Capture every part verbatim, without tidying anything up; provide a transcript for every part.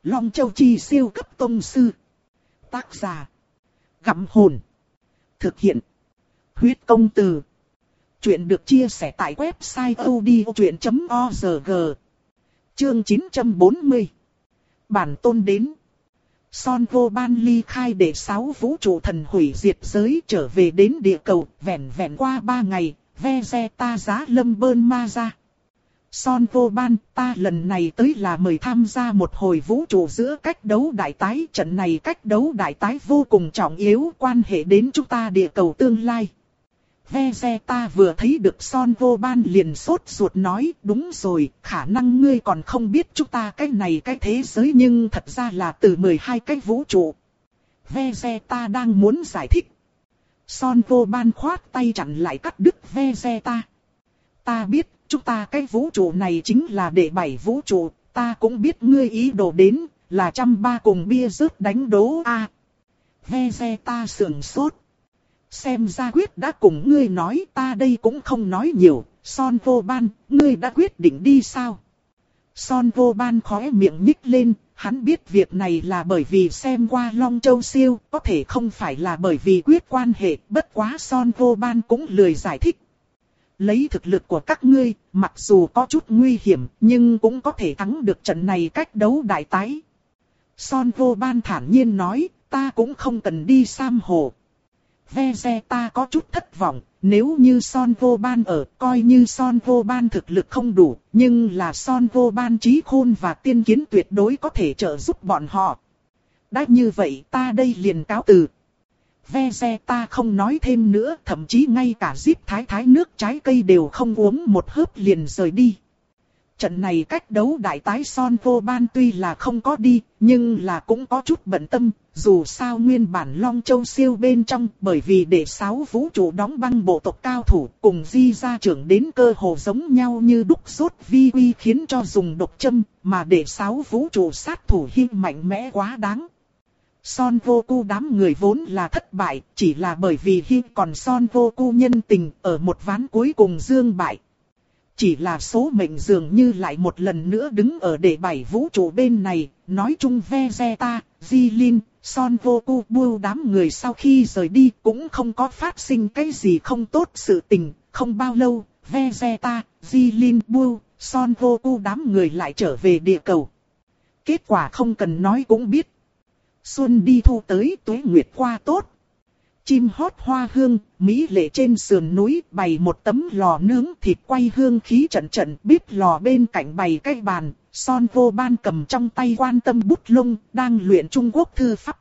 Long Châu Chi siêu cấp tông sư. Tác giả. Gặm hồn. Thực hiện. Huyết công từ. Chuyện được chia sẻ tại website audiochuyện chấm org. Chương chín trăm bốn mươi. Bản tôn đến. Son vô ban ly khai để sáu vũ trụ thần hủy diệt giới trở về đến địa cầu, vẹn vẹn qua ba ngày, Vegeta giá lâm bơn ma ra. Son vô ban, ta lần này tới là mời tham gia một hồi vũ trụ giữa cách đấu đại tái. Trận này cách đấu đại tái vô cùng trọng yếu, quan hệ đến chúng ta địa cầu tương lai. Vegeta vừa thấy được Son vô ban liền sốt ruột nói, đúng rồi, khả năng ngươi còn không biết chúng ta cái này cái thế giới nhưng thật ra là từ mười hai cái vũ trụ. Vegeta đang muốn giải thích. Son vô ban khoát tay chặn lại cắt đứt Vegeta. Ta biết, chúng ta cái vũ trụ này chính là đệ bảy vũ trụ, ta cũng biết ngươi ý đồ đến, là trăm ba cùng bia rớt đánh đố a. À, Vegeta sườn sốt. Xem ra quyết đã cùng ngươi nói, ta đây cũng không nói nhiều. Son vô ban, ngươi đã quyết định đi sao? Son vô ban khóe miệng nhích lên, hắn biết việc này là bởi vì xem qua Long Châu siêu, có thể không phải là bởi vì quyết quan hệ, bất quá Son vô ban cũng lười giải thích. Lấy thực lực của các ngươi, mặc dù có chút nguy hiểm, nhưng cũng có thể thắng được trận này cách đấu đại tái. Son vô ban thản nhiên nói, ta cũng không cần đi Sam Hồ. Vegeta có chút thất vọng, nếu như Son vô ban ở, coi như Son vô ban thực lực không đủ, nhưng là Son vô ban trí khôn và tiên kiến tuyệt đối có thể trợ giúp bọn họ. Đã như vậy ta đây liền cáo từ. Vegeta không nói thêm nữa, thậm chí ngay cả Zip thái thái nước trái cây đều không uống một hớp liền rời đi. Trận này cách đấu đại tái Son vô ban tuy là không có đi, nhưng là cũng có chút bận tâm, dù sao nguyên bản Long Châu siêu bên trong, bởi vì để sáu vũ trụ đóng băng bộ tộc cao thủ cùng di gia trưởng đến cơ hồ giống nhau như đúc rốt vi quy khiến cho dùng độc châm, mà để sáu vũ trụ sát thủ hiên mạnh mẽ quá đáng. Son vô cu đám người vốn là thất bại, chỉ là bởi vì hiên còn Son vô cu nhân tình ở một ván cuối cùng dương bại. Chỉ là số mệnh dường như lại một lần nữa đứng ở đệ bảy vũ trụ bên này, nói chung Vegeta, Jilin, Son vô cu bu đám người sau khi rời đi cũng không có phát sinh cái gì không tốt sự tình, không bao lâu, Vegeta, Jilin, bu, Son vô cu đám người lại trở về địa cầu. Kết quả không cần nói cũng biết. Xuân đi thu tới tuế nguyệt qua tốt. Chim hót hoa hương, mỹ lệ trên sườn núi bày một tấm lò nướng thịt quay hương khí trận trận, bếp lò bên cạnh bày cái bàn, Son vô ban cầm trong tay quan tâm bút lông, đang luyện Trung Quốc thư pháp.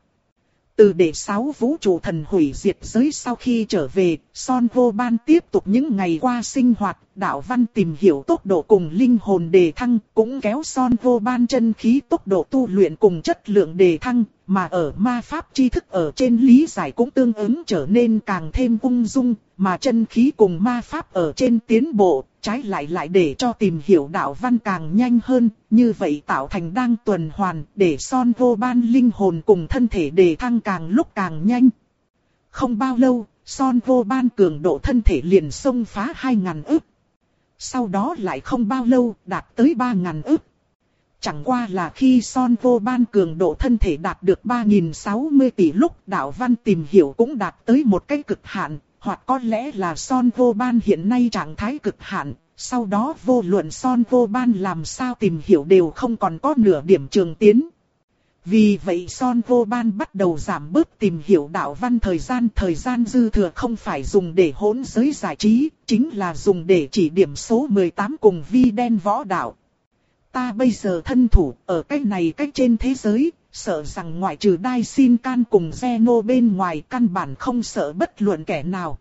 Từ đệ sáu vũ trụ thần hủy diệt giới sau khi trở về, Son vô ban tiếp tục những ngày qua sinh hoạt, đạo văn tìm hiểu tốc độ cùng linh hồn đề thăng, cũng kéo Son vô ban chân khí tốc độ tu luyện cùng chất lượng đề thăng, mà ở ma pháp tri thức ở trên lý giải cũng tương ứng trở nên càng thêm ung dung, mà chân khí cùng ma pháp ở trên tiến bộ, trái lại lại để cho tìm hiểu đạo văn càng nhanh hơn, như vậy tạo thành đang tuần hoàn, để Son vô ban linh hồn cùng thân thể đề thăng càng lúc càng nhanh. Không bao lâu, Son vô ban cường độ thân thể liền xông phá hai ngàn ức. Sau đó lại không bao lâu, đạt tới ba ngàn ức. Chẳng qua là khi Son vô ban cường độ thân thể đạt được ba nghìn sáu mươi tỷ lúc đạo văn tìm hiểu cũng đạt tới một cái cực hạn, hoặc có lẽ là Son vô ban hiện nay trạng thái cực hạn, sau đó vô luận Son vô ban làm sao tìm hiểu đều không còn có nửa điểm trường tiến. Vì vậy Son vô ban bắt đầu giảm bớt tìm hiểu đạo văn thời gian, thời gian dư thừa không phải dùng để hỗn giới giải trí, chính là dùng để chỉ điểm số mười tám cùng vi đen võ đạo. Ta bây giờ thân thủ ở cái này cách trên thế giới, sợ rằng ngoại trừ Đai Xin Can cùng Zeno bên ngoài căn bản không sợ bất luận kẻ nào.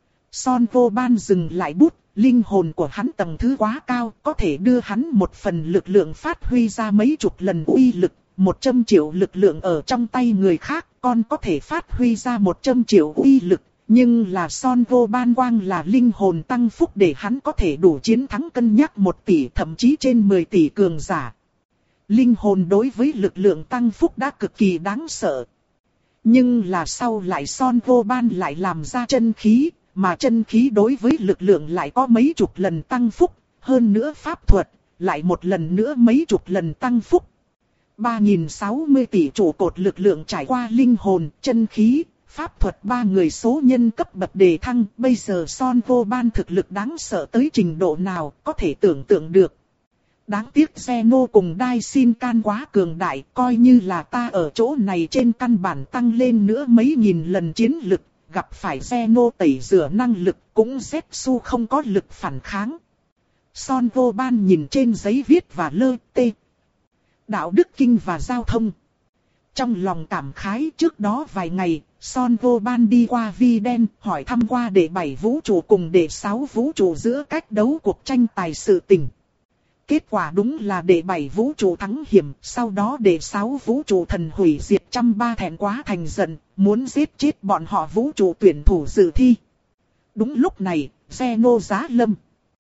Son vô ban dừng lại bút, linh hồn của hắn tầng thứ quá cao, có thể đưa hắn một phần lực lượng phát huy ra mấy chục lần uy lực, một trăm triệu lực lượng ở trong tay người khác, còn có thể phát huy ra một trăm triệu uy lực. Nhưng là Son vô ban quang là linh hồn tăng phúc để hắn có thể đủ chiến thắng cân nhắc một tỷ thậm chí trên mười tỷ cường giả. Linh hồn đối với lực lượng tăng phúc đã cực kỳ đáng sợ. Nhưng là sau lại Son vô ban lại làm ra chân khí, mà chân khí đối với lực lượng lại có mấy chục lần tăng phúc, hơn nữa pháp thuật, lại một lần nữa mấy chục lần tăng phúc. ba nghìn sáu mươi tỷ trụ cột lực lượng trải qua linh hồn, chân khí, pháp thuật ba người số nhân cấp bậc đề thăng. Bây giờ Son Vô Ban thực lực đáng sợ tới trình độ nào có thể tưởng tượng được. Đáng tiếc Zeno cùng Đai Xin Can quá cường đại, coi như là ta ở chỗ này trên căn bản tăng lên nữa mấy nghìn lần chiến lực, gặp phải Zeno tẩy rửa năng lực cũng Zetsu không có lực phản kháng. Son Vô Ban nhìn trên giấy viết và lơ tê. Đạo đức kinh và giao thông. Trong lòng cảm khái, trước đó vài ngày, Son Vô Ban đi qua Vi Đen hỏi thăm qua đệ bảy vũ trụ cùng đệ sáu vũ trụ giữa cách đấu cuộc tranh tài sự tình. Kết quả đúng là đệ bảy vũ trụ thắng hiểm, sau đó đệ sáu vũ trụ thần hủy diệt trăm ba thẹn quá thành giận, muốn giết chết bọn họ vũ trụ tuyển thủ dự thi. Đúng lúc này, Zeno giá lâm.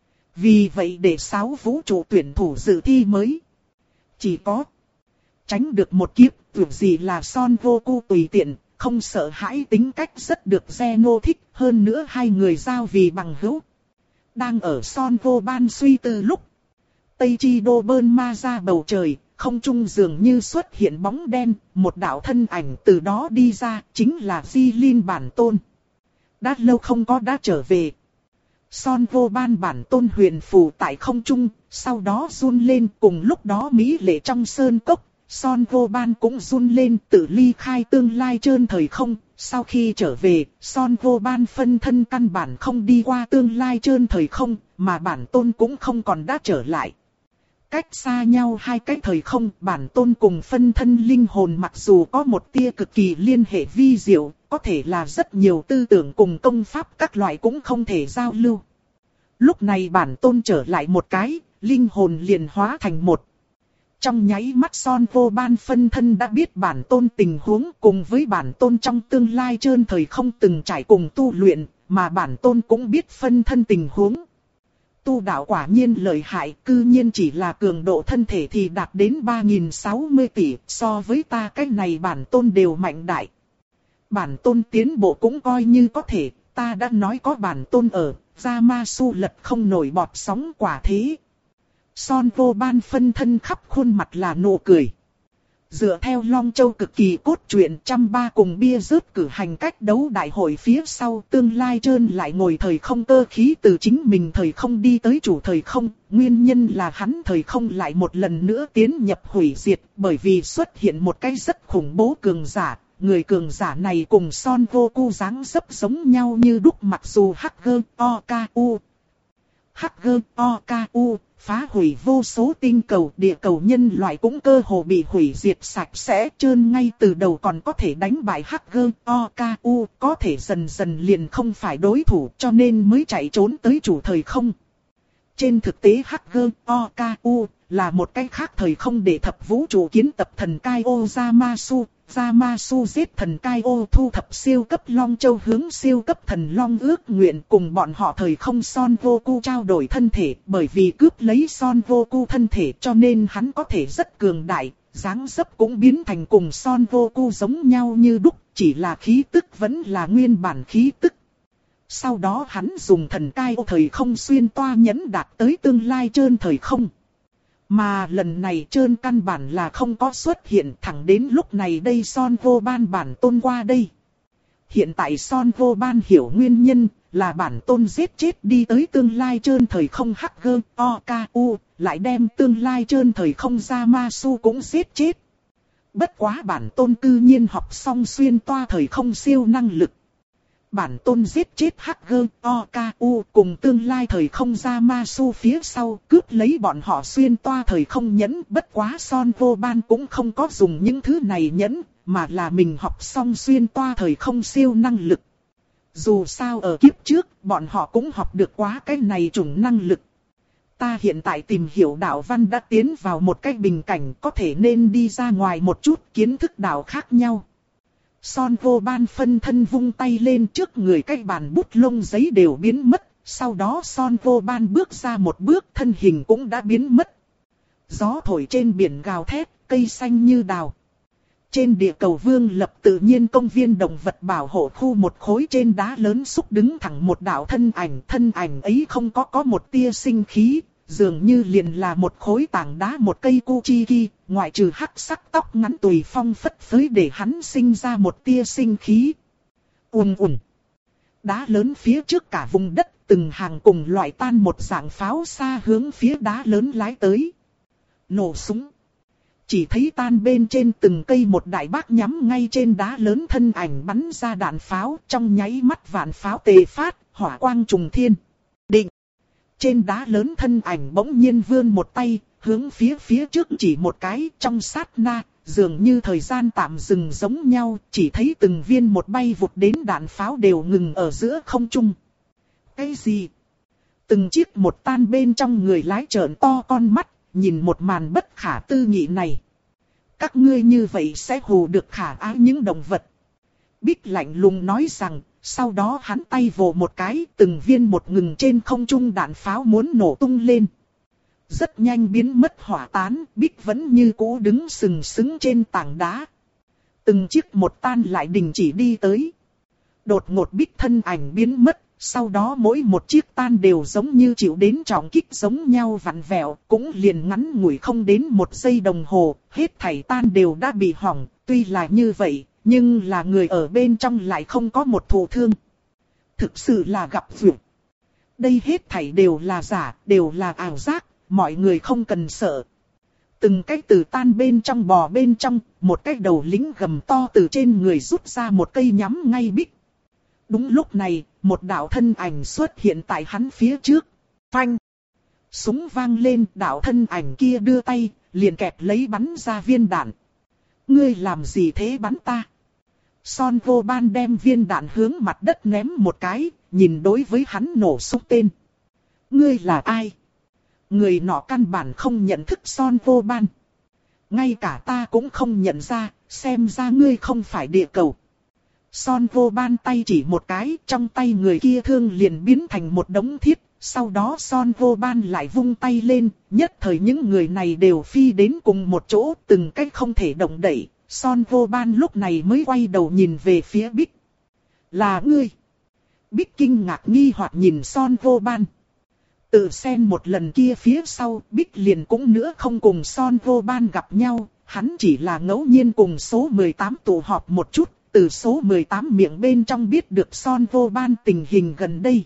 Vì vậy đệ sáu vũ trụ tuyển thủ dự thi mới chỉ có tránh được một kiếp, tưởng gì là Son Goku tùy tiện, không sợ hãi, tính cách rất được Zeno thích, hơn nữa hai người giao vì bằng hữu. Đang ở Son Vô Ban suy tư lúc, Tây Chi Đô bơn ma ra bầu trời, không trung dường như xuất hiện bóng đen, một đạo thân ảnh từ đó đi ra, chính là Di Linh bản tôn. Đã lâu không có đã trở về. Son Vô Ban bản tôn huyền phù tại không trung, sau đó run lên, cùng lúc đó mỹ lệ trong sơn cốc, Son Vô Ban cũng run lên, tự ly khai tương lai trơn thời không. Sau khi trở về, Son Vô Ban phân thân căn bản không đi qua tương lai trơn thời không, mà bản tôn cũng không còn đã trở lại. Cách xa nhau hai cái thời không, bản tôn cùng phân thân linh hồn mặc dù có một tia cực kỳ liên hệ vi diệu, có thể là rất nhiều tư tưởng cùng công pháp các loại cũng không thể giao lưu. Lúc này bản tôn trở lại một cái, linh hồn liền hóa thành một. Trong nháy mắt Son Vô Ban phân thân đã biết bản tôn tình huống, cùng với bản tôn trong tương lai trơn thời không từng trải cùng tu luyện, mà bản tôn cũng biết phân thân tình huống. Tu đạo quả nhiên lợi hại, cư nhiên chỉ là cường độ thân thể thì đạt đến ba nghìn sáu mươi tỷ, so với ta cái này bản tôn đều mạnh đại. Bản tôn tiến bộ cũng coi như có thể, ta đã nói có bản tôn ở, Zamasu lật không nổi bọt sóng quả thế. Son Vô Ban phân thân khắp khuôn mặt là nụ cười. Dựa theo Long Châu cực kỳ cốt truyện, trăm ba cùng bia rớt cử hành cách đấu đại hội phía sau, tương lai trơn lại ngồi thời không cơ khí từ chính mình thời không đi tới chủ thời không, nguyên nhân là hắn thời không lại một lần nữa tiến nhập hủy diệt, bởi vì xuất hiện một cái rất khủng bố cường giả, người cường giả này cùng Son Goku dáng dấp giống nhau như đúc, mặc dù hát giê o ca u hát giê o ca u phá hủy vô số tinh cầu, địa cầu nhân loại cũng cơ hồ bị hủy diệt sạch sẽ, trơn ngay từ đầu còn có thể đánh bại hát giê o ca u, có thể dần dần liền không phải đối thủ, cho nên mới chạy trốn tới chủ thời không. Trên thực tế hát giê o ca u là một cái khác thời không để thập vũ trụ kiến tập thần Kai O Zamasu. Zamasu giết thần Kai O thu thập siêu cấp Long Châu hướng siêu cấp thần Long ước nguyện, cùng bọn họ thời không Son Goku trao đổi thân thể, bởi vì cướp lấy Son Goku thân thể cho nên hắn có thể rất cường đại, dáng dấp cũng biến thành cùng Son Goku giống nhau như đúc, chỉ là khí tức vẫn là nguyên bản khí tức. Sau đó hắn dùng thần Kai O thời không xuyên toa nhẫn đạt tới tương lai trơn thời không. Mà lần này trơn căn bản là không có xuất hiện, thẳng đến lúc này đây Son Vô Ban bản tôn qua đây. Hiện tại Son Vô Ban hiểu nguyên nhân là bản tôn giết chết đi tới tương lai trơn thời không hát giê o ca u, lại đem tương lai trơn thời không Zamasu cũng giết chết. Bất quá bản tôn cư nhiên học xong xuyên toa thời không siêu năng lực. Bản tôn giết chết hát giê o ca u cùng tương lai thời không Zamasu phía sau, cướp lấy bọn họ xuyên toa thời không nhẫn. Bất quá Son Vô Ban cũng không có dùng những thứ này nhẫn, mà là mình học xong xuyên toa thời không siêu năng lực. Dù sao ở kiếp trước, bọn họ cũng học được quá cái này chủng năng lực. Ta hiện tại tìm hiểu đạo văn đã tiến vào một cái bình cảnh, có thể nên đi ra ngoài một chút, kiến thức đạo khác nhau. Son Vô Ban phân thân vung tay lên, trước người cái bàn bút lông giấy đều biến mất, sau đó Son Vô Ban bước ra một bước, thân hình cũng đã biến mất. Gió thổi trên biển gào thét, cây xanh như đào. Trên địa cầu Vương Lập tự nhiên công viên động vật bảo hộ khu, một khối trên đá lớn xúc đứng thẳng một đạo thân ảnh, thân ảnh ấy không có có một tia sinh khí, dường như liền là một khối tảng đá một cây cu chi ki, ngoại trừ hắc sắc tóc ngắn tùy phong phất phới để hắn sinh ra một tia sinh khí. Ùm ùm. Đá lớn phía trước cả vùng đất, từng hàng cùng loại tan một dạng pháo xa hướng phía đá lớn lái tới. Nổ súng. Chỉ thấy tan bên trên từng cây một đại bác nhắm ngay trên đá lớn thân ảnh bắn ra đạn pháo, trong nháy mắt vạn pháo tề phát, hỏa quang trùng thiên. Định. Trên đá lớn thân ảnh bỗng nhiên vươn một tay, hướng phía phía trước chỉ một cái, trong sát na, dường như thời gian tạm dừng giống nhau, chỉ thấy từng viên một bay vụt đến đạn pháo đều ngừng ở giữa không trung. Cái gì? Từng chiếc một tan bên trong người lái trợn to con mắt, nhìn một màn bất khả tư nghị này. Các ngươi như vậy sẽ hù được khả ái những động vật. Bích lạnh lùng nói rằng, sau đó hắn tay vồ một cái, từng viên một ngừng trên không trung đạn pháo muốn nổ tung lên. Rất nhanh biến mất hỏa tán, Bích vẫn như cũ đứng sừng sững trên tảng đá. Từng chiếc một tan lại đình chỉ đi tới. Đột ngột Bích thân ảnh biến mất, sau đó mỗi một chiếc tan đều giống như chịu đến trọng kích giống nhau vặn vẹo, cũng liền ngắn ngủi không đến một giây đồng hồ, hết thảy tan đều đã bị hỏng, tuy là như vậy, nhưng là người ở bên trong lại không có một thụ thương. Thực sự là gặp duyệt. Đây hết thảy đều là giả, đều là ảo giác, mọi người không cần sợ. Từng cái từ tan bên trong bò bên trong, một cái đầu lính gầm to từ trên người rút ra một cây nhắm ngay Bích. Đúng lúc này, một đạo thân ảnh xuất hiện tại hắn phía trước. Phanh! Súng vang lên, đạo thân ảnh kia đưa tay, liền kẹp lấy bắn ra viên đạn. Ngươi làm gì thế bắn ta? Son vô ban đem viên đạn hướng mặt đất ném một cái, nhìn đối với hắn nổ súng tên. Ngươi là ai? Người nọ căn bản không nhận thức Son vô ban. Ngay cả ta cũng không nhận ra, xem ra ngươi không phải địa cầu. Son vô ban tay chỉ một cái, trong tay người kia thương liền biến thành một đống thiết. Sau đó Son vô ban lại vung tay lên, nhất thời những người này đều phi đến cùng một chỗ, từng cách không thể động đậy. Son vô ban lúc này mới quay đầu nhìn về phía Bích. Là ngươi. Bích kinh ngạc nghi hoặc nhìn Son vô ban. Tự xen một lần kia phía sau, Bích liền cũng nữa không cùng Son vô ban gặp nhau, hắn chỉ là ngẫu nhiên cùng số mười tám tụ họp một chút, từ số mười tám miệng bên trong biết được Son vô ban tình hình gần đây.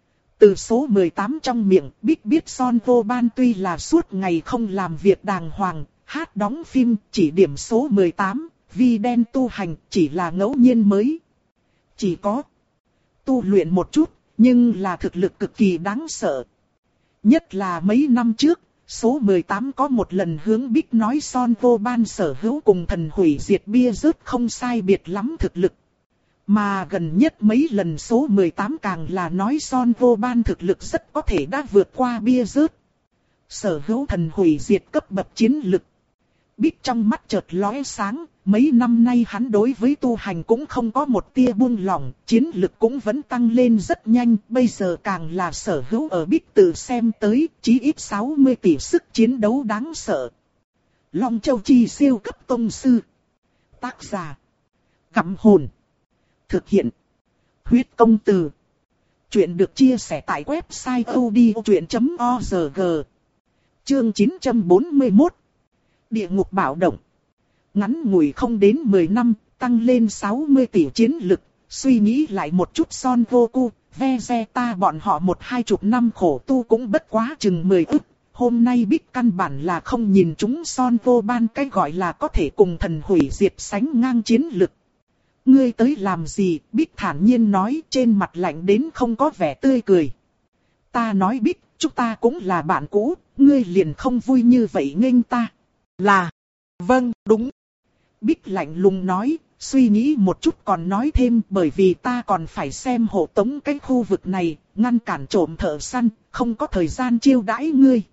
Từ số mười tám trong miệng, Bích biết Son vô ban tuy là suốt ngày không làm việc đàng hoàng, hát đóng phim, chỉ điểm số mười tám, vi đen tu hành, chỉ là ngẫu nhiên mới. Chỉ có tu luyện một chút, nhưng là thực lực cực kỳ đáng sợ. Nhất là mấy năm trước, số mười tám có một lần hướng Bích nói Son vô ban sở hữu cùng thần hủy diệt bia rớt không sai biệt lắm thực lực. Mà gần nhất mấy lần số mười tám càng là nói Son vô ban thực lực rất có thể đã vượt qua bia rớt. Sở hữu thần hủy diệt cấp bậc chiến lực. Bích trong mắt chợt lóe sáng, mấy năm nay hắn đối với tu hành cũng không có một tia buông lỏng, chiến lực cũng vẫn tăng lên rất nhanh, bây giờ càng là sở hữu ở Bích tự xem tới, chí ít sáu mươi tỷ sức chiến đấu đáng sợ. Long Châu Chi siêu cấp tông sư. Tác giả. Gặm hồn. Thực hiện. Huyết công từ. Chuyện được chia sẻ tại website odchuyện chấm org. Chương chín trăm bốn mươi mốt. Địa ngục bạo động. Ngắn ngủi không đến mười năm, tăng lên sáu mươi tỷ chiến lực, suy nghĩ lại một chút Son Goku, Vegeta bọn họ một hai chục năm khổ tu cũng bất quá chừng mười ức. Hôm nay Bích căn bản là không nhìn chúng Son vô ban cái gọi là có thể cùng thần hủy diệt sánh ngang chiến lực. Ngươi tới làm gì? Bích thản nhiên nói, trên mặt lạnh đến không có vẻ tươi cười. Ta nói Bích, chúng ta cũng là bạn cũ, ngươi liền không vui như vậy nghênh ta. Là, vâng, đúng. Bích lạnh lùng nói, suy nghĩ một chút còn nói thêm, bởi vì ta còn phải xem hộ tống cái khu vực này, ngăn cản trộm thợ săn, không có thời gian chiêu đãi ngươi.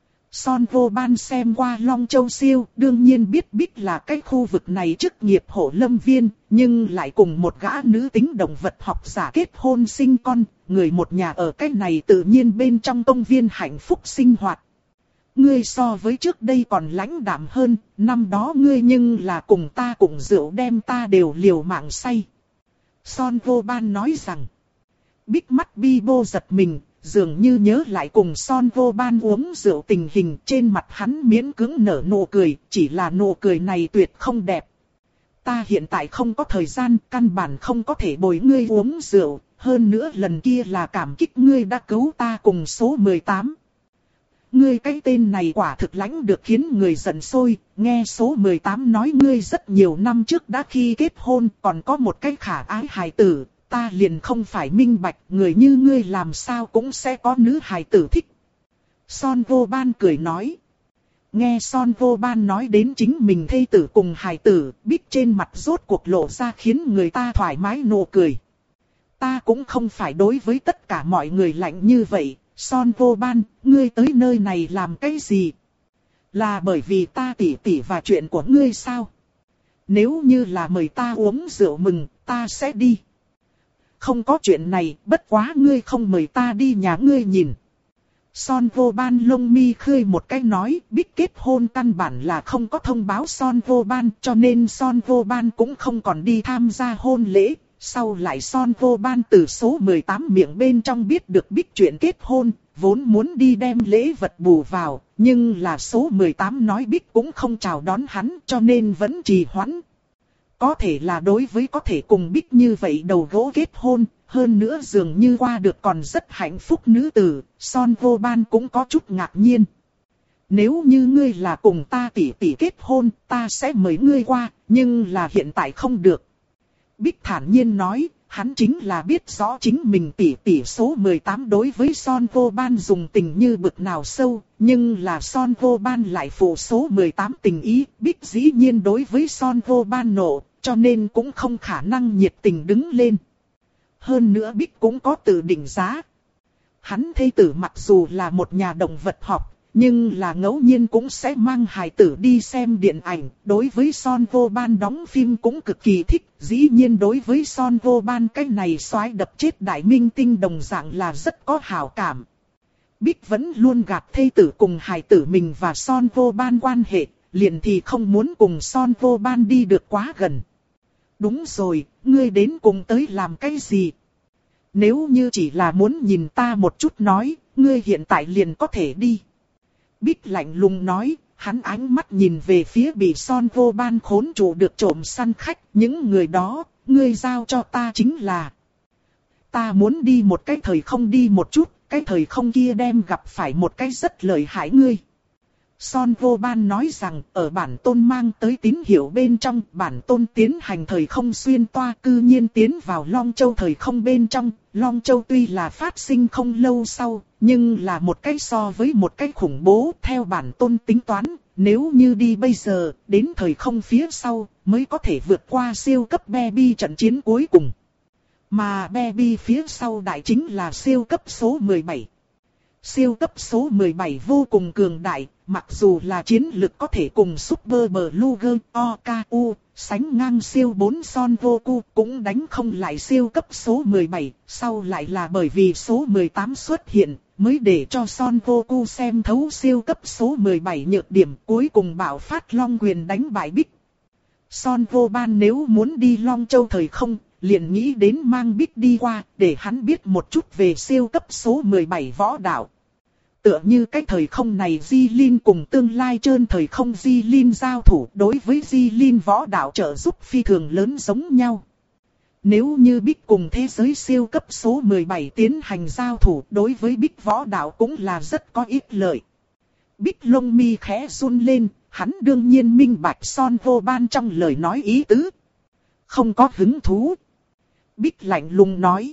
Son vô ban xem qua Long Châu Siêu, đương nhiên biết Bích là cái khu vực này chức nghiệp hộ lâm viên, nhưng lại cùng một gã nữ tính động vật học giả kết hôn sinh con, người một nhà ở cái này tự nhiên bên trong công viên hạnh phúc sinh hoạt. Ngươi so với trước đây còn lãnh đạm hơn, năm đó ngươi nhưng là cùng ta cùng rượu đem ta đều liều mạng say. Son vô ban nói rằng, Bích mắt bi bô giật mình, dường như nhớ lại cùng Son Vô Ban uống rượu tình hình, trên mặt hắn miễn cưỡng nở nụ cười, chỉ là nụ cười này tuyệt không đẹp. Ta hiện tại không có thời gian, căn bản không có thể bồi ngươi uống rượu, hơn nữa lần kia là cảm kích ngươi đã cứu ta cùng số mười tám. Ngươi cái tên này quả thực lãnh được khiến người giận sôi, nghe số mười tám nói ngươi rất nhiều năm trước đã khi kết hôn, còn có một cái khả ái hài tử, ta liền không phải minh bạch, người như ngươi làm sao cũng sẽ có nữ hài tử thích. Son Vô Ban cười nói. Nghe Son Vô Ban nói đến chính mình thê tử cùng hài tử, Bích trên mặt rốt cuộc lộ ra khiến người ta thoải mái nụ cười. Ta cũng không phải đối với tất cả mọi người lạnh như vậy, Son Vô Ban, ngươi tới nơi này làm cái gì? Là bởi vì ta tỉ tỉ và chuyện của ngươi sao? Nếu như là mời ta uống rượu mừng, ta sẽ đi. Không có chuyện này, bất quá ngươi không mời ta đi nhà ngươi nhìn. Son Vô Ban lông mi khơi một cái nói, Bích kết hôn căn bản là không có thông báo Son Vô Ban, cho nên Son Vô Ban cũng không còn đi tham gia hôn lễ. Sau lại Son Vô Ban từ số mười tám miệng bên trong biết được Bích chuyện kết hôn, vốn muốn đi đem lễ vật bù vào, nhưng là số mười tám nói Bích cũng không chào đón hắn, cho nên vẫn trì hoãn. Có thể là đối với có thể cùng Bích như vậy đầu gỗ kết hôn, hơn nữa dường như qua được còn rất hạnh phúc nữ tử, Son Vô Ban cũng có chút ngạc nhiên. Nếu như ngươi là cùng ta tỷ tỷ kết hôn, ta sẽ mời ngươi qua, nhưng là hiện tại không được. Bích thản nhiên nói, hắn chính là biết rõ chính mình tỷ tỷ số mười tám đối với Son Vô Ban dùng tình như bực nào sâu, nhưng là Son Vô Ban lại phụ số mười tám tình ý, Bích dĩ nhiên đối với Son Vô Ban nộ, cho nên cũng không khả năng nhiệt tình đứng lên. Hơn nữa Bích cũng có tự định giá. Hắn thê tử mặc dù là một nhà động vật học, nhưng là ngẫu nhiên cũng sẽ mang hài tử đi xem điện ảnh, đối với Son Vô Ban đóng phim cũng cực kỳ thích, dĩ nhiên đối với Son Vô Ban cái này soái đập chết đại minh tinh đồng dạng là rất có hảo cảm. Bích vẫn luôn gạt thê tử cùng hài tử mình và Son Vô Ban quan hệ, liền thì không muốn cùng Son Vô Ban đi được quá gần. Đúng rồi, ngươi đến cùng tới làm cái gì? Nếu như chỉ là muốn nhìn ta một chút nói, ngươi hiện tại liền có thể đi. Bích lạnh lùng nói, hắn ánh mắt nhìn về phía bị Son Vô Ban khốn trụ được trộm săn khách, những người đó, ngươi giao cho ta chính là. Ta muốn đi một cái thời không đi một chút, cái thời không kia đem gặp phải một cái rất lợi hại ngươi. Son Vô Ban nói rằng, ở bản tôn mang tới tín hiệu bên trong, bản tôn tiến hành thời không xuyên toa cư nhiên tiến vào Long Châu thời không bên trong. Long Châu tuy là phát sinh không lâu sau, nhưng là một cái so với một cái khủng bố. Theo bản tôn tính toán, nếu như đi bây giờ, đến thời không phía sau, mới có thể vượt qua siêu cấp Baby trận chiến cuối cùng. Mà Baby phía sau đại chính là siêu cấp số mười bảy. Siêu cấp số mười bảy vô cùng cường đại, mặc dù là chiến lực có thể cùng Super Bluger o ca u, sánh ngang siêu bốn Son Goku cũng đánh không lại siêu cấp số mười bảy, sau lại là bởi vì số mười tám xuất hiện, mới để cho Son Goku xem thấu siêu cấp số mười bảy nhược điểm, cuối cùng bạo phát Long Quyền đánh bại Bích. Son Vô Ban nếu muốn đi Long Châu thời không, liền nghĩ đến mang Bích đi qua, để hắn biết một chút về siêu cấp số mười bảy võ đạo. Tựa như cái thời không này Di Lin cùng tương lai trơn thời không Di Lin giao thủ, đối với Di Lin võ đạo trợ giúp phi thường lớn giống nhau. Nếu như Bích cùng thế giới siêu cấp số mười bảy tiến hành giao thủ, đối với Bích võ đạo cũng là rất có ích lợi. Bích lông mi khẽ run lên, hắn đương nhiên minh bạch Son Vô Ban trong lời nói ý tứ. Không có hứng thú. Bích lạnh lùng nói.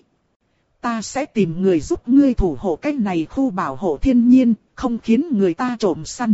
Ta sẽ tìm người giúp ngươi thủ hộ cái này khu bảo hộ thiên nhiên, không khiến người ta trộm săn.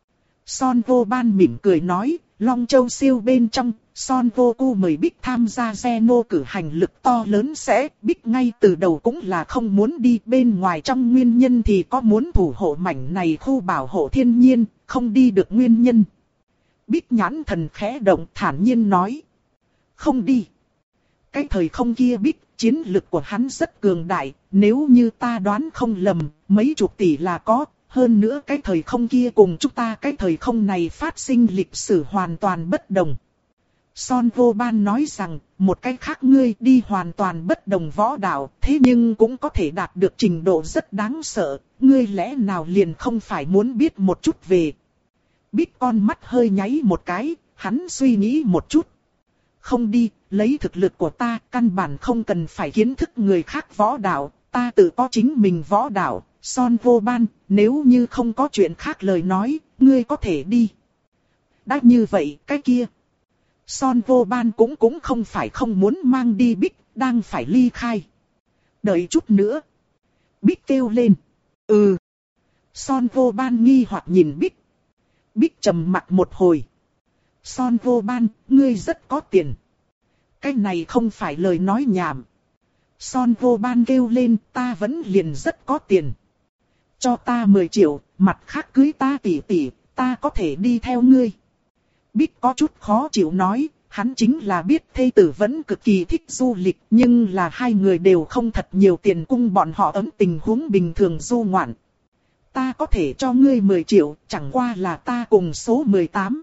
Son Vô Ban mỉm cười nói, Long Châu siêu bên trong, Son Goku mời Bích tham gia Zeno cử hành lực to lớn sẽ, Bích ngay từ đầu cũng là không muốn đi, bên ngoài trong nguyên nhân thì có muốn thủ hộ mảnh này khu bảo hộ thiên nhiên, không đi được nguyên nhân. Bích nhãn thần khẽ động thản nhiên nói, không đi. Cái thời không kia Bích, chiến lực của hắn rất cường đại, nếu như ta đoán không lầm, mấy chục tỷ là có. Hơn nữa cái thời không kia cùng chúng ta cái thời không này phát sinh lịch sử hoàn toàn bất đồng. Son Vô Ban nói rằng, một cách khác ngươi đi hoàn toàn bất đồng võ đạo, thế nhưng cũng có thể đạt được trình độ rất đáng sợ, ngươi lẽ nào liền không phải muốn biết một chút về. Bích con mắt hơi nháy một cái, hắn suy nghĩ một chút. Không đi, lấy thực lực của ta, căn bản không cần phải kiến thức người khác võ đạo, ta tự có chính mình võ đạo. Son Vô Ban, nếu như không có chuyện khác lời nói, ngươi có thể đi. Đã như vậy, cái kia. Son Vô Ban cũng cũng không phải không muốn mang đi Bích, đang phải ly khai. Đợi chút nữa. Bích kêu lên. Ừ. Son Vô Ban nghi hoặc nhìn Bích. Bích trầm mặc một hồi. Son Vô Ban, ngươi rất có tiền. Cái này không phải lời nói nhảm. Son Vô Ban kêu lên, ta vẫn liền rất có tiền. Cho ta mười triệu, mặt khác cưới ta tỷ tỷ, ta có thể đi theo ngươi. Bích có chút khó chịu nói, hắn chính là biết thê tử vẫn cực kỳ thích du lịch, nhưng là hai người đều không thật nhiều tiền cung bọn họ ấm tình huống bình thường du ngoạn. Ta có thể cho ngươi mười triệu, chẳng qua là ta cùng số mười tám.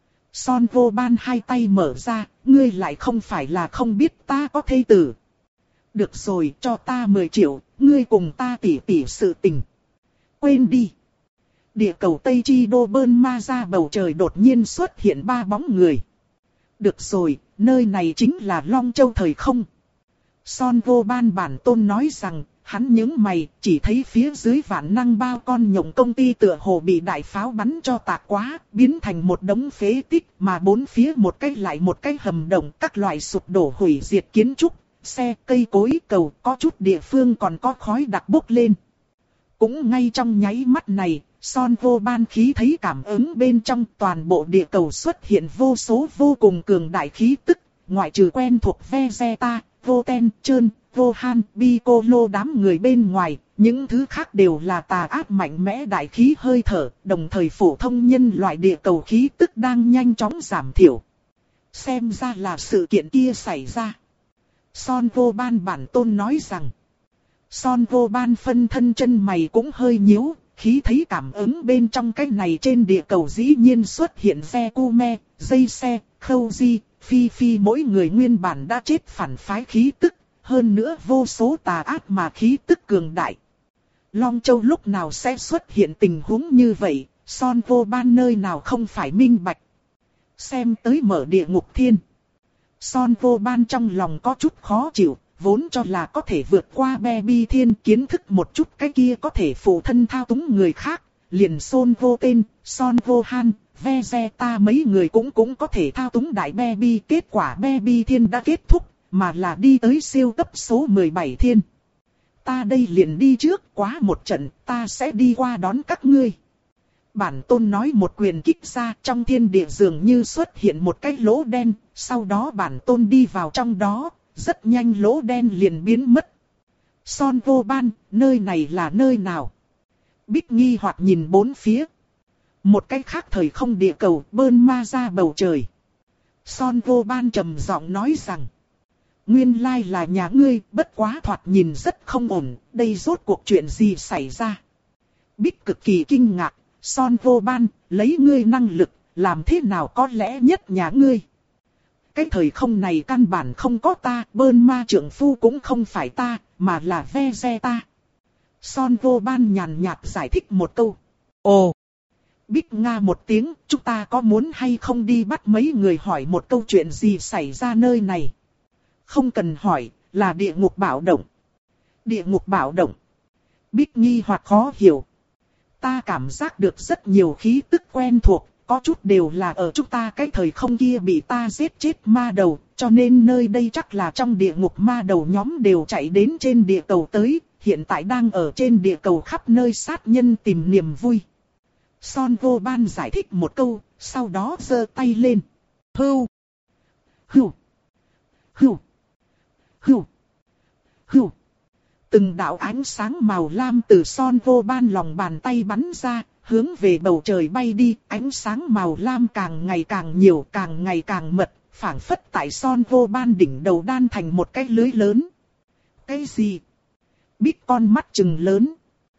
Son Vô Ban hai tay mở ra, ngươi lại không phải là không biết ta có thê tử. Được rồi, cho ta mười triệu, ngươi cùng ta tỉ tỉ sự tình. Quên đi. Địa cầu Tây Chi Đô Bơn Ma ra bầu trời đột nhiên xuất hiện ba bóng người. Được rồi, nơi này chính là Long Châu thời không. Son Vô Ban bản tôn nói rằng, hắn nhướng mày, chỉ thấy phía dưới vạn năng bao con nhộng công ty tựa hồ bị đại pháo bắn cho tạc quá, biến thành một đống phế tích, mà bốn phía một cái lại một cái hầm động, các loại sụp đổ hủy diệt kiến trúc, xe, cây cối, cầu, có chút địa phương còn có khói đặc bốc lên. Cũng ngay trong nháy mắt này, Son Vô Ban khí thấy cảm ứng bên trong toàn bộ địa cầu xuất hiện vô số vô cùng cường đại khí tức, ngoại trừ quen thuộc Vegeta, Voten, Trơn, Vohan, Piccolo đám người bên ngoài, những thứ khác đều là tà ác mạnh mẽ đại khí hơi thở, đồng thời phổ thông nhân loại địa cầu khí tức đang nhanh chóng giảm thiểu. Xem ra là sự kiện kia xảy ra. Son Vô Ban bản tôn nói rằng. Son Vô Ban phân thân chân mày cũng hơi nhíu, khí thấy cảm ứng bên trong cái này trên địa cầu dĩ nhiên xuất hiện xe Kume, dây xe, Khâu Di, Phi Phi mỗi người nguyên bản đã chết phản phái khí tức, hơn nữa vô số tà ác mà khí tức cường đại. Long Châu lúc nào sẽ xuất hiện tình huống như vậy, Son Vô Ban nơi nào không phải minh bạch. Xem tới mở địa ngục thiên. Son Vô Ban trong lòng có chút khó chịu, vốn cho là có thể vượt qua Baby Thiên kiến thức một chút cái kia có thể phụ thân thao túng người khác, liền Son Vô Tên, Son Vô Han, Vegeta mấy người cũng cũng có thể thao túng đại Baby. Kết quả Baby Thiên đã kết thúc, mà là đi tới siêu cấp số mười bảy thiên. Ta đây liền đi trước, quá một trận, ta sẽ đi qua đón các ngươi. Bản tôn nói một quyền kích ra, trong thiên địa dường như xuất hiện một cái lỗ đen, sau đó bản tôn đi vào trong đó, rất nhanh lỗ đen liền biến mất. Son Vô Ban, nơi này là nơi nào? Bích nghi hoặc nhìn bốn phía. Một cái khác thời không địa cầu, Bơn Ma ra bầu trời. Son Vô Ban trầm giọng nói rằng. Nguyên lai là nhà ngươi, bất quá thoạt nhìn rất không ổn, đây rốt cuộc chuyện gì xảy ra? Bích cực kỳ kinh ngạc, Son Vô Ban, lấy ngươi năng lực, làm thế nào có lẽ nhất nhà ngươi? Cái thời không này căn bản không có ta, Bơn Ma trưởng phu cũng không phải ta, mà là Vegeta. Son Vô Ban nhàn nhạt giải thích một câu. Ồ! Bích nga một tiếng, chúng ta có muốn hay không đi bắt mấy người hỏi một câu chuyện gì xảy ra nơi này? Không cần hỏi, là địa ngục bạo động. Địa ngục bạo động. Bích nghi hoặc khó hiểu. Ta cảm giác được rất nhiều khí tức quen thuộc, có chút đều là ở chúng ta cái thời không kia bị ta giết chết ma đầu, cho nên nơi đây chắc là trong địa ngục ma đầu nhóm đều chạy đến trên địa cầu tới, hiện tại đang ở trên địa cầu khắp nơi sát nhân tìm niềm vui. Son Vô Ban giải thích một câu, sau đó giơ tay lên. Hưu! Hưu! Hưu! Hưu! Hưu! Từng đạo ánh sáng màu lam từ Son Vô Ban lòng bàn tay bắn ra, hướng về bầu trời bay đi, ánh sáng màu lam càng ngày càng nhiều, càng ngày càng mật, phảng phất tại Son Vô Ban đỉnh đầu đan thành một cái lưới lớn. Cái gì? Bích con mắt trừng lớn.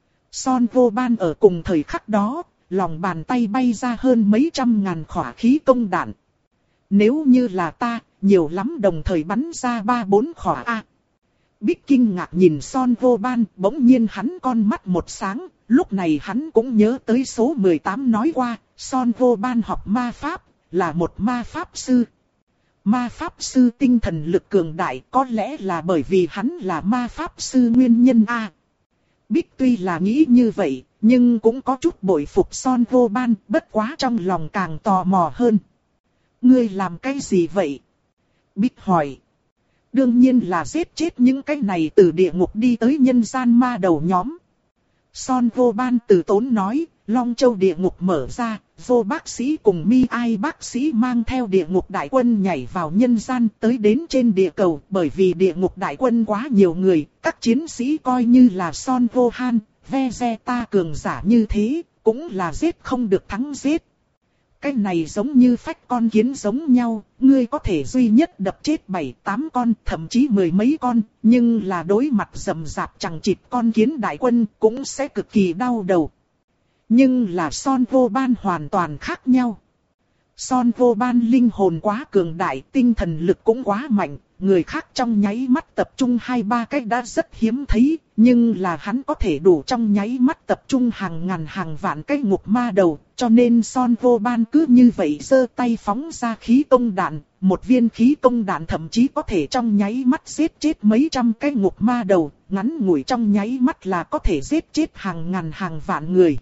Son Vô Ban ở cùng thời khắc đó, lòng bàn tay bay ra hơn mấy trăm ngàn khỏa khí công đạn. Nếu như là ta, nhiều lắm đồng thời bắn ra ba bốn khỏa A. Bích kinh ngạc nhìn Son Vô Ban, bỗng nhiên hắn con mắt một sáng, lúc này hắn cũng nhớ tới số mười tám nói qua, Son Vô Ban học ma pháp, là một ma pháp sư. Ma pháp sư tinh thần lực cường đại, có lẽ là bởi vì hắn là ma pháp sư nguyên nhân A. Bích tuy là nghĩ như vậy, nhưng cũng có chút bội phục Son Vô Ban, bất quá trong lòng càng tò mò hơn. Ngươi làm cái gì vậy? Bích hỏi. Đương nhiên là giết chết những cái này từ địa ngục đi tới nhân gian ma đầu nhóm. Son Vô Ban từ tốn nói, Long Châu địa ngục mở ra, Vô bác sĩ cùng Mi Ai bác sĩ mang theo địa ngục đại quân nhảy vào nhân gian tới đến trên địa cầu. Bởi vì địa ngục đại quân quá nhiều người, các chiến sĩ coi như là Son Vô Han, Vegeta cường giả như thế, cũng là giết không được thắng giết. Cái này giống như phách con kiến giống nhau, ngươi có thể duy nhất đập chết bảy tám con, thậm chí mười mấy con, nhưng là đối mặt rầm rạp chẳng chịt con kiến đại quân cũng sẽ cực kỳ đau đầu. Nhưng là Son Vô Ban hoàn toàn khác nhau. Son Vô Ban linh hồn quá cường đại, tinh thần lực cũng quá mạnh, người khác trong nháy mắt tập trung hai ba cái đã rất hiếm thấy, nhưng là hắn có thể đủ trong nháy mắt tập trung hàng ngàn hàng vạn cái ngục ma đầu, cho nên Son Vô Ban cứ như vậy giơ tay phóng ra khí công đạn, một viên khí công đạn thậm chí có thể trong nháy mắt giết chết mấy trăm cái ngục ma đầu, ngắn ngủi trong nháy mắt là có thể giết chết hàng ngàn hàng vạn người.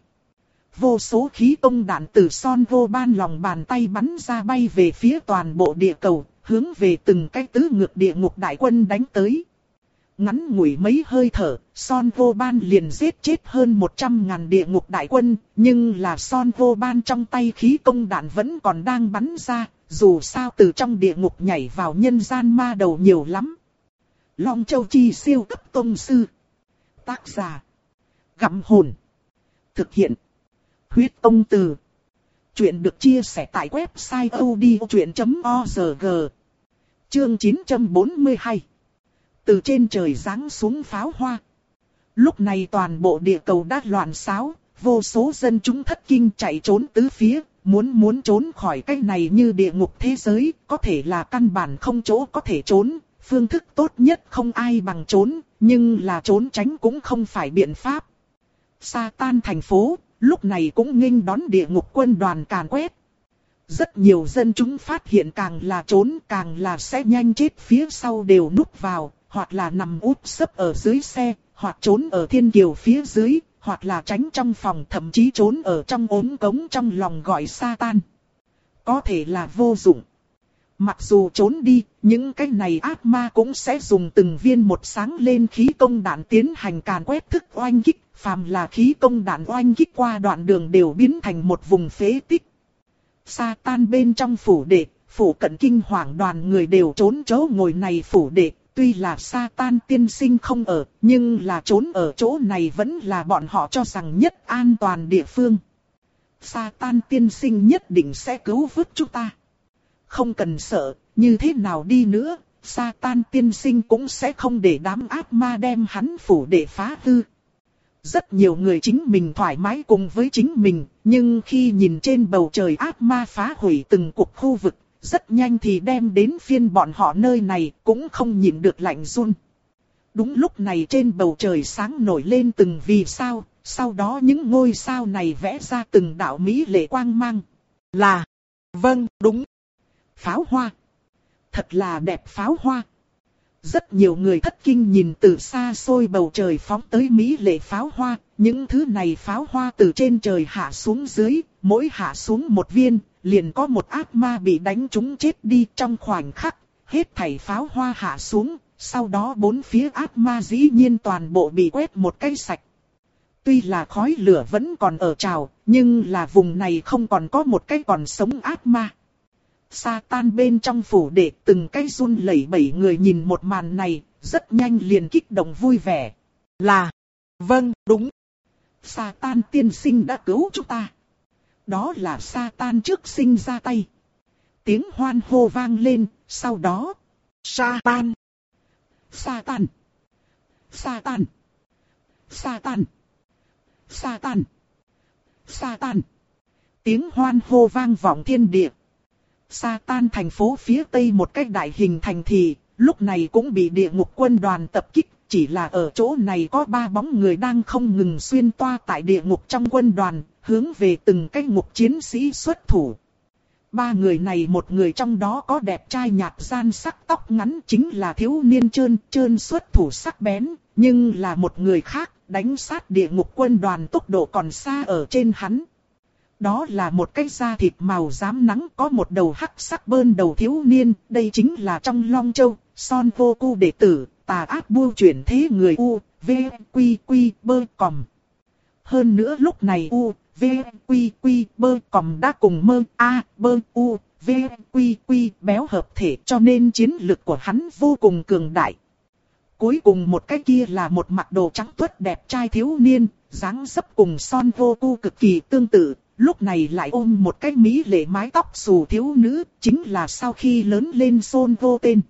Vô số khí công đạn từ Son Vô Ban lòng bàn tay bắn ra bay về phía toàn bộ địa cầu, hướng về từng cái tứ ngược địa ngục đại quân đánh tới. Ngắn ngủi mấy hơi thở, Son Vô Ban liền giết chết hơn một trăm ngàn địa ngục đại quân, nhưng là Son Vô Ban trong tay khí công đạn vẫn còn đang bắn ra, dù sao từ trong địa ngục nhảy vào nhân gian ma đầu nhiều lắm. Long Châu Chi siêu cấp tông sư. Tác giả. Gặm hồn. Thực hiện. Huyết Tông Từ. Chuyện được chia sẻ tại website odchuyện chấm org. Chương chín trăm bốn mươi hai. Từ trên trời giáng xuống pháo hoa. Lúc này toàn bộ địa cầu đã loạn xáo, vô số dân chúng thất kinh chạy trốn tứ phía, muốn muốn trốn khỏi cái này như địa ngục thế giới, có thể là căn bản không chỗ có thể trốn, phương thức tốt nhất không ai bằng trốn, nhưng là trốn tránh cũng không phải biện pháp. Sa Tan thành phố, lúc này cũng nghênh đón địa ngục quân đoàn càn quét. Rất nhiều dân chúng phát hiện càng là trốn càng là sẽ nhanh chết, phía sau đều núp vào, hoặc là nằm úp sấp ở dưới xe, hoặc trốn ở thiên kiều phía dưới, hoặc là tránh trong phòng, thậm chí trốn ở trong ống cống trong lòng gọi sa tan. Có thể là vô dụng. Mặc dù trốn đi, những cái này ác ma cũng sẽ dùng từng viên một sáng lên khí công đạn tiến hành càn quét thức oanh kích, phàm là khí công đạn oanh kích qua đoạn đường đều biến thành một vùng phế tích. Sa tan bên trong phủ đệ, phủ cận kinh hoàng đoàn người đều trốn chỗ ngồi này phủ đệ, tuy là Sa Tan tiên sinh không ở, nhưng là trốn ở chỗ này vẫn là bọn họ cho rằng nhất an toàn địa phương. Sa Tan tiên sinh nhất định sẽ cứu vớt chúng ta. Không cần sợ, như thế nào đi nữa, Sa Tan tiên sinh cũng sẽ không để đám ác ma đem hắn phủ đệ phá hư. Rất nhiều người chính mình thoải mái cùng với chính mình, nhưng khi nhìn trên bầu trời ác ma phá hủy từng cục khu vực, rất nhanh thì đem đến phiên bọn họ nơi này cũng không nhịn được lạnh run. Đúng lúc này trên bầu trời sáng nổi lên từng vì sao, sau đó những ngôi sao này vẽ ra từng đạo mỹ lệ quang mang. Là, vâng, đúng, pháo hoa. Thật là đẹp pháo hoa. Rất nhiều người thất kinh nhìn từ xa xôi bầu trời phóng tới mỹ lệ pháo hoa, những thứ này pháo hoa từ trên trời hạ xuống dưới, mỗi hạ xuống một viên, liền có một ác ma bị đánh trúng chết đi trong khoảnh khắc, hết thảy pháo hoa hạ xuống, sau đó bốn phía ác ma dĩ nhiên toàn bộ bị quét một cái sạch. Tuy là khói lửa vẫn còn ở trào, nhưng là vùng này không còn có một cái còn sống ác ma. Sa tan bên trong phủ đệ từng cái run lẩy bẩy người nhìn một màn này, rất nhanh liền kích động vui vẻ. Là, vâng, đúng. Sa tan tiên sinh đã cứu chúng ta. Đó là Sa tan trước sinh ra tay. Tiếng hoan hô vang lên, sau đó, Sa tan, Sa tan, Sa tan, Sa tan, Sa tan, Sa tan. Tiếng hoan hô vang vọng thiên địa. Satan thành phố phía tây một cách đại hình thành thị, lúc này cũng bị địa ngục quân đoàn tập kích. Chỉ là ở chỗ này có ba bóng người đang không ngừng xuyên toa tại địa ngục trong quân đoàn, hướng về từng cái ngục chiến sĩ xuất thủ. Ba người này một người trong đó có đẹp trai nhạt gian sắc tóc ngắn chính là thiếu niên trơn trơn xuất thủ sắc bén, nhưng là một người khác đánh sát địa ngục quân đoàn tốc độ còn xa ở trên hắn. Đó là một cái da thịt màu rám nắng có một đầu hắc sắc bơn đầu thiếu niên, đây chính là trong Long Châu, Son Vô Cu đệ tử, tà ác bưu chuyển thế người U, V, Quy, Quy, Bơ, Còm. Hơn nữa lúc này U, V, Quy, Quy, Bơ, Còm đã cùng Mơ, A, Bơ, U, V, Quy, Quy béo hợp thể cho nên chiến lực của hắn vô cùng cường đại. Cuối cùng một cái kia là một mặc đồ trắng tuất đẹp trai thiếu niên, dáng dấp cùng Son Vô Cu cực kỳ tương tự. Lúc này lại ôm một cái mỹ lệ mái tóc xù thiếu nữ, chính là sau khi lớn lên Son Vô Tên.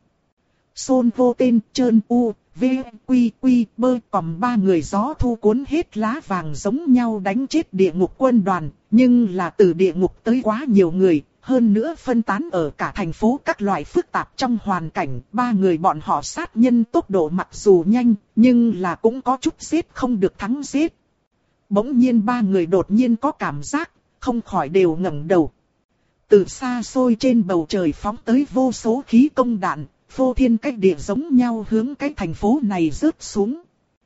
Son Vô Tên, trơn U, V, Quy, Quy, Bơ, Còm ba người gió thu cuốn hết lá vàng giống nhau đánh chết địa ngục quân đoàn, nhưng là từ địa ngục tới quá nhiều người, hơn nữa phân tán ở cả thành phố các loại phức tạp trong hoàn cảnh, ba người bọn họ sát nhân tốc độ mặc dù nhanh, nhưng là cũng có chút giết không được thắng giết. Bỗng nhiên ba người đột nhiên có cảm giác, không khỏi đều ngẩng đầu. Từ xa xôi trên bầu trời phóng tới vô số khí công đạn, phô thiên cách địa giống nhau hướng cái thành phố này rớt xuống.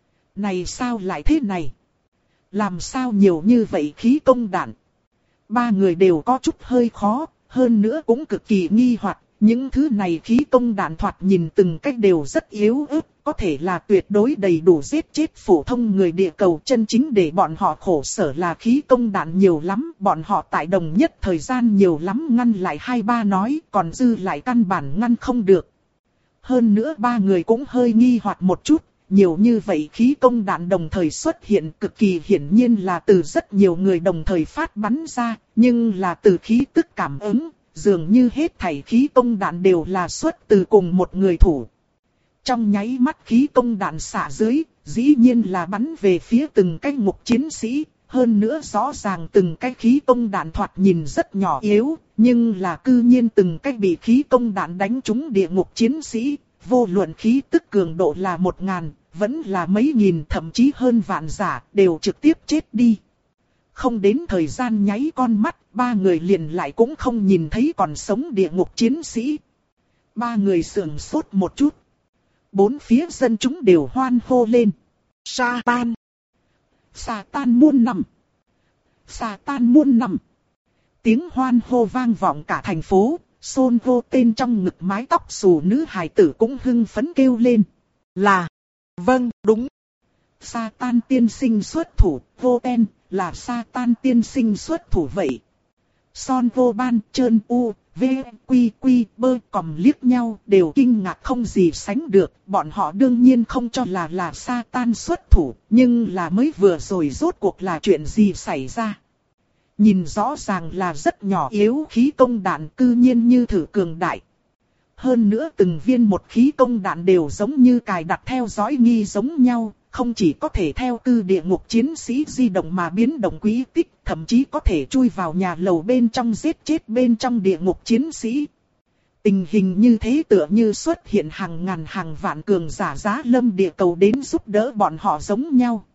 Này sao lại thế này? Làm sao nhiều như vậy khí công đạn? Ba người đều có chút hơi khó, hơn nữa cũng cực kỳ nghi hoặc. Những thứ này khí công đạn thoạt nhìn từng cách đều rất yếu ớt, có thể là tuyệt đối đầy đủ giết chết phổ thông người địa cầu. Chân chính để bọn họ khổ sở là khí công đạn nhiều lắm, bọn họ tại đồng nhất thời gian nhiều lắm ngăn lại hai ba nói, còn dư lại căn bản ngăn không được. Hơn nữa ba người cũng hơi nghi hoặc một chút, nhiều như vậy khí công đạn đồng thời xuất hiện cực kỳ hiển nhiên là từ rất nhiều người đồng thời phát bắn ra, nhưng là từ khí tức cảm ứng. Dường như hết thảy khí công đạn đều là xuất từ cùng một người thủ. Trong nháy mắt khí công đạn xả dưới, dĩ nhiên là bắn về phía từng cái ngục chiến sĩ. Hơn nữa rõ ràng từng cái khí công đạn thoạt nhìn rất nhỏ yếu, nhưng là cư nhiên từng cái bị khí công đạn đánh trúng địa ngục chiến sĩ. Vô luận khí tức cường độ là một ngàn, vẫn là mấy nghìn thậm chí hơn vạn giả, đều trực tiếp chết đi. Không đến thời gian nháy con mắt, ba người liền lại cũng không nhìn thấy còn sống địa ngục chiến sĩ. Ba người sườn sốt một chút. Bốn phía dân chúng đều hoan hô lên. Satan! Satan muôn năm! Satan muôn năm! Tiếng hoan hô vang vọng cả thành phố, Son Vô Tên trong ngực mái tóc xù nữ hài tử cũng hưng phấn kêu lên. Là! Vâng, đúng! Satan tiên sinh xuất thủ, Vô Tên, là Satan tiên sinh xuất thủ vậy. Son Vô Ban, trơn U, V, Quy, Quy, Bơ, Còm liếc nhau đều kinh ngạc không gì sánh được. Bọn họ đương nhiên không cho là là Satan xuất thủ, nhưng là mới vừa rồi rốt cuộc là chuyện gì xảy ra. Nhìn rõ ràng là rất nhỏ yếu khí công đạn cư nhiên như thử cường đại. Hơn nữa từng viên một khí công đạn đều giống như cài đặt theo dõi nghi giống nhau. Không chỉ có thể theo cư địa ngục chiến sĩ di động mà biến động quỹ tích, thậm chí có thể chui vào nhà lầu bên trong giết chết bên trong địa ngục chiến sĩ. Tình hình như thế tựa như xuất hiện hàng ngàn hàng vạn cường giả giá lâm địa cầu đến giúp đỡ bọn họ giống nhau.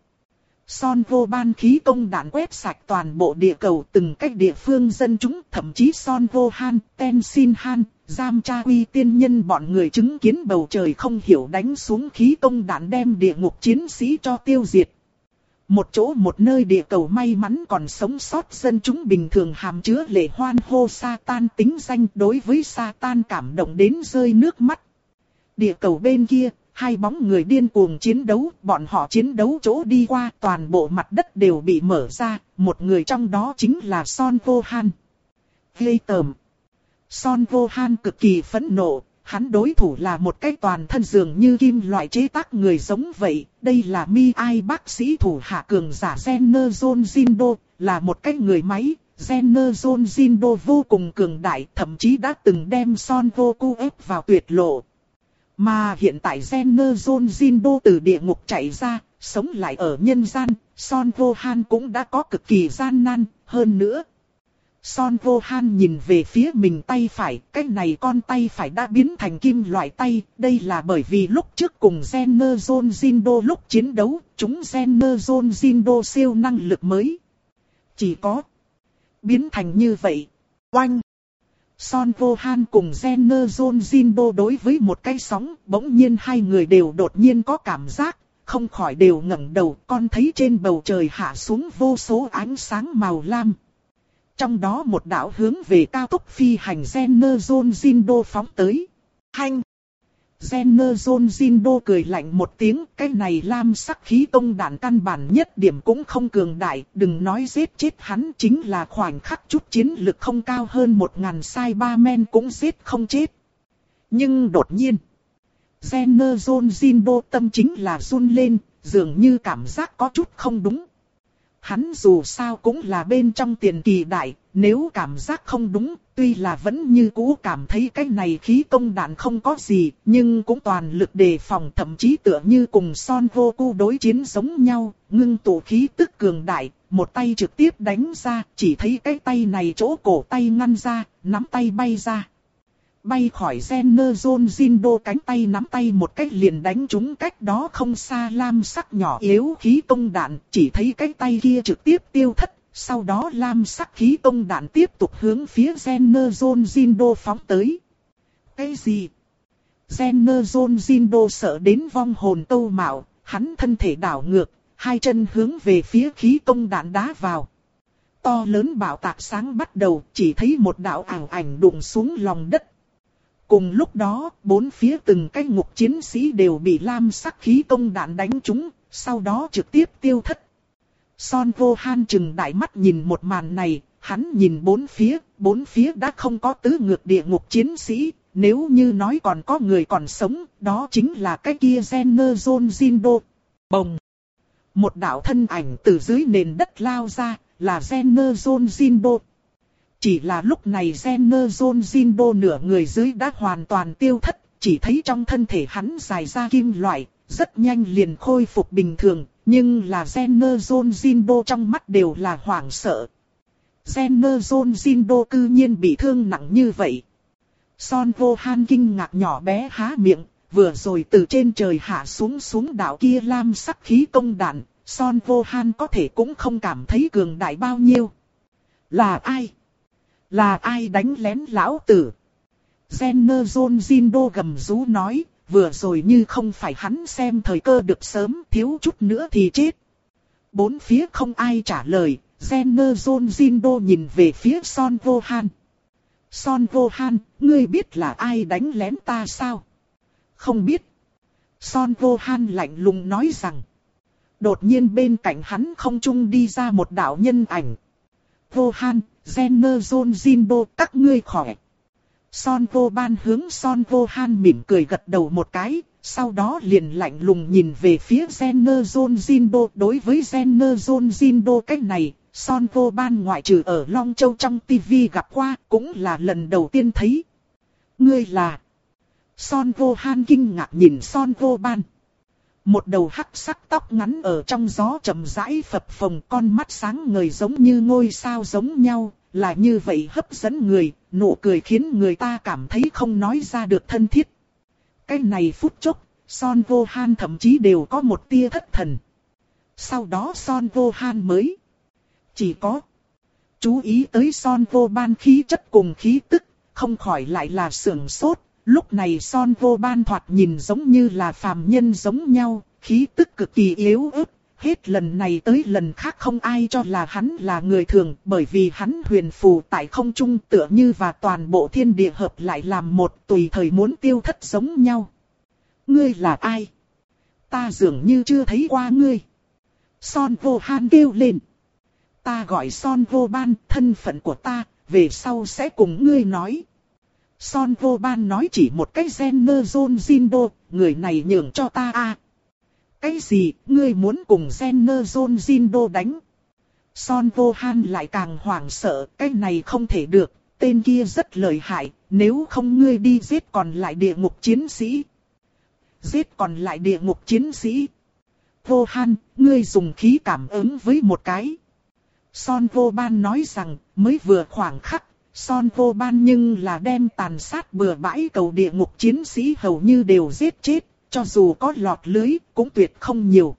Son Vô Ban khí công đạn quét sạch toàn bộ địa cầu từng cách địa phương dân chúng, thậm chí Son Vô Han, Ten Sin Han, Giam Cha Quy tiên nhân bọn người chứng kiến bầu trời không hiểu đánh xuống khí công đạn đem địa ngục chiến sĩ cho tiêu diệt. Một chỗ một nơi địa cầu may mắn còn sống sót dân chúng bình thường hàm chứa lệ hoan hô Satan tính danh đối với Satan cảm động đến rơi nước mắt. Địa cầu bên kia, hai bóng người điên cuồng chiến đấu, bọn họ chiến đấu chỗ đi qua toàn bộ mặt đất đều bị mở ra, một người trong đó chính là Son Vô Han. Ghê tởm. Son Vô Han cực kỳ phẫn nộ, hắn đối thủ là một cái toàn thân dường như kim loại chế tác người giống vậy. Đây là Mi Ai bác sĩ thủ hạ cường giả General Jindo, là một cái người máy. General Jindo vô cùng cường đại, thậm chí đã từng đem Son Vô Cu ép vào tuyệt lộ. Mà hiện tại General Jindo từ địa ngục chạy ra, sống lại ở nhân gian, Son Vô Han cũng đã có cực kỳ gian nan, hơn nữa. Son Vô Han nhìn về phía mình tay phải, cái này con tay phải đã biến thành kim loại tay, đây là bởi vì lúc trước cùng Zener Zone Jindo lúc chiến đấu, chúng Zener Zone Jindo siêu năng lực mới. Chỉ có biến thành như vậy. Oanh! Son Vô Han cùng Zener Zone Jindo đối với một cái sóng, bỗng nhiên hai người đều đột nhiên có cảm giác, không khỏi đều ngẩng đầu, con thấy trên bầu trời hạ xuống vô số ánh sáng màu lam. Trong đó một đạo hướng về cao tốc phi hành Zener Zone Jindo phóng tới. Hanh! Zener Zone Jindo cười lạnh một tiếng, cái này lam sắc khí công đạn căn bản nhất điểm cũng không cường đại, đừng nói giết chết hắn, chính là khoảnh khắc chút chiến lực không cao hơn một ngàn Cybermen cũng giết không chết. Nhưng đột nhiên, Zener Zone Jindo tâm chính là run lên, dường như cảm giác có chút không đúng. Hắn dù sao cũng là bên trong tiền kỳ đại, nếu cảm giác không đúng, tuy là vẫn như cũ cảm thấy cái này khí công đạn không có gì, nhưng cũng toàn lực đề phòng, thậm chí tựa như cùng Son Goku đối chiến giống nhau, ngưng tụ khí tức cường đại, một tay trực tiếp đánh ra, chỉ thấy cái tay này chỗ cổ tay ngăn ra, nắm tay bay ra. Bay khỏi Zener Zone Jindo, cánh tay nắm tay một cách liền đánh trúng cách đó không xa lam sắc nhỏ yếu khí công đạn, chỉ thấy cái tay kia trực tiếp tiêu thất, sau đó lam sắc khí công đạn tiếp tục hướng phía Zener Zone Jindo phóng tới. Cái gì? Zener Zone Jindo sợ đến vong hồn tâu mạo, hắn thân thể đảo ngược, hai chân hướng về phía khí công đạn đá vào. To lớn bạo tạc sáng bắt đầu, chỉ thấy một đạo ảo ảnh đụng xuống lòng đất. Cùng lúc đó, bốn phía từng cái ngục chiến sĩ đều bị lam sắc khí công đạn đánh trúng, sau đó trực tiếp tiêu thất. Son Vô Han trừng đại mắt nhìn một màn này, hắn nhìn bốn phía, bốn phía đã không có tứ ngược địa ngục chiến sĩ, nếu như nói còn có người còn sống, đó chính là cái kia Zener Zone Jindo. Bồng! Một đạo thân ảnh từ dưới nền đất lao ra, là Zener Zone Jindo. Chỉ là lúc này Zener Zone Jindo nửa người dưới đã hoàn toàn tiêu thất, chỉ thấy trong thân thể hắn dài ra kim loại, rất nhanh liền khôi phục bình thường, nhưng là Zener Zone Jindo trong mắt đều là hoảng sợ. Zener Zone Jindo cư nhiên bị thương nặng như vậy. Son Vô Han kinh ngạc nhỏ bé há miệng, vừa rồi từ trên trời hạ xuống xuống đạo kia lam sắc khí công đạn, Son Vô Han có thể cũng không cảm thấy cường đại bao nhiêu. Là ai? Là ai đánh lén lão tử? Zener Zone Jindo gầm rú nói, vừa rồi như không phải hắn xem thời cơ được sớm, thiếu chút nữa thì chết. Bốn phía không ai trả lời, Zener Zone Jindo nhìn về phía Son Vô Han. Son Vô Han, ngươi biết là ai đánh lén ta sao? Không biết. Son Vô Han lạnh lùng nói rằng. Đột nhiên bên cạnh hắn không trung đi ra một đạo nhân ảnh. Vô Han, Zener Zone Jindo, các ngươi khỏe. Son Vô Ban hướng Son Vô Han mỉm cười gật đầu một cái, sau đó liền lạnh lùng nhìn về phía Zener Zone Jindo. Đối với Zener Zone Jindo cách này, Son Vô Ban ngoại trừ ở Long Châu trong tivi gặp qua, cũng là lần đầu tiên thấy. Ngươi là... Son Vô Han kinh ngạc nhìn Son Vô Ban. Một đầu hắc sắc tóc ngắn ở trong gió chậm rãi phập phồng, con mắt sáng ngời giống như ngôi sao giống nhau, là như vậy hấp dẫn người, nụ cười khiến người ta cảm thấy không nói ra được thân thiết. Cái này phút chốc, Son Vô Han thậm chí đều có một tia thất thần. Sau đó Son Vô Han mới chỉ có chú ý tới Son Vô Ban khí chất cùng khí tức, không khỏi lại là sưởng sốt. Lúc này Son Vô Ban thoạt nhìn giống như là phàm nhân giống nhau, khí tức cực kỳ yếu ớt. Hết lần này tới lần khác không ai cho là hắn là người thường, bởi vì hắn huyền phù tại không trung tựa như và toàn bộ thiên địa hợp lại làm một, tùy thời muốn tiêu thất giống nhau. Ngươi là ai? Ta dường như chưa thấy qua ngươi. Son Vô Han kêu lên. Ta gọi Son Vô Ban, thân phận của ta, về sau sẽ cùng ngươi nói. Son Vô Ban nói chỉ một cái Zener Zone Jindo, người này nhường cho ta a. À. Cái gì, ngươi muốn cùng Zener Zone Jindo đánh? Son Vô Han lại càng hoảng sợ, cái này không thể được, tên kia rất lợi hại, nếu không ngươi đi giết còn lại địa ngục chiến sĩ. Giết còn lại địa ngục chiến sĩ. Vô Han, ngươi dùng khí cảm ứng với một cái. Son Vô Ban nói rằng, mới vừa khoảng khắc, Son Vô Ban nhưng là đem tàn sát bừa bãi cầu địa ngục chiến sĩ hầu như đều giết chết, cho dù có lọt lưới, cũng tuyệt không nhiều.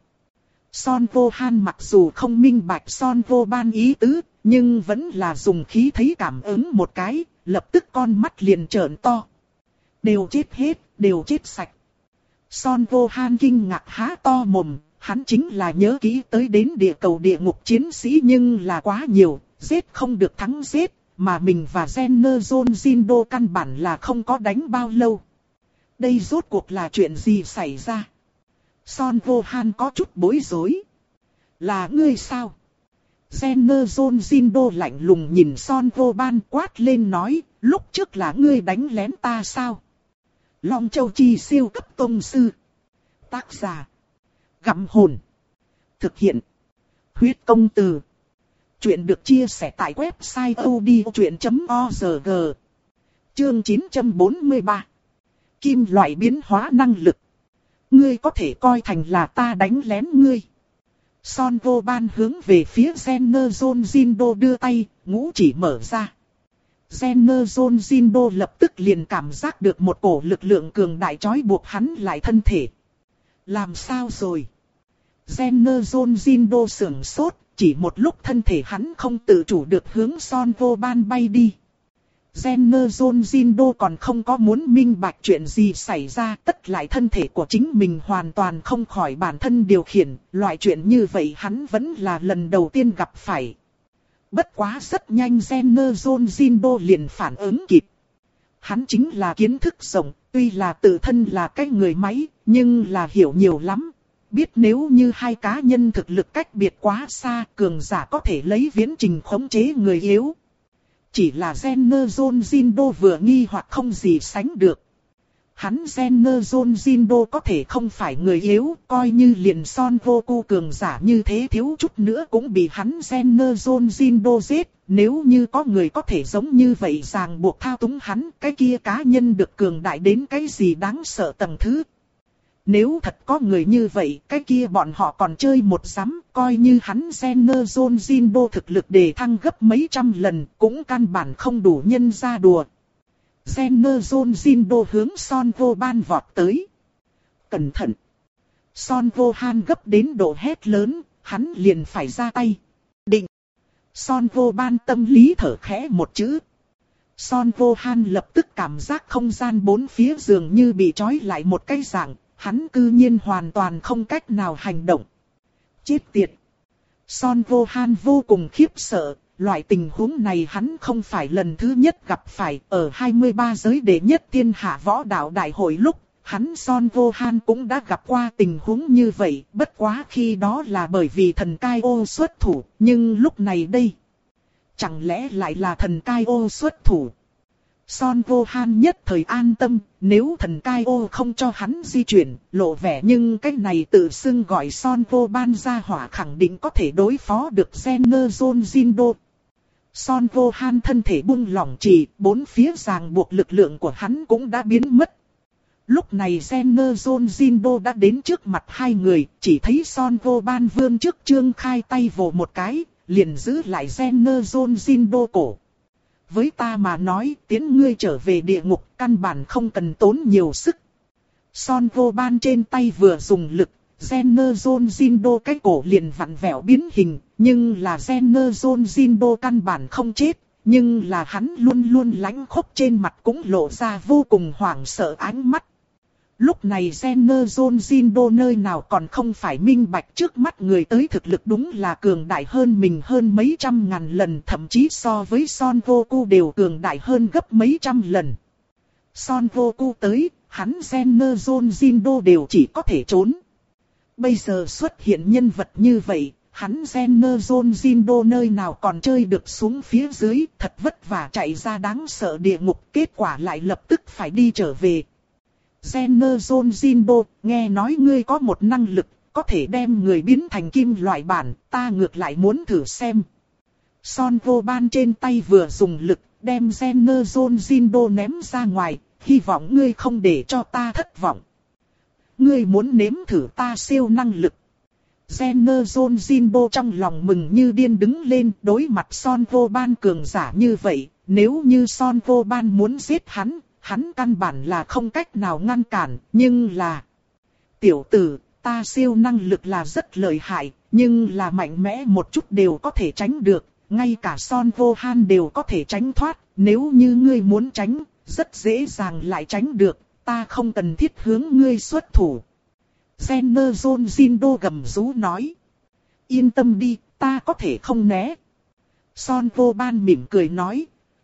Son Vô Han mặc dù không minh bạch Son Vô Ban ý tứ, nhưng vẫn là dùng khí thấy cảm ứng một cái, lập tức con mắt liền trợn to. Đều chết hết, đều chết sạch. Son Vô Han kinh ngạc há to mồm, hắn chính là nhớ kỹ tới đến địa cầu địa ngục chiến sĩ nhưng là quá nhiều, giết không được thắng giết, mà mình và Jenner John Jindo căn bản là không có đánh bao lâu. Đây rốt cuộc là chuyện gì xảy ra? Son Vô Han có chút bối rối. Là ngươi sao? Jenner John Jindo lạnh lùng nhìn Son Vô Ban quát lên nói, lúc trước là ngươi đánh lén ta sao? Long Châu Chi siêu cấp tông sư. Tác giả. Gặm hồn. Thực hiện. Huyết công từ. Chuyện được chia sẻ tại website odchuyện chấm org. Chương chín trăm bốn mươi ba. Kim loại biến hóa năng lực. Ngươi có thể coi thành là ta đánh lén ngươi. Son Vô Ban hướng về phía Jenner John Jindo đưa tay, ngũ chỉ mở ra. Jenner John Jindo lập tức liền cảm giác được một cổ lực lượng cường đại trói buộc hắn lại thân thể. Làm sao rồi? Jenner John Jindo sưởng sốt, chỉ một lúc thân thể hắn không tự chủ được hướng Son Vô Ban bay đi. Jenner John Jindo còn không có muốn minh bạch chuyện gì xảy ra, tất lại thân thể của chính mình hoàn toàn không khỏi bản thân điều khiển, loại chuyện như vậy hắn vẫn là lần đầu tiên gặp phải. Bất quá rất nhanh Jenner John Jindo liền phản ứng kịp. Hắn chính là kiến thức rộng, tuy là tự thân là cái người máy, nhưng là hiểu nhiều lắm. Biết nếu như hai cá nhân thực lực cách biệt quá xa, cường giả có thể lấy viễn trình khống chế người yếu. Chỉ là Jenner John Jindo vừa nghi hoặc không gì sánh được. Hắn Jenner John Jindo có thể không phải người yếu, coi như liền Son Vô Cu cường giả như thế thiếu chút nữa cũng bị hắn Jenner John Jindo giết. Nếu như có người có thể giống như vậy ràng buộc thao túng hắn, cái kia cá nhân được cường đại đến cái gì đáng sợ tầng thứ. Nếu thật có người như vậy, cái kia bọn họ còn chơi một giám, coi như hắn Jenner John Jindo thực lực để thăng gấp mấy trăm lần, cũng căn bản không đủ nhân ra đùa. Jenner John Jindo hướng Son Vô Ban vọt tới. Cẩn thận! Son Vô Han gấp đến độ hét lớn, hắn liền phải ra tay. Định! Son Vô Ban tâm lý thở khẽ một chữ. Son Vô Han lập tức cảm giác không gian bốn phía dường như bị trói lại một cái dạng. Hắn cư nhiên hoàn toàn không cách nào hành động. Chết tiệt! Son Vô Han vô cùng khiếp sợ, loại tình huống này hắn không phải lần thứ nhất gặp phải. Ở hai mươi ba giới đệ nhất thiên hạ võ đạo đại hội lúc, hắn Son Vô Han cũng đã gặp qua tình huống như vậy. Bất quá khi đó là bởi vì thần Cai Ô xuất thủ, nhưng lúc này đây, chẳng lẽ lại là thần Cai Ô xuất thủ? Son Vô Han nhất thời an tâm, nếu thần Cai Ô không cho hắn di chuyển, lộ vẻ nhưng cái này tự xưng gọi Son Vô Ban ra hỏa khẳng định có thể đối phó được Jenner John Jindo. Son Vô Han thân thể buông lỏng chỉ, bốn phía ràng buộc lực lượng của hắn cũng đã biến mất. Lúc này Jenner John Jindo đã đến trước mặt hai người, chỉ thấy Son Vô Ban vươn trước trương khai tay vồ một cái, liền giữ lại Jenner John Jindo cổ. Với ta mà nói, tiến ngươi trở về địa ngục, căn bản không cần tốn nhiều sức. Son Vô Ban trên tay vừa dùng lực, Jenner John Jindo cái cổ liền vặn vẹo biến hình, nhưng là Jenner John Jindo căn bản không chết, nhưng là hắn luôn luôn lãnh khốc trên mặt cũng lộ ra vô cùng hoảng sợ ánh mắt. Lúc này Jenner John Jindo nơi nào còn không phải minh bạch, trước mắt người tới thực lực đúng là cường đại hơn mình hơn mấy trăm ngàn lần, thậm chí so với Son Vô Cu đều cường đại hơn gấp mấy trăm lần. Son Vô Cu tới, hắn Jenner John Jindo đều chỉ có thể trốn. Bây giờ xuất hiện nhân vật như vậy, hắn Jenner John Jindo nơi nào còn chơi được xuống phía dưới, thật vất vả chạy ra đáng sợ địa ngục, kết quả lại lập tức phải đi trở về. Jenner John Jindo, nghe nói ngươi có một năng lực, có thể đem người biến thành kim loại bản, ta ngược lại muốn thử xem. Son Vô Ban trên tay vừa dùng lực, đem Jenner John Jindo ném ra ngoài, hy vọng ngươi không để cho ta thất vọng. Ngươi muốn nếm thử ta siêu năng lực. Zener Jinbo trong lòng mừng như điên đứng lên, đối mặt Son Vô Ban cường giả như vậy, nếu như Son Vô Ban muốn giết hắn, hắn căn bản là không cách nào ngăn cản, nhưng là... Tiểu tử, ta siêu năng lực là rất lợi hại, nhưng là mạnh mẽ một chút đều có thể tránh được, ngay cả Son Vô Han đều có thể tránh thoát, nếu như ngươi muốn tránh, rất dễ dàng lại tránh được, ta không cần thiết hướng ngươi xuất thủ. Zener Jinbo gầm rú nói. Yên tâm đi, ta có thể không né. Son Vô Ban mỉm cười nói.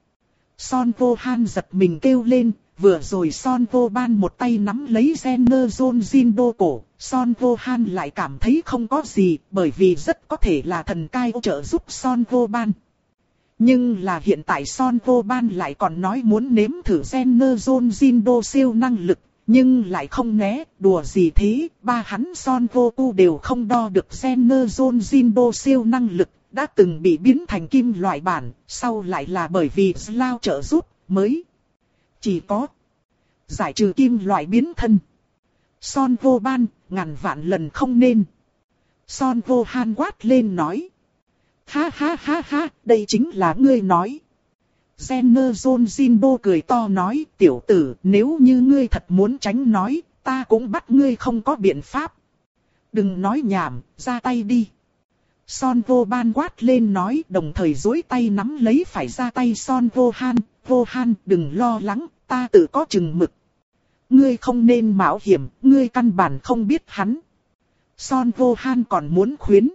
Son Vô Han giật mình kêu lên, vừa rồi Son Vô Ban một tay nắm lấy Zener Jinbo cổ, Son Vô Han lại cảm thấy không có gì, bởi vì rất có thể là thần cai trợ giúp Son Vô Ban. Nhưng là hiện tại Son Vô Ban lại còn nói muốn nếm thử Zener Jinbo siêu năng lực, nhưng lại không né, đùa gì thế, ba hắn Son Vô Cu đều không đo được Zener Jinbo siêu năng lực, đã từng bị biến thành kim loại bản, sau lại là bởi vì Slow trợ giúp, mới chỉ có giải trừ kim loại biến thân. Son Vô Ban, ngàn vạn lần không nên. Son Vô Han quát lên nói. Ha ha ha ha, đây chính là ngươi nói. Zener Jinbo cười to nói, tiểu tử, nếu như ngươi thật muốn tránh nói, ta cũng bắt ngươi không có biện pháp. Đừng nói nhảm, ra tay đi. Son Vô Ban quát lên nói, đồng thời duỗi tay nắm lấy phải ra tay Son Vô Han. Vô Han, đừng lo lắng, ta tự có chừng mực. Ngươi không nên mạo hiểm, ngươi căn bản không biết hắn. Son Vô Han còn muốn khuyến.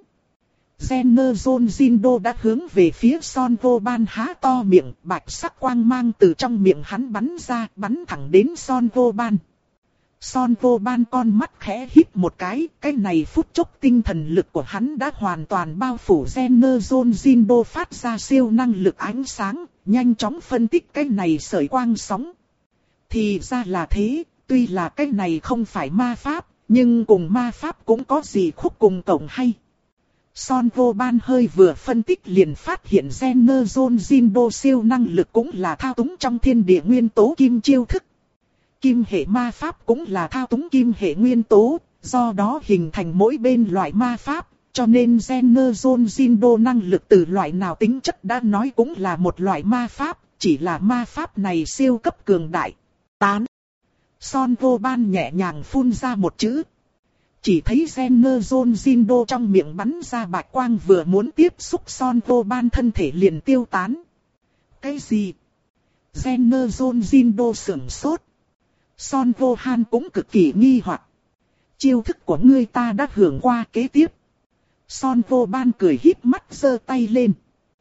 Zener Jinbo đã hướng về phía Son Vô Ban há to miệng, bạch sắc quang mang từ trong miệng hắn bắn ra, bắn thẳng đến Son Vô Ban. Son Vô Ban con mắt khẽ híp một cái, cái này phút chốc tinh thần lực của hắn đã hoàn toàn bao phủ Zener Jinbo phát ra siêu năng lực ánh sáng, nhanh chóng phân tích cái này sợi quang sóng. Thì ra là thế, tuy là cái này không phải ma pháp, nhưng cùng ma pháp cũng có gì khúc cùng cộng hay. Son Vô Ban hơi vừa phân tích liền phát hiện Zener Jinbo siêu năng lực cũng là thao túng trong thiên địa nguyên tố kim chiêu thức. Kim hệ ma pháp cũng là thao túng kim hệ nguyên tố, do đó hình thành mỗi bên loại ma pháp, cho nên Zener Jinbo năng lực từ loại nào tính chất đã nói cũng là một loại ma pháp, chỉ là ma pháp này siêu cấp cường đại. Tán. Son Vô Ban nhẹ nhàng phun ra một chữ. Chỉ thấy Zener Jinbo trong miệng bắn ra bạch quang vừa muốn tiếp xúc Son Vô Ban thân thể liền tiêu tán. Cái gì? Zener Jinbo sửng sốt. Son Vô Han cũng cực kỳ nghi hoặc. Chiêu thức của ngươi ta đã hưởng qua kế tiếp. Son Vô Ban cười híp mắt giơ tay lên.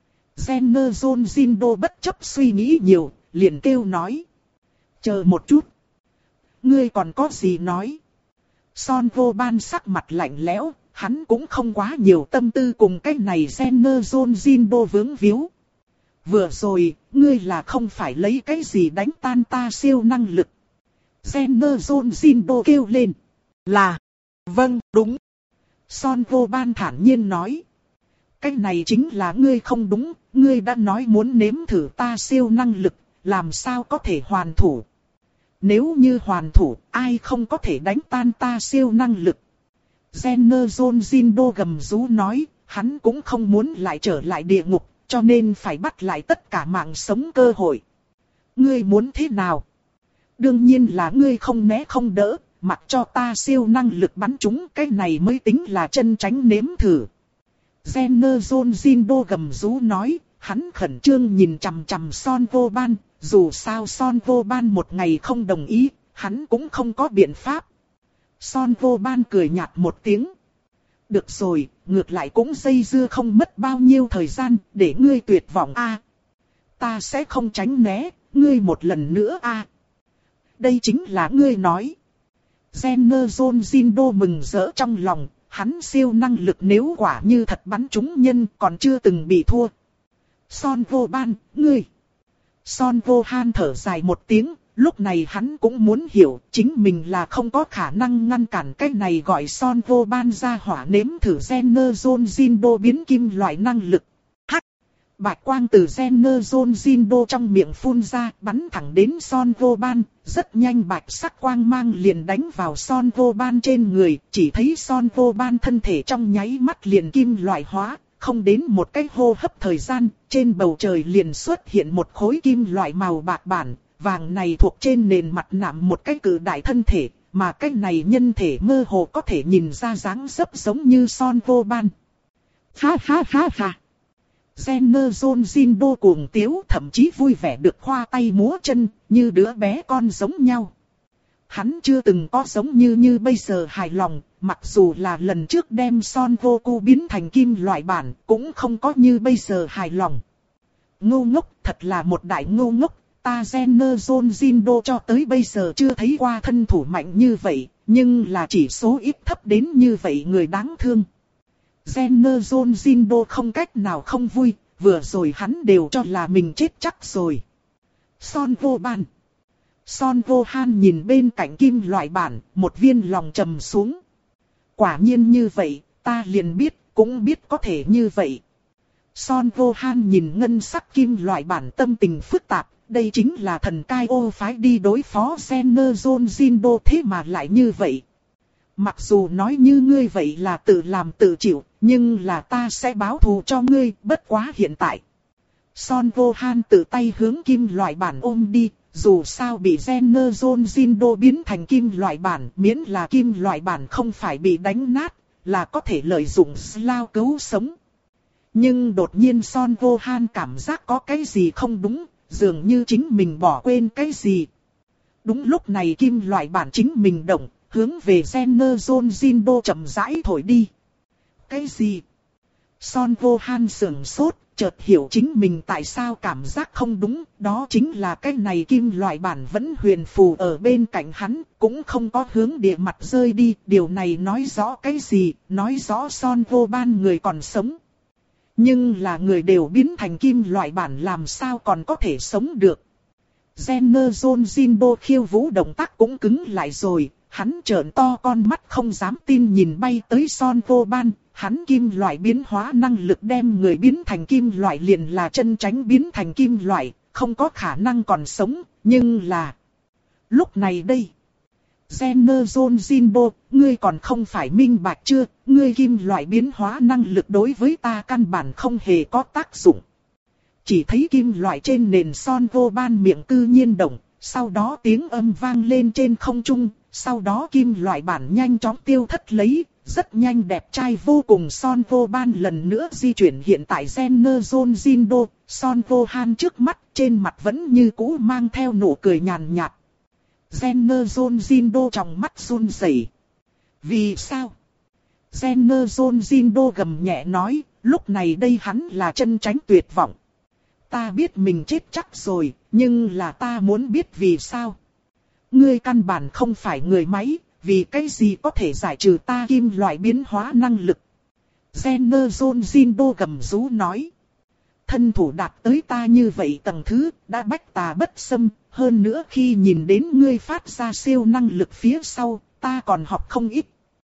Zener Jinbo bất chấp suy nghĩ nhiều, liền kêu nói. Chờ một chút. Ngươi còn có gì nói? Son Vô Ban sắc mặt lạnh lẽo, hắn cũng không quá nhiều tâm tư cùng cái này Zener Jinbo vướng víu. Vừa rồi, ngươi là không phải lấy cái gì đánh tan ta siêu năng lực. Zener Jinbo kêu lên. Là, vâng, đúng. Son Vô Ban thản nhiên nói. Cái này chính là ngươi không đúng, ngươi đã nói muốn nếm thử ta siêu năng lực, làm sao có thể hoàn thủ. Nếu như hoàn thủ, ai không có thể đánh tan ta siêu năng lực. Zener Jinbo gầm rú nói, hắn cũng không muốn lại trở lại địa ngục, cho nên phải bắt lại tất cả mạng sống cơ hội. Ngươi muốn thế nào? Đương nhiên là ngươi không né không đỡ, mặc cho ta siêu năng lực bắn chúng, cái này mới tính là chân tránh nếm thử. Zener Jinbo gầm rú nói, hắn khẩn trương nhìn chằm chằm Son Vô Ban, dù sao Son Vô Ban một ngày không đồng ý, hắn cũng không có biện pháp. Son Vô Ban cười nhạt một tiếng. Được rồi, ngược lại cũng dây dưa không mất bao nhiêu thời gian, để ngươi tuyệt vọng a. À, ta sẽ không tránh né, ngươi một lần nữa a. À, đây chính là ngươi nói. Zener Jinbo mừng rỡ trong lòng, hắn siêu năng lực nếu quả như thật bắn trúng nhân còn chưa từng bị thua. Son Vô Ban, ngươi. Son Vô Han thở dài một tiếng, lúc này hắn cũng muốn hiểu chính mình là không có khả năng ngăn cản cái này gọi Son Vô Ban ra hỏa nếm thử Zener Jinbo biến kim loại năng lực. Hắc! Bạch quang từ General Jindo trong miệng phun ra, bắn thẳng đến Son Goban, rất nhanh bạch sắc quang mang liền đánh vào Son Goban trên người, chỉ thấy Son Goban thân thể trong nháy mắt liền kim loại hóa, không đến một cái hô hấp thời gian, trên bầu trời liền xuất hiện một khối kim loại màu bạc bản, vàng này thuộc trên nền mặt nạm một cái cự đại thân thể, mà cái này nhân thể mơ hồ có thể nhìn ra dáng dấp giống như Son Goban. Ha ha ha ha! General Jindo cuồng tiếu, thậm chí vui vẻ được khoa tay múa chân, như đứa bé con giống nhau. Hắn chưa từng có giống như như bây giờ hài lòng, mặc dù là lần trước đem Son Goku biến thành kim loại bản, cũng không có như bây giờ hài lòng. Ngu ngốc, thật là một đại ngu ngốc, ta General Jindo cho tới bây giờ chưa thấy qua thân thủ mạnh như vậy, nhưng là chỉ số ít thấp đến như vậy người đáng thương. General Jindo không cách nào không vui, vừa rồi hắn đều cho là mình chết chắc rồi. Son Goban. Son Gohan nhìn bên cạnh kim loại bản, một viên lòng trầm xuống. Quả nhiên như vậy, ta liền biết, cũng biết có thể như vậy. Son Gohan nhìn ngân sắc kim loại bản tâm tình phức tạp, đây chính là thần cai ô phái đi đối phó General Jindo thế mà lại như vậy. Mặc dù nói như ngươi vậy là tự làm tự chịu, nhưng là ta sẽ báo thù cho ngươi, bất quá hiện tại. Son Gohan tự tay hướng kim loại bản ôm đi, dù sao bị General Jindo biến thành kim loại bản, miễn là kim loại bản không phải bị đánh nát, là có thể lợi dụng Slow cứu sống. Nhưng đột nhiên Son Gohan cảm giác có cái gì không đúng, dường như chính mình bỏ quên cái gì. Đúng lúc này kim loại bản chính mình động, hướng về General Jindo chậm rãi thổi đi. Cái gì? Son Gohan sửng sốt, chợt hiểu chính mình tại sao cảm giác không đúng, đó chính là cái này kim loại bản vẫn huyền phù ở bên cạnh hắn, cũng không có hướng địa mặt rơi đi, điều này nói rõ cái gì, nói rõ Son Goban người còn sống. Nhưng là người đều biến thành kim loại bản làm sao còn có thể sống được. General Jindo khiêu vũ động tác cũng cứng lại rồi, hắn trợn to con mắt không dám tin nhìn bay tới Son Goban, hắn kim loại biến hóa năng lực đem người biến thành kim loại liền là chân tránh biến thành kim loại, không có khả năng còn sống, nhưng là... Lúc này đây... General Jindo, ngươi còn không phải minh bạch chưa, ngươi kim loại biến hóa năng lực đối với ta căn bản không hề có tác dụng. Chỉ thấy kim loại trên nền Son Goban miệng cư nhiên động, sau đó tiếng âm vang lên trên không trung, sau đó kim loại bản nhanh chóng tiêu thất lấy, rất nhanh đẹp trai vô cùng Son Goban lần nữa di chuyển hiện tại General Jindo, Son Gohan trước mắt trên mặt vẫn như cũ mang theo nụ cười nhàn nhạt. General Jindo trong mắt run rẩy. Vì sao? General Jindo gầm nhẹ nói, lúc này đây hắn là chân tránh tuyệt vọng. Ta biết mình chết chắc rồi, nhưng là ta muốn biết vì sao. Ngươi căn bản không phải người máy, vì cái gì có thể giải trừ ta kim loại biến hóa năng lực. General Jindo gầm rú nói. Thân thủ đạt tới ta như vậy tầng thứ, đã bách tà bất xâm, hơn nữa khi nhìn đến ngươi phát ra siêu năng lực phía sau, ta còn học không ít.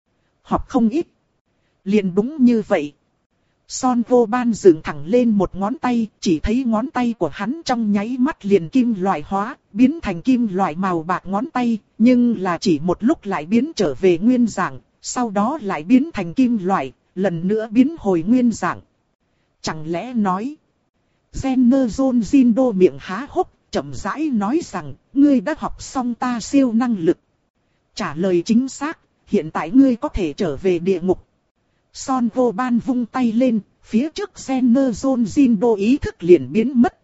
Học không ít. Liền đúng như vậy. Son Goban dựng thẳng lên một ngón tay, chỉ thấy ngón tay của hắn trong nháy mắt liền kim loại hóa, biến thành kim loại màu bạc ngón tay, nhưng là chỉ một lúc lại biến trở về nguyên dạng, sau đó lại biến thành kim loại, lần nữa biến hồi nguyên dạng. Chẳng lẽ nói... General Jindo miệng há hốc, chậm rãi nói rằng, ngươi đã học xong ta siêu năng lực. Trả lời chính xác, hiện tại ngươi có thể trở về địa ngục. Son Goban vung tay lên, phía trước General Jindo ý thức liền biến mất.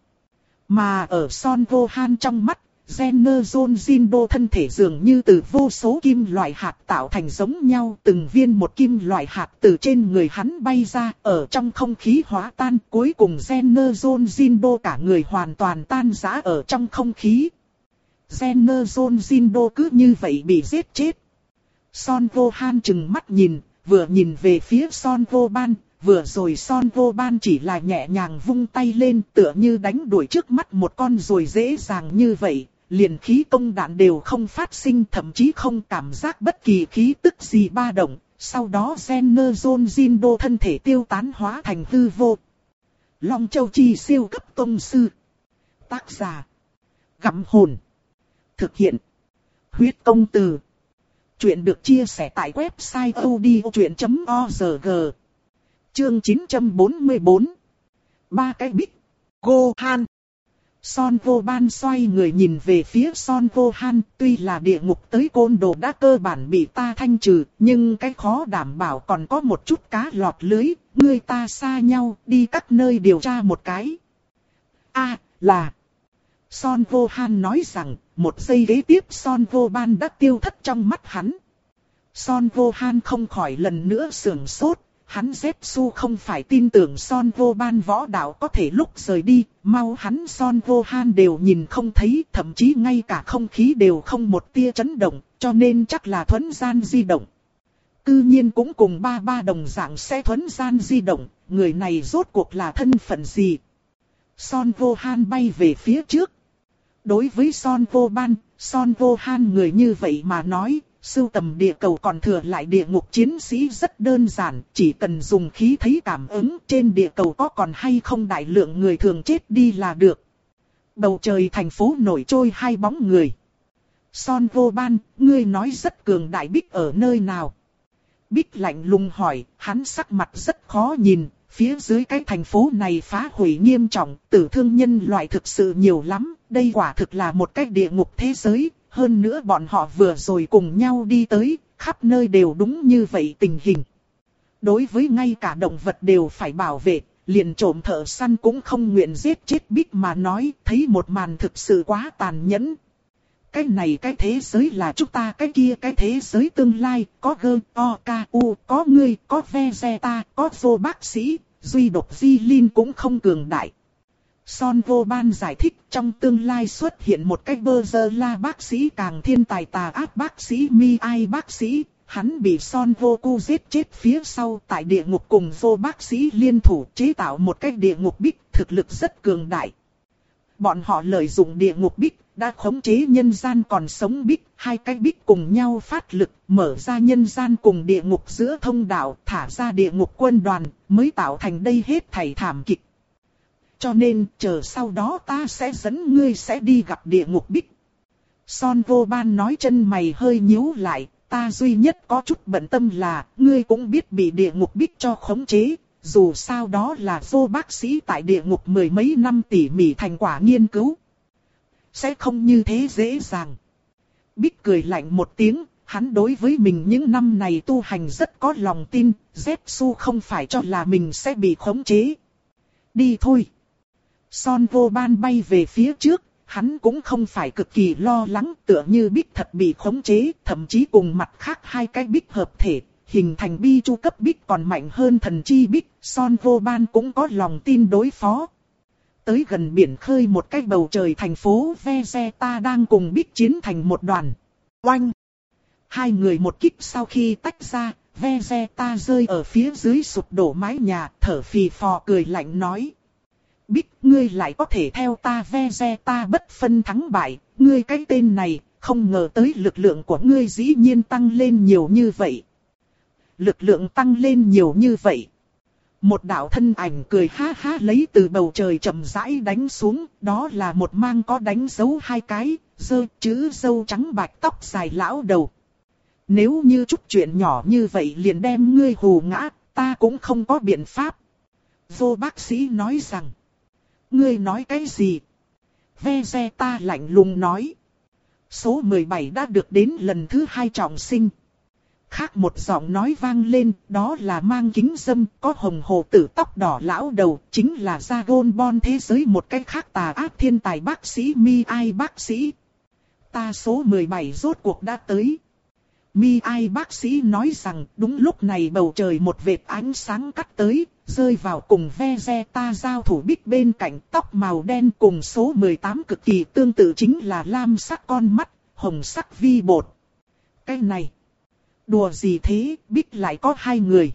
Mà ở Son Gohan trong mắt, General Jindo thân thể dường như từ vô số kim loại hạt tạo thành giống nhau, từng viên một kim loại hạt từ trên người hắn bay ra, ở trong không khí hóa tan, cuối cùng General Jindo cả người hoàn toàn tan rã ở trong không khí. General Jindo cứ như vậy bị giết chết. Son Gohan chừng mắt nhìn, vừa nhìn về phía Son Goban, vừa rồi Son Goban chỉ là nhẹ nhàng vung tay lên tựa như đánh đuổi trước mắt một con ruồi dễ dàng như vậy. Liền khí công đạn đều không phát sinh, thậm chí không cảm giác bất kỳ khí tức gì ba động, sau đó General Jindo thân thể tiêu tán hóa thành hư vô. Long Châu Chi siêu cấp tông sư. Tác giả. Gặm hồn. Thực hiện. Huyết công từ. Chuyện được chia sẻ tại website audiochuyện chấm org. Chương chín trăm bốn mươi bốn. Ba cái bích. Gohan. Son Gohan xoay người nhìn về phía Son Gohan, tuy là địa ngục tới côn đồ đã cơ bản bị ta thanh trừ, nhưng cái khó đảm bảo còn có một chút cá lọt lưới, ngươi ta xa nhau, đi các nơi điều tra một cái. A, à, là... Son Gohan nói rằng, một giây kế tiếp Son Gohan đã tiêu thất trong mắt hắn. Son Gohan không khỏi lần nữa sưởng sốt. Hắn Zetsu không phải tin tưởng Son Gohan võ đạo có thể lúc rời đi, mau hắn Son Gohan đều nhìn không thấy, thậm chí ngay cả không khí đều không một tia chấn động, cho nên chắc là thuấn gian di động. Cư nhiên cũng cùng ba ba đồng dạng sẽ thuấn gian di động, người này rốt cuộc là thân phận gì? Son Gohan bay về phía trước. Đối với Son Gohan, Son Gohan người như vậy mà nói, sưu tầm địa cầu còn thừa lại địa ngục chiến sĩ rất đơn giản, chỉ cần dùng khí thấy cảm ứng trên địa cầu có còn hay không đại lượng người thường chết đi là được. Bầu trời thành phố nổi trôi hai bóng người. Son Gohan, ngươi nói rất cường đại Bích ở nơi nào? Bích lạnh lùng hỏi, hắn sắc mặt rất khó nhìn, phía dưới cái thành phố này phá hủy nghiêm trọng, tử thương nhân loại thực sự nhiều lắm, đây quả thực là một cái địa ngục thế giới. Hơn nữa bọn họ vừa rồi cùng nhau đi tới, khắp nơi đều đúng như vậy tình hình. Đối với ngay cả động vật đều phải bảo vệ, liền trộm thợ săn cũng không nguyện giết chết Bích mà nói, thấy một màn thực sự quá tàn nhẫn. Cái này cái thế giới là chúng ta, cái kia cái thế giới tương lai, có Gơ, O, K, U, có ngươi, có Vegeta, có Vô bác sĩ, duy độc Di Linh cũng không cường đại. Son Gohan giải thích trong tương lai xuất hiện một cái bơ dơ la bác sĩ càng thiên tài tà ác bác sĩ Mi Ai bác sĩ, hắn bị Son Goku giết chết phía sau tại địa ngục cùng Vô bác sĩ liên thủ chế tạo một cái địa ngục bích thực lực rất cường đại. Bọn họ lợi dụng địa ngục bích đã khống chế nhân gian còn sống bích, hai cái bích cùng nhau phát lực mở ra nhân gian cùng địa ngục giữa thông đạo thả ra địa ngục quân đoàn mới tạo thành đây hết thảy thảm kịch. Cho nên, chờ sau đó ta sẽ dẫn ngươi sẽ đi gặp địa ngục bích. Son Gohan nói chân mày hơi nhíu lại, ta duy nhất có chút bận tâm là, ngươi cũng biết bị địa ngục bích cho khống chế, dù sao đó là Vô bác sĩ tại địa ngục mười mấy năm tỉ mỉ thành quả nghiên cứu. Sẽ không như thế dễ dàng. Bích cười lạnh một tiếng, hắn đối với mình những năm này tu hành rất có lòng tin, Zetsu không phải cho là mình sẽ bị khống chế. Đi thôi. Son Gohan bay về phía trước, hắn cũng không phải cực kỳ lo lắng tựa như Bích thật bị khống chế, thậm chí cùng mặt khác hai cái Bích hợp thể, hình thành bi chu cấp Bích còn mạnh hơn thần chi Bích, Son Gohan cũng có lòng tin đối phó. Tới gần biển khơi một cái bầu trời thành phố Vegeta đang cùng Bích chiến thành một đoàn. Oanh! Hai người một kích sau khi tách ra, Vegeta rơi ở phía dưới sụp đổ mái nhà, thở phì phò cười lạnh nói. Bích, ngươi lại có thể theo ta Vegeta bất phân thắng bại, ngươi cái tên này, không ngờ tới lực lượng của ngươi dĩ nhiên tăng lên nhiều như vậy. Lực lượng tăng lên nhiều như vậy. Một đạo thân ảnh cười ha ha lấy từ bầu trời chậm rãi đánh xuống, đó là một mang có đánh dấu hai cái, dơ chữ dâu trắng bạch tóc dài lão đầu. Nếu như chút chuyện nhỏ như vậy liền đem ngươi hù ngã, ta cũng không có biện pháp. Vô bác sĩ nói rằng. Ngươi nói cái gì? Vegeta lạnh lùng nói. Số mười bảy đã được đến lần thứ hai trọng sinh. Khác một giọng nói vang lên, đó là mang kính dâm, có hồng hồ tử tóc đỏ lão đầu, chính là Dragon Ball thế giới một cách khác tà ác thiên tài bác sĩ Mi Ai bác sĩ. Ta số mười bảy rốt cuộc đã tới. Mi Ai bác sĩ nói rằng đúng lúc này bầu trời một vệt ánh sáng cắt tới, rơi vào cùng Vegeta giao thủ Bích bên cạnh tóc màu đen cùng số mười tám cực kỳ tương tự chính là lam sắc con mắt, hồng sắc vi bột. Cái này, đùa gì thế, Bích lại có hai người.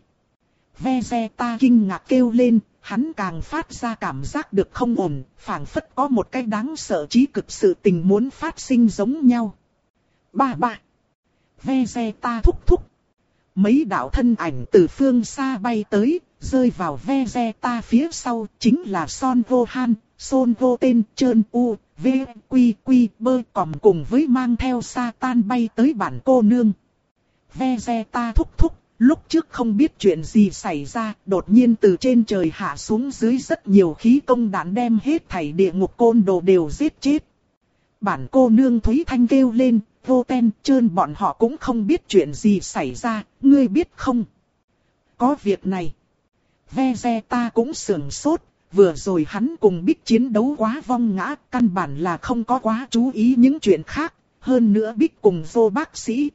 Vegeta kinh ngạc kêu lên, hắn càng phát ra cảm giác được không ổn, phảng phất có một cái đáng sợ trí cực sự tình muốn phát sinh giống nhau. Ba ba. Vegeta thúc thúc. Mấy đạo thân ảnh từ phương xa bay tới, rơi vào Vegeta phía sau chính là Son Gohan, Son Goten, Trơn U, V, Quy, Quy, Bơ còm cùng với mang theo Satan bay tới bản cô nương. Vegeta thúc thúc, lúc trước không biết chuyện gì xảy ra, đột nhiên từ trên trời hạ xuống dưới rất nhiều khí công đạn đem hết thảy địa ngục côn đồ đều giết chết. Bản cô nương Thúy Thanh kêu lên, Goten, Trơn bọn họ cũng không biết chuyện gì xảy ra, ngươi biết không? Có việc này. Vegeta cũng sửng sốt, vừa rồi hắn cùng Bích chiến đấu quá vong ngã, căn bản là không có quá chú ý những chuyện khác, hơn nữa Bích cùng vô bác sĩ.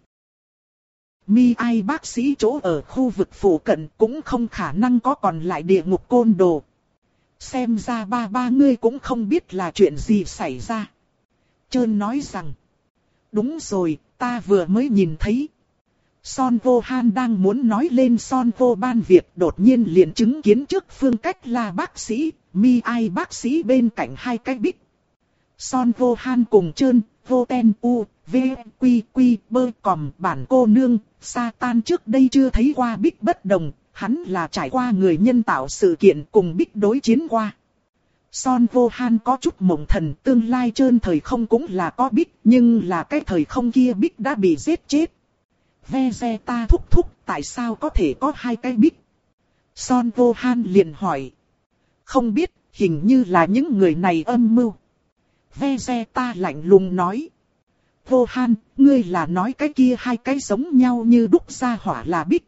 Mi ai bác sĩ chỗ ở khu vực phụ cận cũng không khả năng có còn lại địa ngục côn đồ. Xem ra ba ba ngươi cũng không biết là chuyện gì xảy ra. Trơn nói rằng, đúng rồi, ta vừa mới nhìn thấy. Son Gohan đang muốn nói lên Son Goban việc, đột nhiên liền chứng kiến trước phương cách là bác sĩ, Mi ai bác sĩ bên cạnh hai cái Bích. Son Gohan cùng Trơn, Goten U, V, Quy, Quy, Bơ còm bản cô nương, Satan trước đây chưa thấy qua Bích bất đồng, hắn là trải qua người nhân tạo sự kiện cùng Bích đối chiến qua. Son Gohan có chút mộng thần, tương lai Trơn thời không cũng là có Bích, nhưng là cái thời không kia Bích đã bị giết chết. Vegeta thúc thúc, tại sao có thể có hai cái Bích? Son Gohan liền hỏi. Không biết, hình như là những người này âm mưu. Vegeta lạnh lùng nói. Gohan, ngươi là nói cái kia hai cái giống nhau như đúc ra hỏa là Bích.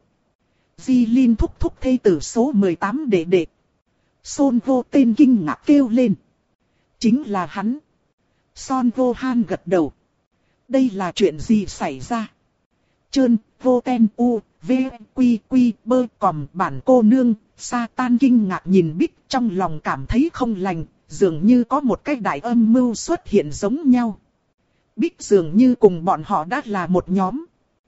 Jilin thúc thúc thê tử số mười tám đệ đệ. Son Goten kinh ngạc kêu lên. Chính là hắn. Son Gohan gật đầu. Đây là chuyện gì xảy ra? Trơn, Goten U, V, Quy, Quy, Bơ còm bản cô nương, Satan kinh ngạc nhìn Bích trong lòng cảm thấy không lành, dường như có một cái đại âm mưu xuất hiện giống nhau. Bích dường như cùng bọn họ đã là một nhóm.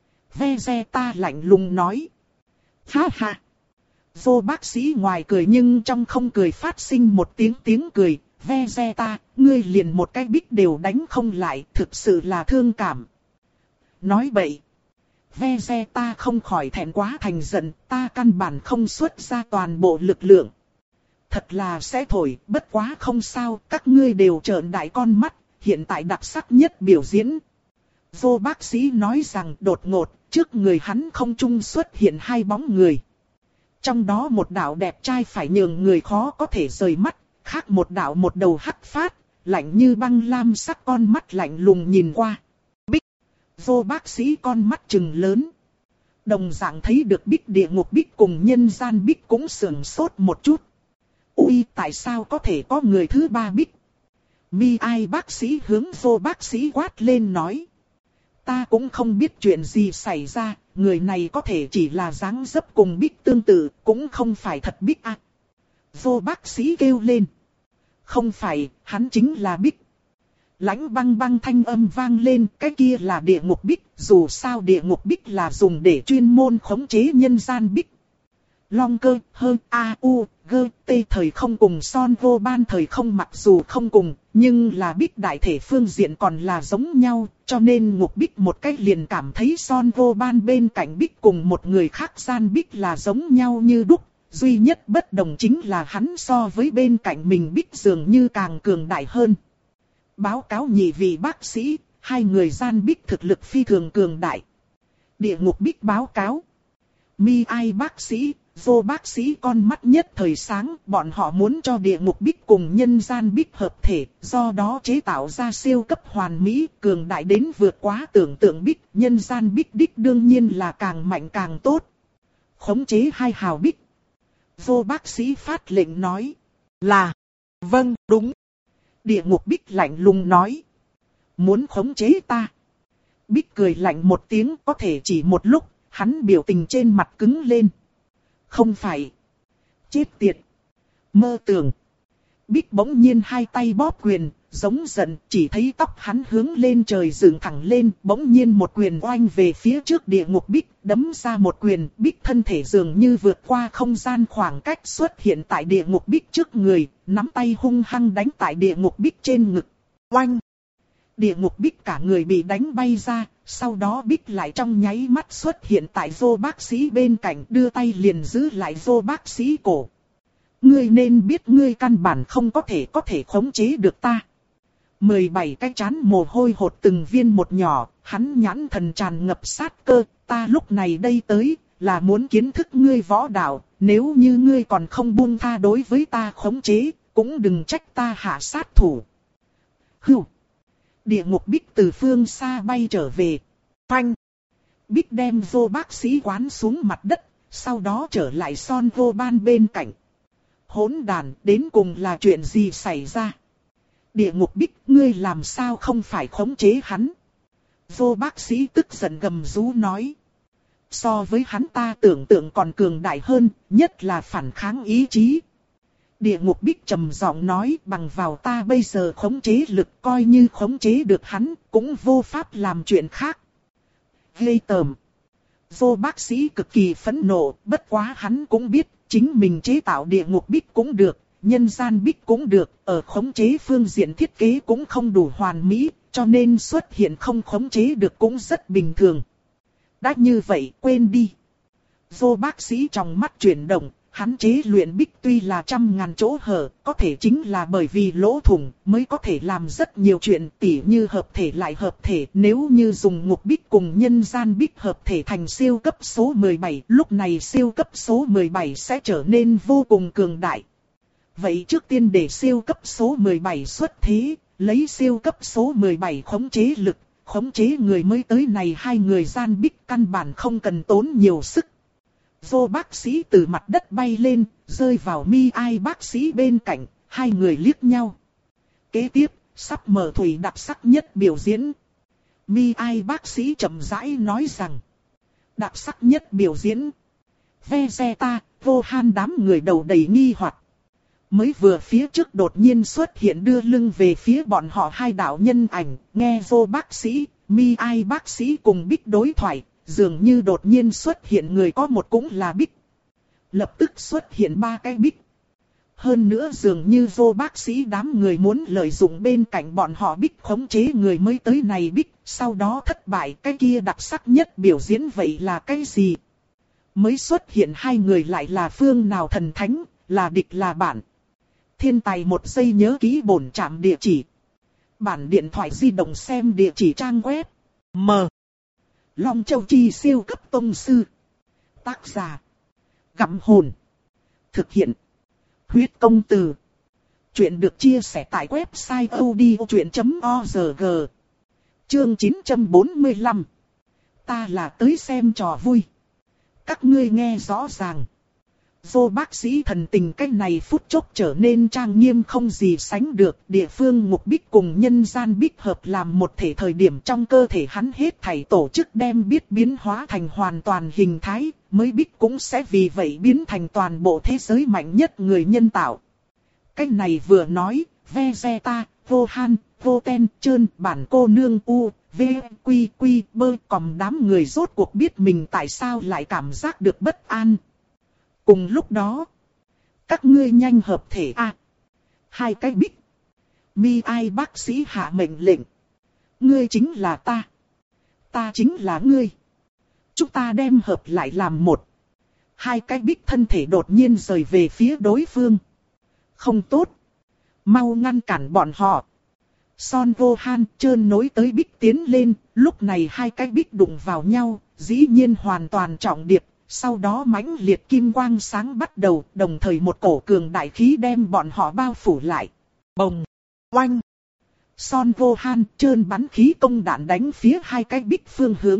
Vegeta lạnh lùng nói. Ha ha. Vô bác sĩ ngoài cười nhưng trong không cười phát sinh một tiếng tiếng cười. Vegeta, ngươi liền một cái Bích đều đánh không lại, thực sự là thương cảm. Nói bậy. Vegeta không khỏi thẹn quá thành giận, ta căn bản không xuất ra toàn bộ lực lượng. Thật là sẽ thổi, bất quá không sao, các ngươi đều trợn đại con mắt, hiện tại đặc sắc nhất biểu diễn. Vô bác sĩ nói rằng đột ngột, trước người hắn không trung xuất hiện hai bóng người. Trong đó một đạo đẹp trai phải nhường người khó có thể rời mắt, khác một đạo một đầu hắc phát, lạnh như băng lam sắc con mắt lạnh lùng nhìn qua. Bích, vô bác sĩ con mắt trừng lớn. Đồng dạng thấy được Bích địa ngục Bích cùng nhân gian Bích cũng sườn sốt một chút. Ui, tại sao có thể có người thứ ba Bích? Mi ai bác sĩ hướng vô bác sĩ quát lên nói. Ta cũng không biết chuyện gì xảy ra, người này có thể chỉ là dáng dấp cùng Bích tương tự, cũng không phải thật Bích à. Vô bác sĩ kêu lên. Không phải, hắn chính là Bích. Lãnh băng băng thanh âm vang lên, cái kia là địa ngục Bích, dù sao địa ngục Bích là dùng để chuyên môn khống chế nhân gian Bích. Long cơ, hơn, a, u, gơ, tê thời không cùng Son Goban thời không mặc dù không cùng, nhưng là Bích đại thể phương diện còn là giống nhau, cho nên ngục Bích một cách liền cảm thấy Son Goban bên cạnh Bích cùng một người khác gian Bích là giống nhau như đúc, duy nhất bất đồng chính là hắn so với bên cạnh mình Bích dường như càng cường đại hơn. Báo cáo nhị vị bác sĩ, hai người gian Bích thực lực phi thường cường đại. Địa ngục Bích báo cáo. Mi ai bác sĩ, vô bác sĩ con mắt nhất thời sáng, bọn họ muốn cho địa ngục Bích cùng nhân gian Bích hợp thể, do đó chế tạo ra siêu cấp hoàn mỹ, cường đại đến vượt quá tưởng tượng Bích, nhân gian Bích đích đương nhiên là càng mạnh càng tốt. Khống chế hai hào Bích. Vô bác sĩ phát lệnh nói, là, vâng, đúng. Địa ngục Bích lạnh lùng nói, muốn khống chế ta. Bích cười lạnh một tiếng, có thể chỉ một lúc, hắn biểu tình trên mặt cứng lên. Không phải. Chết tiệt. Mơ tưởng. Bích bỗng nhiên hai tay bóp quyền, giống giận, chỉ thấy tóc hắn hướng lên trời dựng thẳng lên, bỗng nhiên một quyền oanh về phía trước địa ngục Bích, đấm ra một quyền, Bích thân thể dường như vượt qua không gian khoảng cách xuất hiện tại địa ngục Bích trước người, nắm tay hung hăng đánh tại địa ngục Bích trên ngực. Oanh! Địa ngục Bích cả người bị đánh bay ra, sau đó Bích lại trong nháy mắt xuất hiện tại Dô bác sĩ bên cạnh, đưa tay liền giữ lại Dô bác sĩ cổ. Ngươi nên biết ngươi căn bản không có thể có thể khống chế được ta. mười bảy cái chán mồ hôi hột từng viên một nhỏ, hắn nhãn thần tràn ngập sát cơ, ta lúc này đây tới, là muốn kiến thức ngươi võ đạo, nếu như ngươi còn không buông tha đối với ta khống chế, cũng đừng trách ta hạ sát thủ. Hưu. Địa ngục Bích từ phương xa bay trở về. Phanh. Bích đem vô bác sĩ quán xuống mặt đất, sau đó trở lại Son vô ban bên cạnh. Hỗn đàn, đến cùng là chuyện gì xảy ra? Địa ngục Bích, ngươi làm sao không phải khống chế hắn? Vô bác sĩ tức giận gầm rú nói. So với hắn ta tưởng tượng còn cường đại hơn, nhất là phản kháng ý chí. Địa ngục Bích trầm giọng nói, bằng vào ta bây giờ khống chế lực, coi như khống chế được hắn, cũng vô pháp làm chuyện khác. Ghê tởm. Vô bác sĩ cực kỳ phẫn nộ, bất quá hắn cũng biết, chính mình chế tạo địa ngục Bích cũng được, nhân gian Bích cũng được, ở khống chế phương diện thiết kế cũng không đủ hoàn mỹ, cho nên xuất hiện không khống chế được cũng rất bình thường. Đã như vậy, quên đi. Vô bác sĩ trong mắt chuyển động, hắn chế luyện Bích tuy là trăm ngàn chỗ hở, có thể chính là bởi vì lỗ thủng mới có thể làm rất nhiều chuyện, tỉ như hợp thể lại hợp thể. Nếu như dùng ngục Bích cùng nhân gian Bích hợp thể thành siêu cấp số mười bảy, lúc này siêu cấp số mười bảy sẽ trở nên vô cùng cường đại. Vậy trước tiên để siêu cấp số mười bảy xuất thế, lấy siêu cấp số mười bảy khống chế lực, khống chế người mới tới này hai người gian Bích căn bản không cần tốn nhiều sức. Vô bác sĩ từ mặt đất bay lên, rơi vào mi ai bác sĩ bên cạnh, hai người liếc nhau. Kế tiếp, sắp mở thủy đặc sắc nhất biểu diễn. Mi ai bác sĩ chậm rãi nói rằng, đặc sắc nhất biểu diễn. Vegeta, Vô Han đám người đầu đầy nghi hoặc. Mới vừa phía trước đột nhiên xuất hiện đưa lưng về phía bọn họ hai đạo nhân ảnh, nghe Vô bác sĩ, mi ai bác sĩ cùng Bích đối thoại. Dường như đột nhiên xuất hiện người có một cũng là Bích. Lập tức xuất hiện ba cái Bích. Hơn nữa dường như Vô bác sĩ đám người muốn lợi dụng bên cạnh bọn họ Bích khống chế người mới tới này Bích. Sau đó thất bại, cái kia đặc sắc nhất biểu diễn vậy là cái gì? Mới xuất hiện hai người lại là phương nào thần thánh, là địch là bạn. Thiên tài một giây nhớ ký bổn trạm địa chỉ. Bản điện thoại di động xem địa chỉ trang web. M. Long Châu Chi siêu cấp tông sư. Tác giả. Gặm hồn. Thực hiện. Huyết công từ. Chuyện được chia sẻ tại website odchuyện chấm org. Chương chín trăm bốn mươi lăm. Ta là tới xem trò vui. Các ngươi nghe rõ ràng. Vô bác sĩ thần tình cách này phút chốc trở nên trang nghiêm không gì sánh được. Địa phương ngục Bích cùng nhân gian Bích hợp làm một thể thời điểm trong cơ thể hắn hết thảy tổ chức đem biết biến hóa thành hoàn toàn hình thái. Mới Bích cũng sẽ vì vậy biến thành toàn bộ thế giới mạnh nhất người nhân tạo. Cách này vừa nói, Vegeta, Vô Han, Vô Ten, Trơn, bản cô nương U, V, Quy, Quy, Bơ, còn đám người rốt cuộc biết mình tại sao lại cảm giác được bất an. Cùng lúc đó, các ngươi nhanh hợp thể a. À, hai cái Bích. Mi ai bác sĩ hạ mệnh lệnh. Ngươi chính là ta. Ta chính là ngươi. Chúng ta đem hợp lại làm một. Hai cái Bích thân thể đột nhiên rời về phía đối phương. Không tốt. Mau ngăn cản bọn họ. Son Vô Han trơn nối tới Bích tiến lên. Lúc này hai cái Bích đụng vào nhau. Dĩ nhiên hoàn toàn trọng điệp. Sau đó mãnh liệt kim quang sáng bắt đầu, đồng thời một cổ cường đại khí đem bọn họ bao phủ lại. Bồng! Oanh! Son Vô Han trơn bắn khí công đạn đánh phía hai cái Bích phương hướng.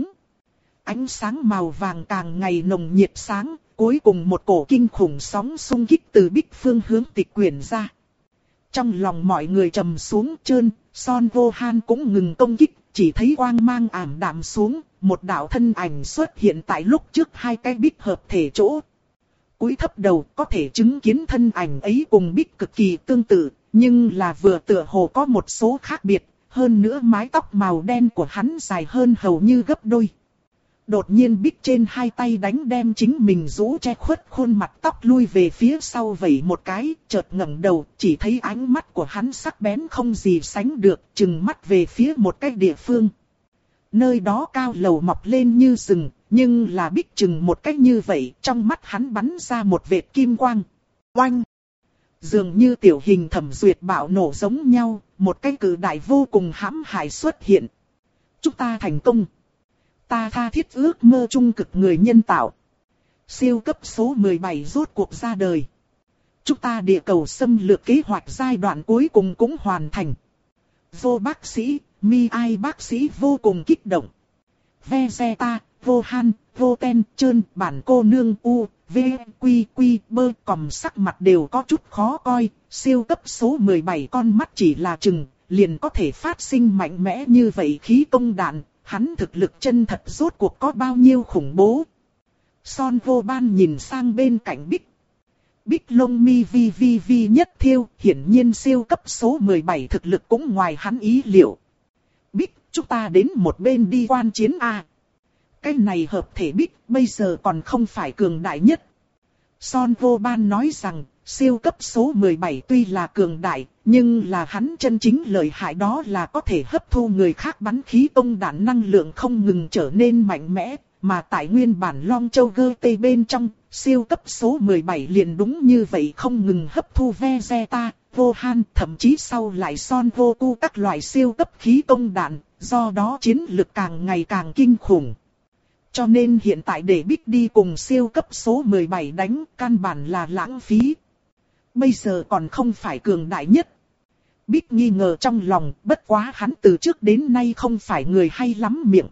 Ánh sáng màu vàng càng ngày nồng nhiệt sáng, cuối cùng một cổ kinh khủng sóng xung kích từ Bích phương hướng tịch quyển ra. Trong lòng mọi người trầm xuống trơn, Son Vô Han cũng ngừng công kích, chỉ thấy quang mang ảm đạm xuống. Một đạo thân ảnh xuất hiện tại lúc trước hai cái Bích hợp thể chỗ. Cúi thấp đầu có thể chứng kiến thân ảnh ấy cùng Bích cực kỳ tương tự, nhưng là vừa tựa hồ có một số khác biệt, hơn nữa mái tóc màu đen của hắn dài hơn hầu như gấp đôi. Đột nhiên Bích trên hai tay đánh đem chính mình rũ che khuất khuôn mặt tóc lui về phía sau vẩy một cái, chợt ngẩng đầu, chỉ thấy ánh mắt của hắn sắc bén không gì sánh được, trừng mắt về phía một cái địa phương. Nơi đó cao lầu mọc lên như rừng, nhưng là Bích chừng một cách như vậy, trong mắt hắn bắn ra một vệt kim quang. Oanh! Dường như tiểu hình Thẩm Duyệt bạo nổ giống nhau, một cái cự đại vô cùng hãm hại xuất hiện. Chúng ta thành công! Ta tha thiết ước mơ trung cực người nhân tạo. Siêu cấp số mười bảy rốt cuộc ra đời. Chúng ta địa cầu xâm lược kế hoạch giai đoạn cuối cùng cũng hoàn thành. Vô bác sĩ, mi ai bác sĩ vô cùng kích động. Vegeta, vô han, vô ten, trơn, bản cô nương u, v, quy, quy, bơ, còm sắc mặt đều có chút khó coi. Siêu cấp số mười bảy con mắt chỉ là chừng, liền có thể phát sinh mạnh mẽ như vậy khí công đạn. Hắn thực lực chân thật rốt cuộc có bao nhiêu khủng bố. Son Vô Ban nhìn sang bên cạnh Bích. Bích lông mi vi vi vi nhất thiêu, hiển nhiên siêu cấp số mười bảy thực lực cũng ngoài hắn ý liệu. Bích, chúng ta đến một bên đi quan chiến a. Cái này hợp thể Bích, bây giờ còn không phải cường đại nhất. Son Vô Ban nói rằng, siêu cấp số mười bảy tuy là cường đại, nhưng là hắn chân chính lợi hại đó là có thể hấp thu người khác bắn khí công đạn năng lượng không ngừng trở nên mạnh mẽ, mà tại nguyên bản Long Châu giê tê bên trong, siêu cấp số mười bảy liền đúng như vậy không ngừng hấp thu Vegeta, vô han, thậm chí sau lại Son Goku các loại siêu cấp khí công đạn, do đó chiến lực càng ngày càng kinh khủng. Cho nên hiện tại để Bích đi cùng siêu cấp số mười bảy đánh, căn bản là lãng phí. Bây giờ còn không phải cường đại nhất. Bích nghi ngờ trong lòng, bất quá hắn từ trước đến nay không phải người hay lắm miệng.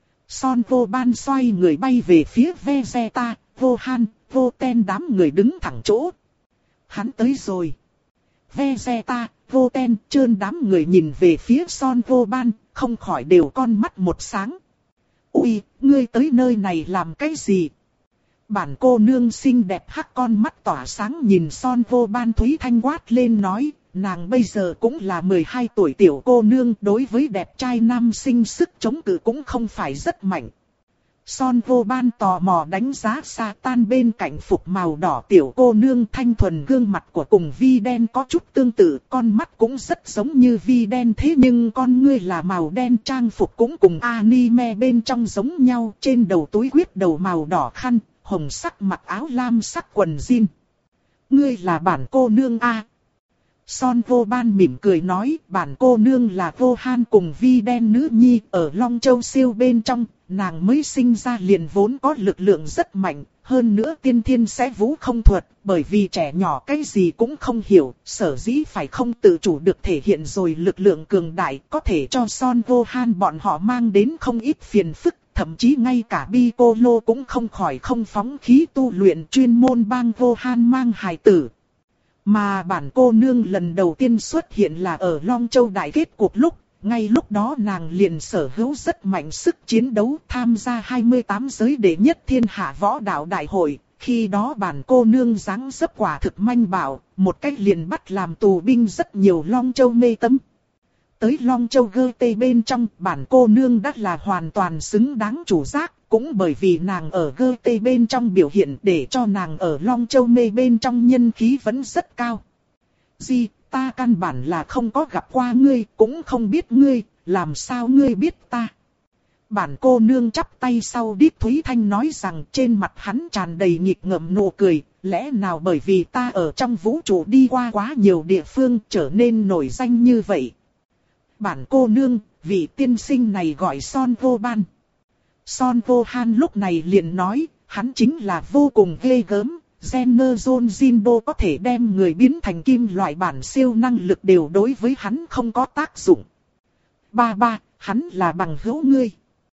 Son Vô Ban xoay người bay về phía Vegeta, vô han, vô ten đám người đứng thẳng chỗ. Hắn tới rồi. Vegeta, vô ten, trơn đám người nhìn về phía Son Vô Ban, không khỏi đều con mắt một sáng. Ui, ngươi tới nơi này làm cái gì? Bản cô nương xinh đẹp hắc con mắt tỏa sáng nhìn Son Vô Ban Thúy Thanh quát lên nói, nàng bây giờ cũng là mười hai tuổi tiểu cô nương, đối với đẹp trai nam sinh sức chống cự cũng không phải rất mạnh. Son Vô Ban tò mò đánh giá Satan bên cạnh phục màu đỏ tiểu cô nương thanh thuần gương mặt của cùng Vi đen có chút tương tự, con mắt cũng rất giống như Vi đen thế nhưng con ngươi là màu đen, trang phục cũng cùng anime bên trong giống nhau, trên đầu túi huyết đầu màu đỏ khăn, hồng sắc mặc áo lam sắc quần jean. Ngươi là bản cô nương a? Son Vô Ban mỉm cười nói, bản cô nương là Vô Han cùng Vi đen nữ nhi, ở Long Châu siêu bên trong, nàng mới sinh ra liền vốn có lực lượng rất mạnh, hơn nữa tiên thiên sẽ vũ không thuật, bởi vì trẻ nhỏ cái gì cũng không hiểu, sở dĩ phải không tự chủ được thể hiện rồi lực lượng cường đại, có thể cho Son Vô Han bọn họ mang đến không ít phiền phức. Thậm chí ngay cả Piccolo cũng không khỏi không phóng khí tu luyện, chuyên môn bang Vô Han mang hài tử. Mà bản cô nương lần đầu tiên xuất hiện là ở Long Châu đại kết cuộc lúc, ngay lúc đó nàng liền sở hữu rất mạnh sức chiến đấu, tham gia hai mươi tám giới đệ nhất thiên hạ võ đạo đại hội. Khi đó bản cô nương dáng dấp quả thực manh bảo, một cách liền bắt làm tù binh rất nhiều Long Châu mê tấm. Tới Long Châu giê tê bên trong, bản cô nương đã là hoàn toàn xứng đáng chủ giác, cũng bởi vì nàng ở giê tê bên trong biểu hiện để cho nàng ở Long Châu mê bên trong nhân khí vẫn rất cao. Di, ta căn bản là không có gặp qua ngươi, cũng không biết ngươi, làm sao ngươi biết ta? Bản cô nương chắp tay sau đít Thúy Thanh nói rằng trên mặt hắn tràn đầy nghịch ngợm nụ cười, lẽ nào bởi vì ta ở trong vũ trụ đi qua quá nhiều địa phương trở nên nổi danh như vậy? Bản cô nương, vị tiên sinh này gọi Son Vô Ban. Son Vô Han lúc này liền nói, hắn chính là vô cùng ghê gớm, Generation Jinbo có thể đem người biến thành kim loại bản siêu năng lực đều đối với hắn không có tác dụng. Ba ba, hắn là bằng hữu ngươi.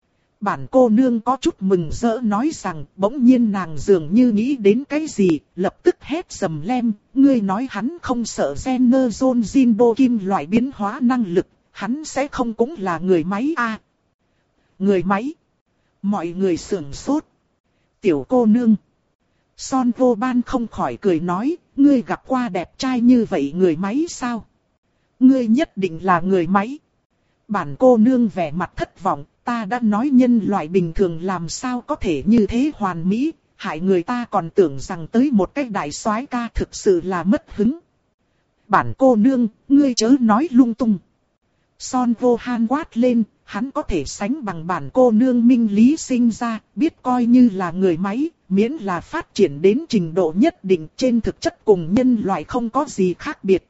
Bản cô nương có chút mừng rỡ nói rằng, bỗng nhiên nàng dường như nghĩ đến cái gì, lập tức hét sầm lem, ngươi nói hắn không sợ Generation Jinbo kim loại biến hóa năng lực. Hắn sẽ không cũng là người máy a? À, người máy? Mọi người sửng sốt. Tiểu cô nương. Son Vô Ban không khỏi cười nói, ngươi gặp qua đẹp trai như vậy người máy sao? Ngươi nhất định là người máy. Bản cô nương vẻ mặt thất vọng, ta đã nói nhân loại bình thường làm sao có thể như thế hoàn mỹ, hại người ta còn tưởng rằng tới một cái đại soái ca, thực sự là mất hứng. Bản cô nương, ngươi chớ nói lung tung. Son Vô Han quát lên, hắn có thể sánh bằng bản cô nương Minh Lý sinh ra, biết coi như là người máy, miễn là phát triển đến trình độ nhất định, trên thực chất cùng nhân loại không có gì khác biệt.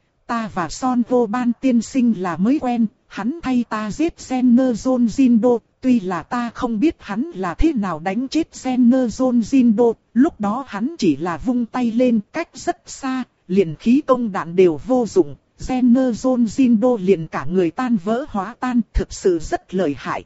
Ta và Son Vô Ban tiên sinh là mới quen, hắn thay ta giết Sennerzon Jindo, tuy là ta không biết hắn là thế nào đánh chết Sennerzon Jindo, lúc đó hắn chỉ là vung tay lên cách rất xa, liền khí công đạn đều vô dụng, Sennerzon Jindo liền cả người tan vỡ hóa tan, thực sự rất lợi hại.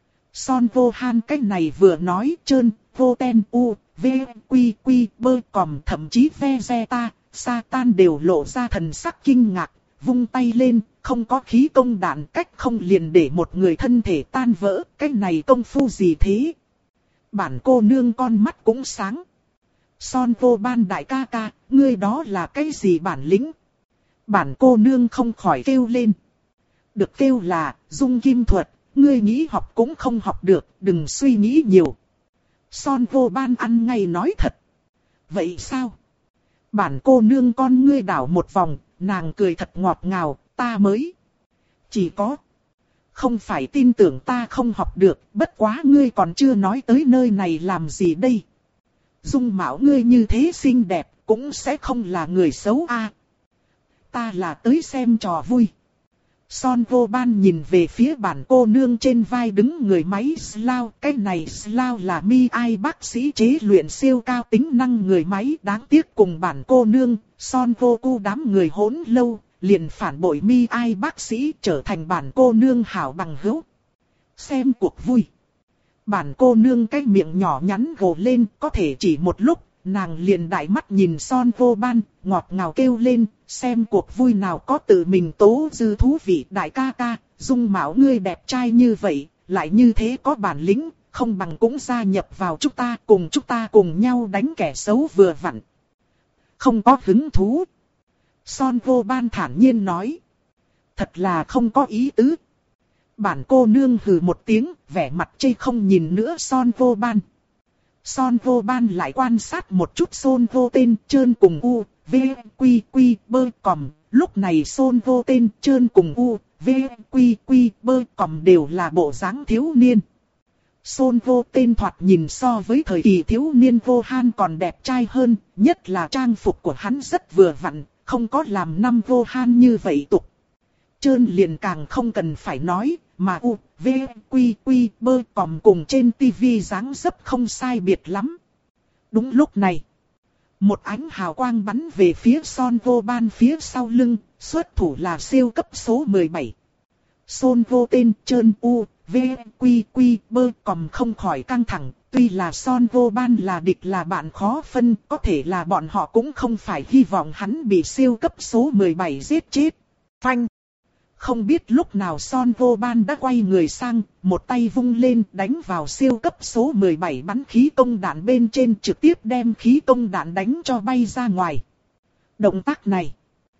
Son Vô Han cách này vừa nói trơn, vô ten u, v, quy quy, bơ còm, thậm chí Vegeta, Satan đều lộ ra thần sắc kinh ngạc, vung tay lên, không có khí công đạn cách không liền để một người thân thể tan vỡ, cái này công phu gì thế? Bản cô nương con mắt cũng sáng. Son Vô Ban đại ca ca, ngươi đó là cái gì bản lĩnh? Bản cô nương không khỏi kêu lên. Được kêu là, dung kim thuật, ngươi nghĩ học cũng không học được, đừng suy nghĩ nhiều. Son Vô Ban ăn ngay nói thật. Vậy sao? Bản cô nương con ngươi đảo một vòng, nàng cười thật ngọt ngào, ta mới. Chỉ có. Không phải tin tưởng ta không học được, bất quá ngươi còn chưa nói tới nơi này làm gì đây. Dung mạo ngươi như thế xinh đẹp, cũng sẽ không là người xấu a. À, ta là tới xem trò vui. Son Vô Ban nhìn về phía bản cô nương trên vai đứng người máy Slow. Cái này Slow là mi ai bác sĩ chế luyện siêu cao tính năng người máy. Đáng tiếc cùng bản cô nương, Son Vô Cu đám người hỗn lâu, liền phản bội mi ai bác sĩ trở thành bản cô nương hảo bằng hữu. Xem cuộc vui. Bản cô nương cái miệng nhỏ nhắn gồ lên, có thể chỉ một lúc, nàng liền đại mắt nhìn Son Vô Ban, ngọt ngào kêu lên, xem cuộc vui nào có tự mình tố dư thú vị. Đại ca ca, dung mạo ngươi đẹp trai như vậy, lại như thế có bản lĩnh, không bằng cũng gia nhập vào chúng ta, cùng chúng ta cùng nhau đánh kẻ xấu vừa vặn. Không có hứng thú. Son Vô Ban thản nhiên nói. Thật là không có ý tứ. Bản cô nương hừ một tiếng, vẻ mặt chây không nhìn nữa Son Vô Ban. Son Vô Ban lại quan sát một chút Son Vô Tên trơn cùng U, V, Quy, Quy, Bơ, Còm. Lúc này Son Vô Tên trơn cùng U, V, Quy, Quy, Bơ, Còm đều là bộ dáng thiếu niên. Son Vô Tên thoạt nhìn so với thời kỳ thiếu niên Vô Han còn đẹp trai hơn, nhất là trang phục của hắn rất vừa vặn, không có làm năm Vô Han như vậy tục. Trơn liền càng không cần phải nói, mà U, V, Quy, Quy, Bơ, Còm cùng trên tivi dáng dấp không sai biệt lắm. Đúng lúc này, một ánh hào quang bắn về phía Son Vô Ban phía sau lưng, xuất thủ là siêu cấp số mười bảy. Son Vô Tên trơn U, V, Quy, Quy, Bơ, Còm không khỏi căng thẳng, tuy là Son Vô Ban là địch là bạn khó phân, có thể là bọn họ cũng không phải hy vọng hắn bị siêu cấp số mười bảy giết chết. Phanh! Không biết lúc nào Son Vô Ban đã quay người sang, một tay vung lên đánh vào siêu cấp số mười bảy bắn khí công đạn bên trên, trực tiếp đem khí công đạn đánh cho bay ra ngoài. Động tác này,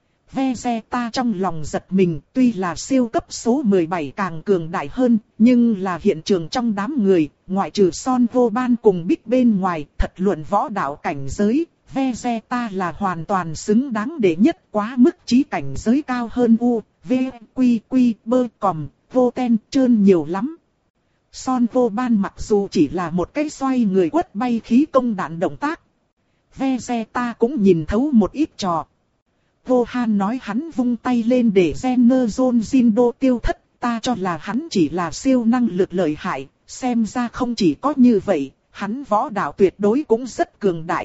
Vegeta trong lòng giật mình, tuy là siêu cấp số mười bảy càng cường đại hơn, nhưng là hiện trường trong đám người, ngoại trừ Son Vô Ban cùng Big bên ngoài, thật luận võ đạo cảnh giới, Vegeta là hoàn toàn xứng đáng để nhất, quá mức chí cảnh giới cao hơn U, V, Quy, Quy, Bơ, Còm, Vô Ten trơn nhiều lắm. Son Vô Ban mặc dù chỉ là một cái xoay người quất bay khí công đạn động tác, Vegeta cũng nhìn thấu một ít trò. Vô Han nói hắn vung tay lên để Sennerzon Jindo tiêu thất, ta cho là hắn chỉ là siêu năng lực lợi hại, xem ra không chỉ có như vậy, hắn võ đạo tuyệt đối cũng rất cường đại.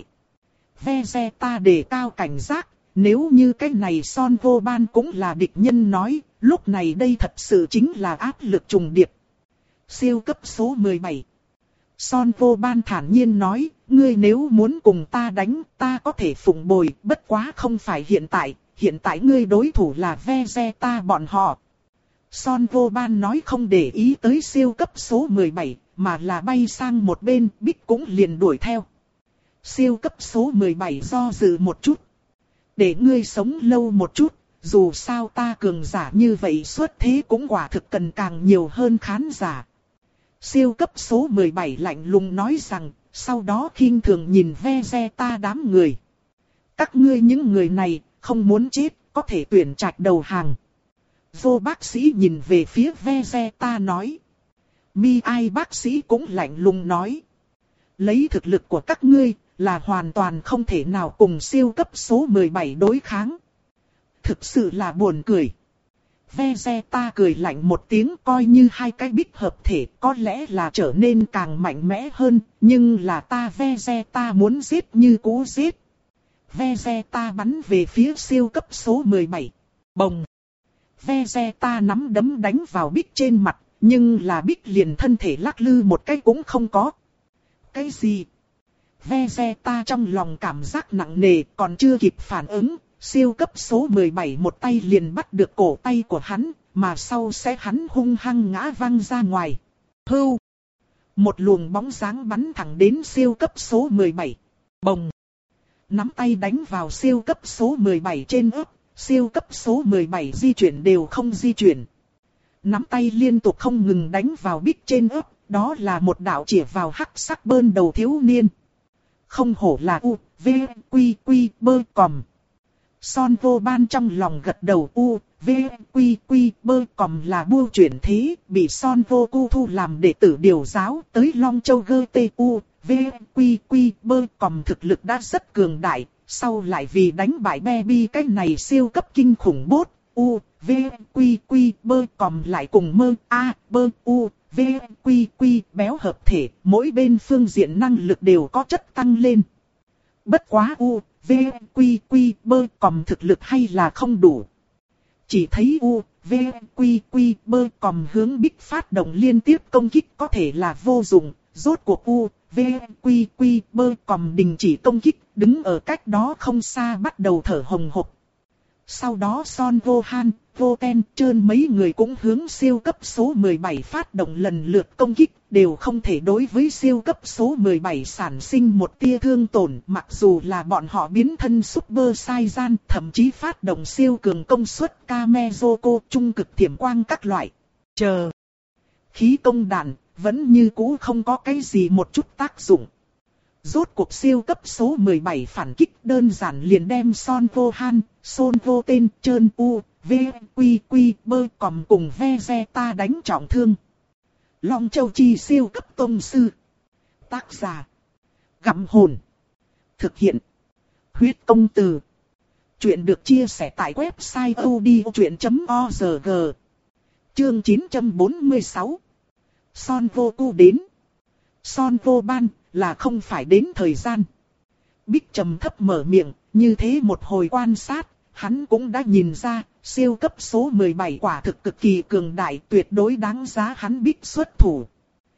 Vegeta đề cao cảnh giác, nếu như cái này Son Vô Ban cũng là địch nhân nói, lúc này đây thật sự chính là áp lực trùng điệp. Siêu cấp số mười bảy. Son Vô Ban thản nhiên nói, ngươi nếu muốn cùng ta đánh, ta có thể phụng bồi, bất quá không phải hiện tại, hiện tại ngươi đối thủ là Vegeta bọn họ. Son Vô Ban nói không để ý tới siêu cấp số mười bảy, mà là bay sang một bên, Big cũng liền đuổi theo. Siêu cấp số mười bảy do dự một chút. Để ngươi sống lâu một chút, dù sao ta cường giả như vậy xuất thế cũng quả thực cần càng nhiều hơn khán giả. Siêu cấp số mười bảy lạnh lùng nói rằng, sau đó khinh thường nhìn Vegeta đám người. Các ngươi những người này, không muốn chết, có thể tuyển trạch đầu hàng. Vô bác sĩ nhìn về phía Vegeta nói. Mi ai bác sĩ cũng lạnh lùng nói. Lấy thực lực của các ngươi, là hoàn toàn không thể nào cùng siêu cấp số mười bảy đối kháng. Thực sự là buồn cười. Vegeta cười lạnh một tiếng, coi như hai cái bích hợp thể có lẽ là trở nên càng mạnh mẽ hơn, nhưng là ta Vegeta muốn giết như cũ giết. Vegeta bắn về phía siêu cấp số mười bảy. Bồng. Vegeta nắm đấm đánh vào bích trên mặt, nhưng là bích liền thân thể lắc lư một cái cũng không có. Cái gì? Vegeta trong lòng cảm giác nặng nề, còn chưa kịp phản ứng, siêu cấp số mười bảy một tay liền bắt được cổ tay của hắn, mà sau sẽ hắn hung hăng ngã văng ra ngoài. Hưu! Một luồng bóng dáng bắn thẳng đến siêu cấp số mười bảy. Bồng! Nắm tay đánh vào siêu cấp số mười bảy trên ớt, siêu cấp số mười bảy di chuyển đều không di chuyển. Nắm tay liên tục không ngừng đánh vào bích trên ớt, đó là một đạo chĩa vào hắc sắc bơn đầu thiếu niên. Không hổ là U, V, Quy, Quy, bơ, còm. Son vô ban trong lòng gật đầu. U, V, Quy, Quy, bơ, còm là bưu chuyển thế, bị Son vô cu thu làm đệ tử điều giáo tới Long Châu gơ tê. U, V, Quy, Quy, bơ, còm thực lực đã rất cường đại, sau lại vì đánh bại Baby cái này siêu cấp kinh khủng bốt. U, V, Quy, Quy, bơ, còm lại cùng mơ, A, bơ, U, V, Quy, Quy, béo hợp thể, mỗi bên phương diện năng lực đều có chất tăng lên. Bất quá U, V, Quy, Quy, bơ, còm thực lực hay là không đủ. Chỉ thấy U, V, Quy, Quy, bơ, còm hướng bích phát động liên tiếp công kích có thể là vô dụng. Rốt cuộc U, V, Quy, Quy, bơ, còm đình chỉ công kích, đứng ở cách đó không xa bắt đầu thở hồng hộc. Sau đó Son Gohan, Goten, Trơn mấy người cũng hướng siêu cấp số mười bảy phát động lần lượt công kích, đều không thể đối với siêu cấp số mười bảy sản sinh một tia thương tổn, mặc dù là bọn họ biến thân Super Saiyan, thậm chí phát động siêu cường công suất Kamezoko, trung cực thiểm quang các loại. Chờ. Khí công đạn, vẫn như cũ không có cái gì một chút tác dụng. Rốt cuộc siêu cấp số mười bảy phản kích đơn giản liền đem Son Gohan, Son Goten, Trơn U, V, Quy, Quy, bơ, còm cùng Vegeta đánh trọng thương. Long Châu Chi siêu cấp tông sư. Tác giả. Gặm hồn. Thực hiện. Huyết công từ. Chuyện được chia sẻ tại website odchuyện chấm org. Chương chín trăm bốn mươi sáu. Son Goku đến. Son Goban là không phải đến thời gian. Bích trầm thấp mở miệng, như thế một hồi quan sát, hắn cũng đã nhìn ra, siêu cấp số mười bảy quả thực cực kỳ cường đại, tuyệt đối đáng giá hắn Bích xuất thủ.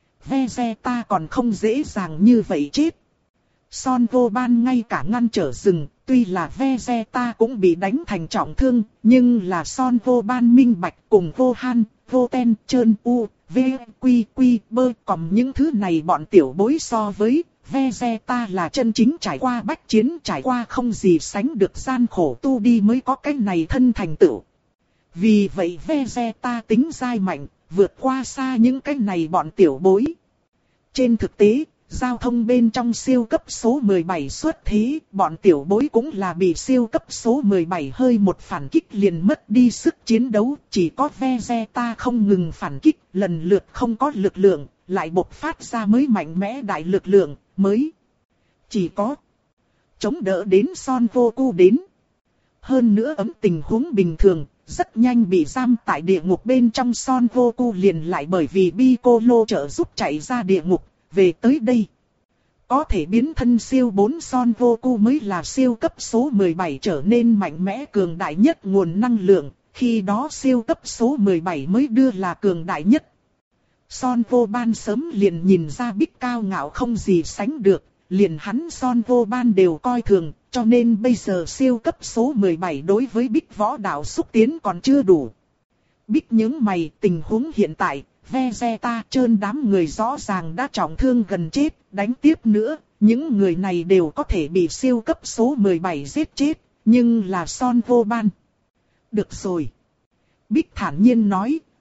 Vegeta còn không dễ dàng như vậy chết. Son Goban ngay cả ngăn trở rừng, tuy là Vegeta cũng bị đánh thành trọng thương, nhưng là Son Goban minh bạch cùng Gohan, Goten, Trơn U, V, Quy, Quy, bơ, còm những thứ này bọn tiểu bối so với Vegeta là chân chính trải qua bách chiến, trải qua không gì sánh được gian khổ tu đi mới có cái này thân thành tựu. Vì vậy Vegeta tính dai mạnh, vượt qua xa những cái này bọn tiểu bối. Trên thực tế, giao thông bên trong siêu cấp số mười bảy xuất thế, bọn tiểu bối cũng là bị siêu cấp số mười bảy hơi một phản kích liền mất đi sức chiến đấu, chỉ có Vegeta không ngừng phản kích, lần lượt không có lực lượng, lại bộc phát ra mới mạnh mẽ đại lực lượng, mới chỉ có chống đỡ đến Son Goku đến. Hơn nữa ấm tình huống bình thường, rất nhanh bị giam tại địa ngục bên trong Son Goku liền lại bởi vì Piccolo trợ giúp chạy ra địa ngục, về tới đây. Có thể biến thân siêu bốn Son Goku mới là siêu cấp số mười bảy trở nên mạnh mẽ cường đại nhất nguồn năng lượng, khi đó siêu cấp số mười bảy mới đưa là cường đại nhất. Son Goban sớm liền nhìn ra Bích cao ngạo không gì sánh được, liền hắn Son Goban đều coi thường, cho nên bây giờ siêu cấp số mười bảy đối với Bích võ đạo xúc tiến còn chưa đủ. Bích nhướng mày, tình huống hiện tại, Vegeta Trơn đám người rõ ràng đã trọng thương gần chết, đánh tiếp nữa, những người này đều có thể bị siêu cấp số mười bảy giết chết, nhưng là Son Goban. Được rồi. Bích thản nhiên nói,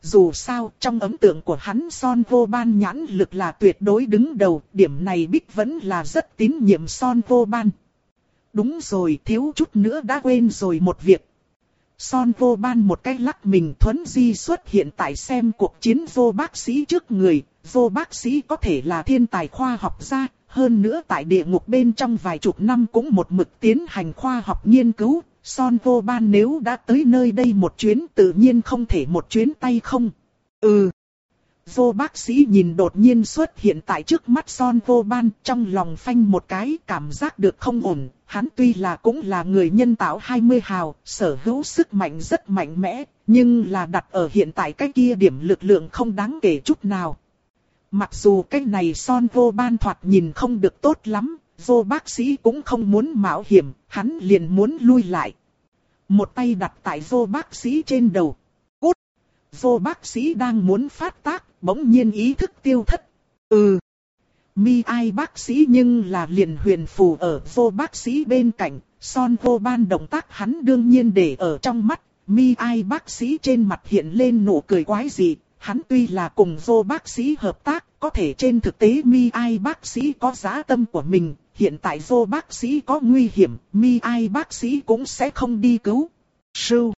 Dù sao, trong ấn tượng của hắn Son Vô Ban nhãn lực là tuyệt đối đứng đầu, điểm này Bích vẫn là rất tín nhiệm Son Vô Ban. Đúng rồi, thiếu chút nữa đã quên rồi một việc. Son Vô Ban một cái lắc mình thuấn di xuất hiện tại xem cuộc chiến vô bác sĩ trước người. Vô bác sĩ có thể là thiên tài khoa học gia, hơn nữa tại địa ngục bên trong vài chục năm cũng một mực tiến hành khoa học nghiên cứu. Son Vô Ban nếu đã tới nơi đây một chuyến tự nhiên không thể một chuyến tay không. Ừ. Vô bác sĩ nhìn đột nhiên xuất hiện tại trước mắt Son Vô Ban, trong lòng phanh một cái, cảm giác được không ổn. Hắn tuy là cũng là người nhân tạo hai mươi hào, sở hữu sức mạnh rất mạnh mẽ, nhưng là đặt ở hiện tại cái kia điểm lực lượng không đáng kể chút nào. Mặc dù cái này Son Vô Ban thoạt nhìn không được tốt lắm, vô bác sĩ cũng không muốn mạo hiểm, hắn liền muốn lui lại. Một tay đặt tại vô bác sĩ trên đầu. Cút! Vô bác sĩ đang muốn phát tác, bỗng nhiên ý thức tiêu thất. Ừ! Mi ai bác sĩ nhưng là liền huyền phù ở vô bác sĩ bên cạnh, Son Vô Ban động tác hắn đương nhiên để ở trong mắt. Mi ai bác sĩ trên mặt hiện lên nụ cười quái dị. Hắn tuy là cùng vô bác sĩ hợp tác, có thể trên thực tế Mi ai bác sĩ có dã tâm của mình. Hiện tại vô bác sĩ có nguy hiểm, Mi ai bác sĩ cũng sẽ không đi cứu. Sưu.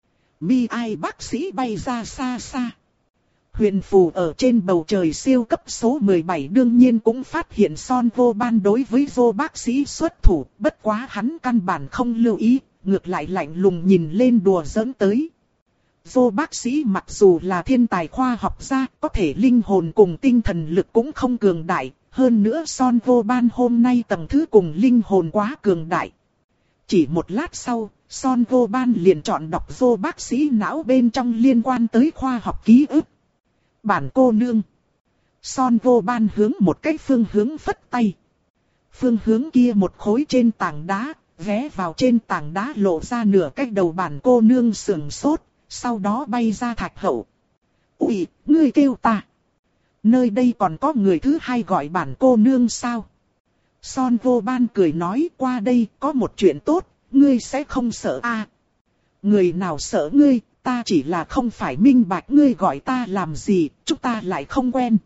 Mi ai bác sĩ bay ra xa xa. Huyền phù ở trên bầu trời siêu cấp số mười bảy đương nhiên cũng phát hiện Son Vô Ban đối với vô bác sĩ xuất thủ. Bất quá hắn căn bản không lưu ý, ngược lại lạnh lùng nhìn lên đùa giỡn tới. Vô bác sĩ mặc dù là thiên tài khoa học gia, có thể linh hồn cùng tinh thần lực cũng không cường đại. Hơn nữa Son Vô Ban hôm nay tầng thứ cùng linh hồn quá cường đại. Chỉ một lát sau, Son Vô Ban liền chọn đọc vô bác sĩ não bên trong liên quan tới khoa học ký ức. Bản cô nương. Son Vô Ban hướng một cái phương hướng phất tay. Phương hướng kia một khối trên tảng đá, ghé vào trên tảng đá lộ ra nửa cái đầu bản cô nương sườn sốt, sau đó bay ra thạch hậu. Úi, ngươi kêu ta. Nơi đây còn có người thứ hai gọi bản cô nương sao? Son Vô Ban cười nói qua đây có một chuyện tốt, ngươi sẽ không sợ à? Người nào sợ ngươi, ta chỉ là không phải minh bạch ngươi gọi ta làm gì, chúng ta lại không quen.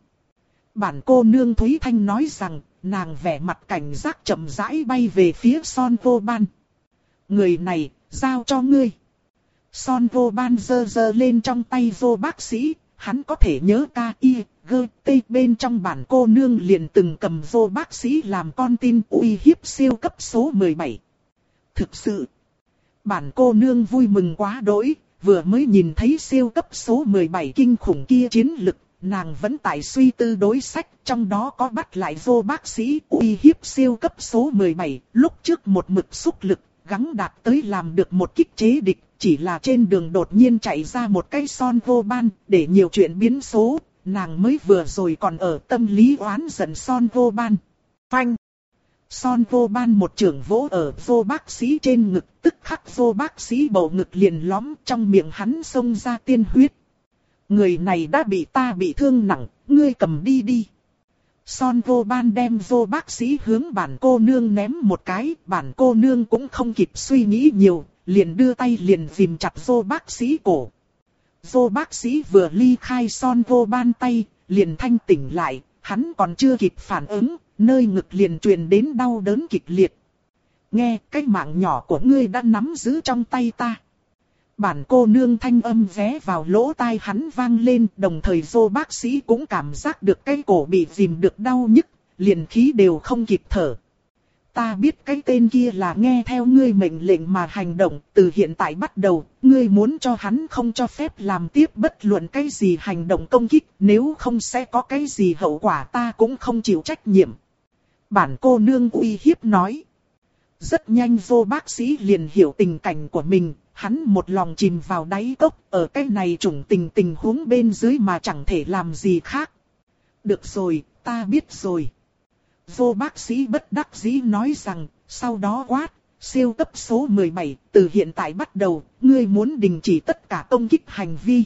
Bản cô nương Thúy Thanh nói rằng, nàng vẻ mặt cảnh giác chậm rãi bay về phía Son Vô Ban. Người này, giao cho ngươi. Son Vô Ban giơ giơ lên trong tay vô bác sĩ, hắn có thể nhớ ca y, gơ, tê bên trong bản cô nương liền từng cầm vô bác sĩ làm con tin uy hiếp siêu cấp số mười bảy. Thực sự, bản cô nương vui mừng quá đỗi, vừa mới nhìn thấy siêu cấp số mười bảy kinh khủng kia chiến lực, nàng vẫn tại suy tư đối sách, trong đó có bắt lại vô bác sĩ uy hiếp siêu cấp số mười bảy, lúc trước một mực xúc lực, gắng đạt tới làm được một kích chế địch. Chỉ là trên đường đột nhiên chạy ra một cái Son Vô Ban, để nhiều chuyện biến số, nàng mới vừa rồi còn ở tâm lý oán giận Son Vô Ban. Phanh! Son Vô Ban một chưởng vỗ ở vô bác sĩ trên ngực, tức khắc vô bác sĩ bầu ngực liền lõm, trong miệng hắn xông ra tiên huyết. Người này đã bị ta bị thương nặng, ngươi cầm đi đi. Son Vô Ban đem vô bác sĩ hướng bản cô nương ném một cái, bản cô nương cũng không kịp suy nghĩ nhiều. Liền đưa tay liền ghim chặt vô bác sĩ cổ. Vô bác sĩ vừa ly khai Son Vô Ban tay, liền thanh tỉnh lại, hắn còn chưa kịp phản ứng, nơi ngực liền truyền đến đau đớn kịch liệt. Nghe, cái mạng nhỏ của ngươi đã nắm giữ trong tay ta. Bản cô nương thanh âm vé vào lỗ tai hắn vang lên, đồng thời vô bác sĩ cũng cảm giác được cái cổ bị ghim được đau nhức, liền khí đều không kịp thở. Ta biết cái tên kia là nghe theo ngươi mệnh lệnh mà hành động, từ hiện tại bắt đầu, ngươi muốn cho hắn không cho phép làm tiếp bất luận cái gì hành động công kích, nếu không sẽ có cái gì hậu quả ta cũng không chịu trách nhiệm. Bản cô nương uy hiếp nói. Rất nhanh vô bác sĩ liền hiểu tình cảnh của mình, hắn một lòng chìm vào đáy cốc, ở cái này trùng tình tình huống bên dưới mà chẳng thể làm gì khác. Được rồi, ta biết rồi. Vô bác sĩ bất đắc dĩ nói rằng, sau đó quát, siêu cấp số mười bảy, từ hiện tại bắt đầu, ngươi muốn đình chỉ tất cả công kích hành vi.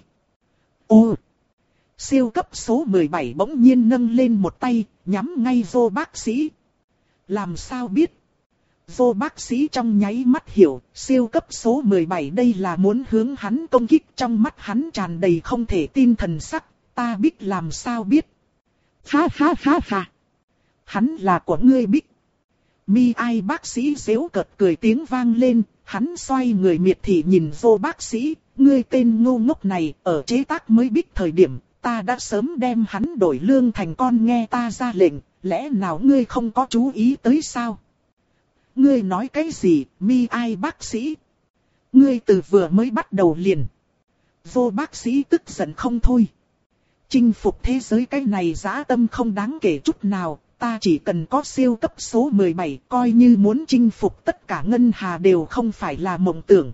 Ô! Siêu cấp số mười bảy bỗng nhiên nâng lên một tay, nhắm ngay vô bác sĩ. Làm sao biết? Vô bác sĩ trong nháy mắt hiểu, siêu cấp số mười bảy đây là muốn hướng hắn công kích, trong mắt hắn tràn đầy không thể tin thần sắc, ta biết làm sao biết. Ha ha ha ha. Hắn là của ngươi biết. Mi ai bác sĩ giễu cợt cười tiếng vang lên, hắn xoay người miệt thị nhìn vô bác sĩ, ngươi tên ngu ngốc này, ở chế tác mới biết thời điểm, ta đã sớm đem hắn đổi lương thành con nghe ta ra lệnh, lẽ nào ngươi không có chú ý tới sao? Ngươi nói cái gì, Mi ai bác sĩ? Ngươi từ vừa mới bắt đầu liền. Vô bác sĩ tức giận không thôi. Chinh phục thế giới cái này dã tâm không đáng kể chút nào, ta chỉ cần có siêu cấp số mười bảy, coi như muốn chinh phục tất cả ngân hà đều không phải là mộng tưởng.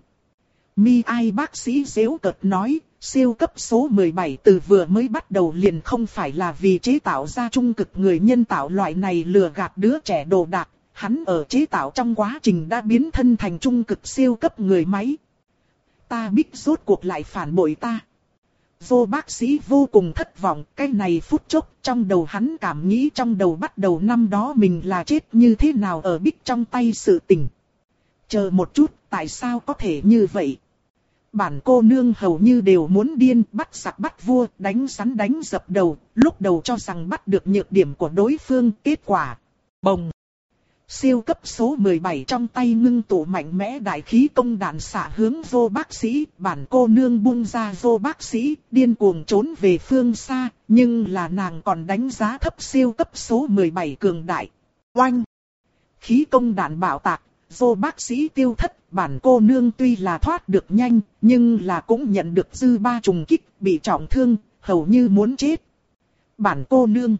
Mi ai bác sĩ giễu cợt nói, siêu cấp số mười bảy từ vừa mới bắt đầu liền không phải là vì chế tạo ra trung cực người nhân tạo loại này lừa gạt đứa trẻ đồ đạc, hắn ở chế tạo trong quá trình đã biến thân thành trung cực siêu cấp người máy. Ta biết rốt cuộc lại phản bội ta. Vô bác sĩ vô cùng thất vọng, cái này phút chốc trong đầu hắn cảm nghĩ trong đầu bắt đầu năm đó mình là chết như thế nào ở Bích trong tay sự tình. Chờ một chút, tại sao có thể như vậy? Bản cô nương hầu như đều muốn điên, bắt giặc bắt vua, đánh rắn đánh dập đầu, lúc đầu cho rằng bắt được nhược điểm của đối phương, kết quả, bồng. Siêu cấp số mười bảy trong tay ngưng tụ mạnh mẽ đại khí công đạn xạ hướng vô bác sĩ, bản cô nương buông ra vô bác sĩ, điên cuồng trốn về phương xa, nhưng là nàng còn đánh giá thấp siêu cấp số mười bảy cường đại. Oanh! Khí công đạn bạo tạc, vô bác sĩ tiêu thất, bản cô nương tuy là thoát được nhanh, nhưng là cũng nhận được dư ba trùng kích, bị trọng thương, hầu như muốn chết. Bản cô nương!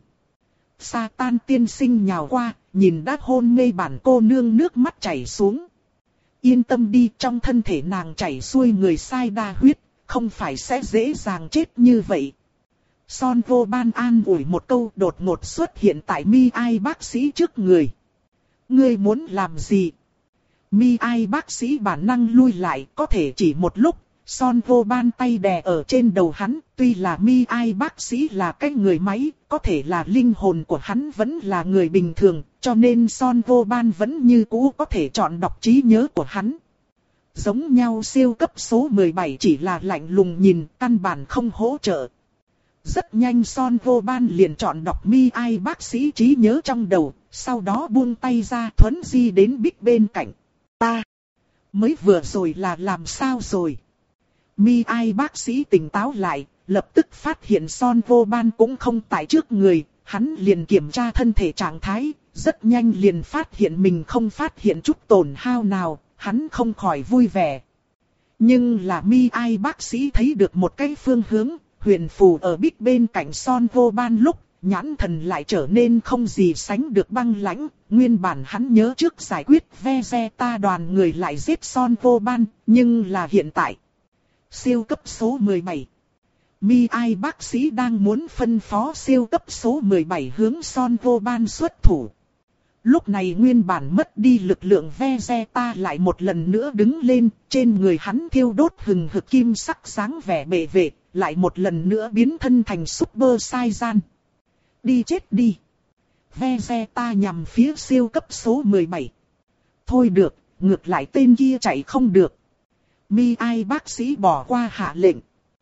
Sa tan tiên sinh nhào qua, nhìn đã hôn mê bản cô nương nước mắt chảy xuống. Yên tâm đi, trong thân thể nàng chảy xuôi người sai đa huyết, không phải sẽ dễ dàng chết như vậy. Son vô ban an ủi một câu đột ngột xuất hiện tại Mi ai bác sĩ trước người. Ngươi muốn làm gì? Mi ai bác sĩ bản năng lui lại, có thể chỉ một lúc. Son vô ban tay đè ở trên đầu hắn, tuy là Mi ai bác sĩ là cái người máy, có thể là linh hồn của hắn vẫn là người bình thường, cho nên Son vô ban vẫn như cũ có thể chọn đọc trí nhớ của hắn. Giống nhau siêu cấp số mười bảy chỉ là lạnh lùng nhìn, căn bản không hỗ trợ. Rất nhanh Son vô ban liền chọn đọc Mi ai bác sĩ trí nhớ trong đầu, sau đó buông tay ra thuấn di đến Bích bên cạnh. Ta, mới vừa rồi là làm sao rồi? Mi ai bác sĩ tỉnh táo lại, lập tức phát hiện Son vô ban cũng không tại trước người, hắn liền kiểm tra thân thể trạng thái, rất nhanh liền phát hiện mình không phát hiện chút tổn hao nào, hắn không khỏi vui vẻ. Nhưng là Mi ai bác sĩ thấy được một cái phương hướng, huyền phù ở Bích bên cạnh Son vô ban lúc, nhãn thần lại trở nên không gì sánh được băng lãnh, nguyên bản hắn nhớ trước giải quyết Vegeta đoàn người lại giết Son vô ban, nhưng là hiện tại. Siêu cấp số mười bảy. Mi ai bác sĩ đang muốn phân phó siêu cấp số mười bảy hướng Son vô ban xuất thủ. Lúc này nguyên bản mất đi lực lượng Vegeta lại một lần nữa đứng lên, trên người hắn thiêu đốt hừng hực kim sắc sáng vẻ bệ vệ, lại một lần nữa biến thân thành Super Saiyan. Đi chết đi. Vegeta nhằm phía siêu cấp số mười bảy. Thôi được, ngược lại tên kia chạy không được. Mi ai bác sĩ bỏ qua hạ lệnh.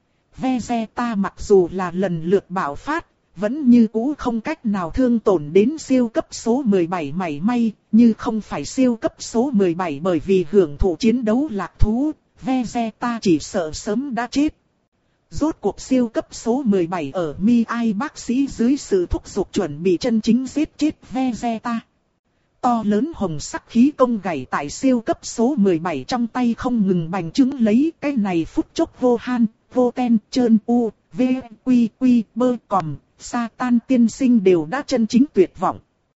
Vegeta mặc dù là lần lượt bạo phát, vẫn như cũ không cách nào thương tổn đến siêu cấp số mười bảy mảy may, như không phải siêu cấp số mười bảy bởi vì hưởng thụ chiến đấu lạc thú, Vegeta chỉ sợ sớm đã chết. Rốt cuộc siêu cấp số mười bảy ở Mi ai bác sĩ dưới sự thúc giục chuẩn bị chân chính giết chết Vegeta. To lớn hồng sắc khí công gảy tại siêu cấp số mười bảy trong tay không ngừng bành trướng lấy, cái này phút chốc vô han, vô ten, trơn u, v, quy quy, bơ còm, sa tan tiên sinh đều đã chân chính tuyệt vọng.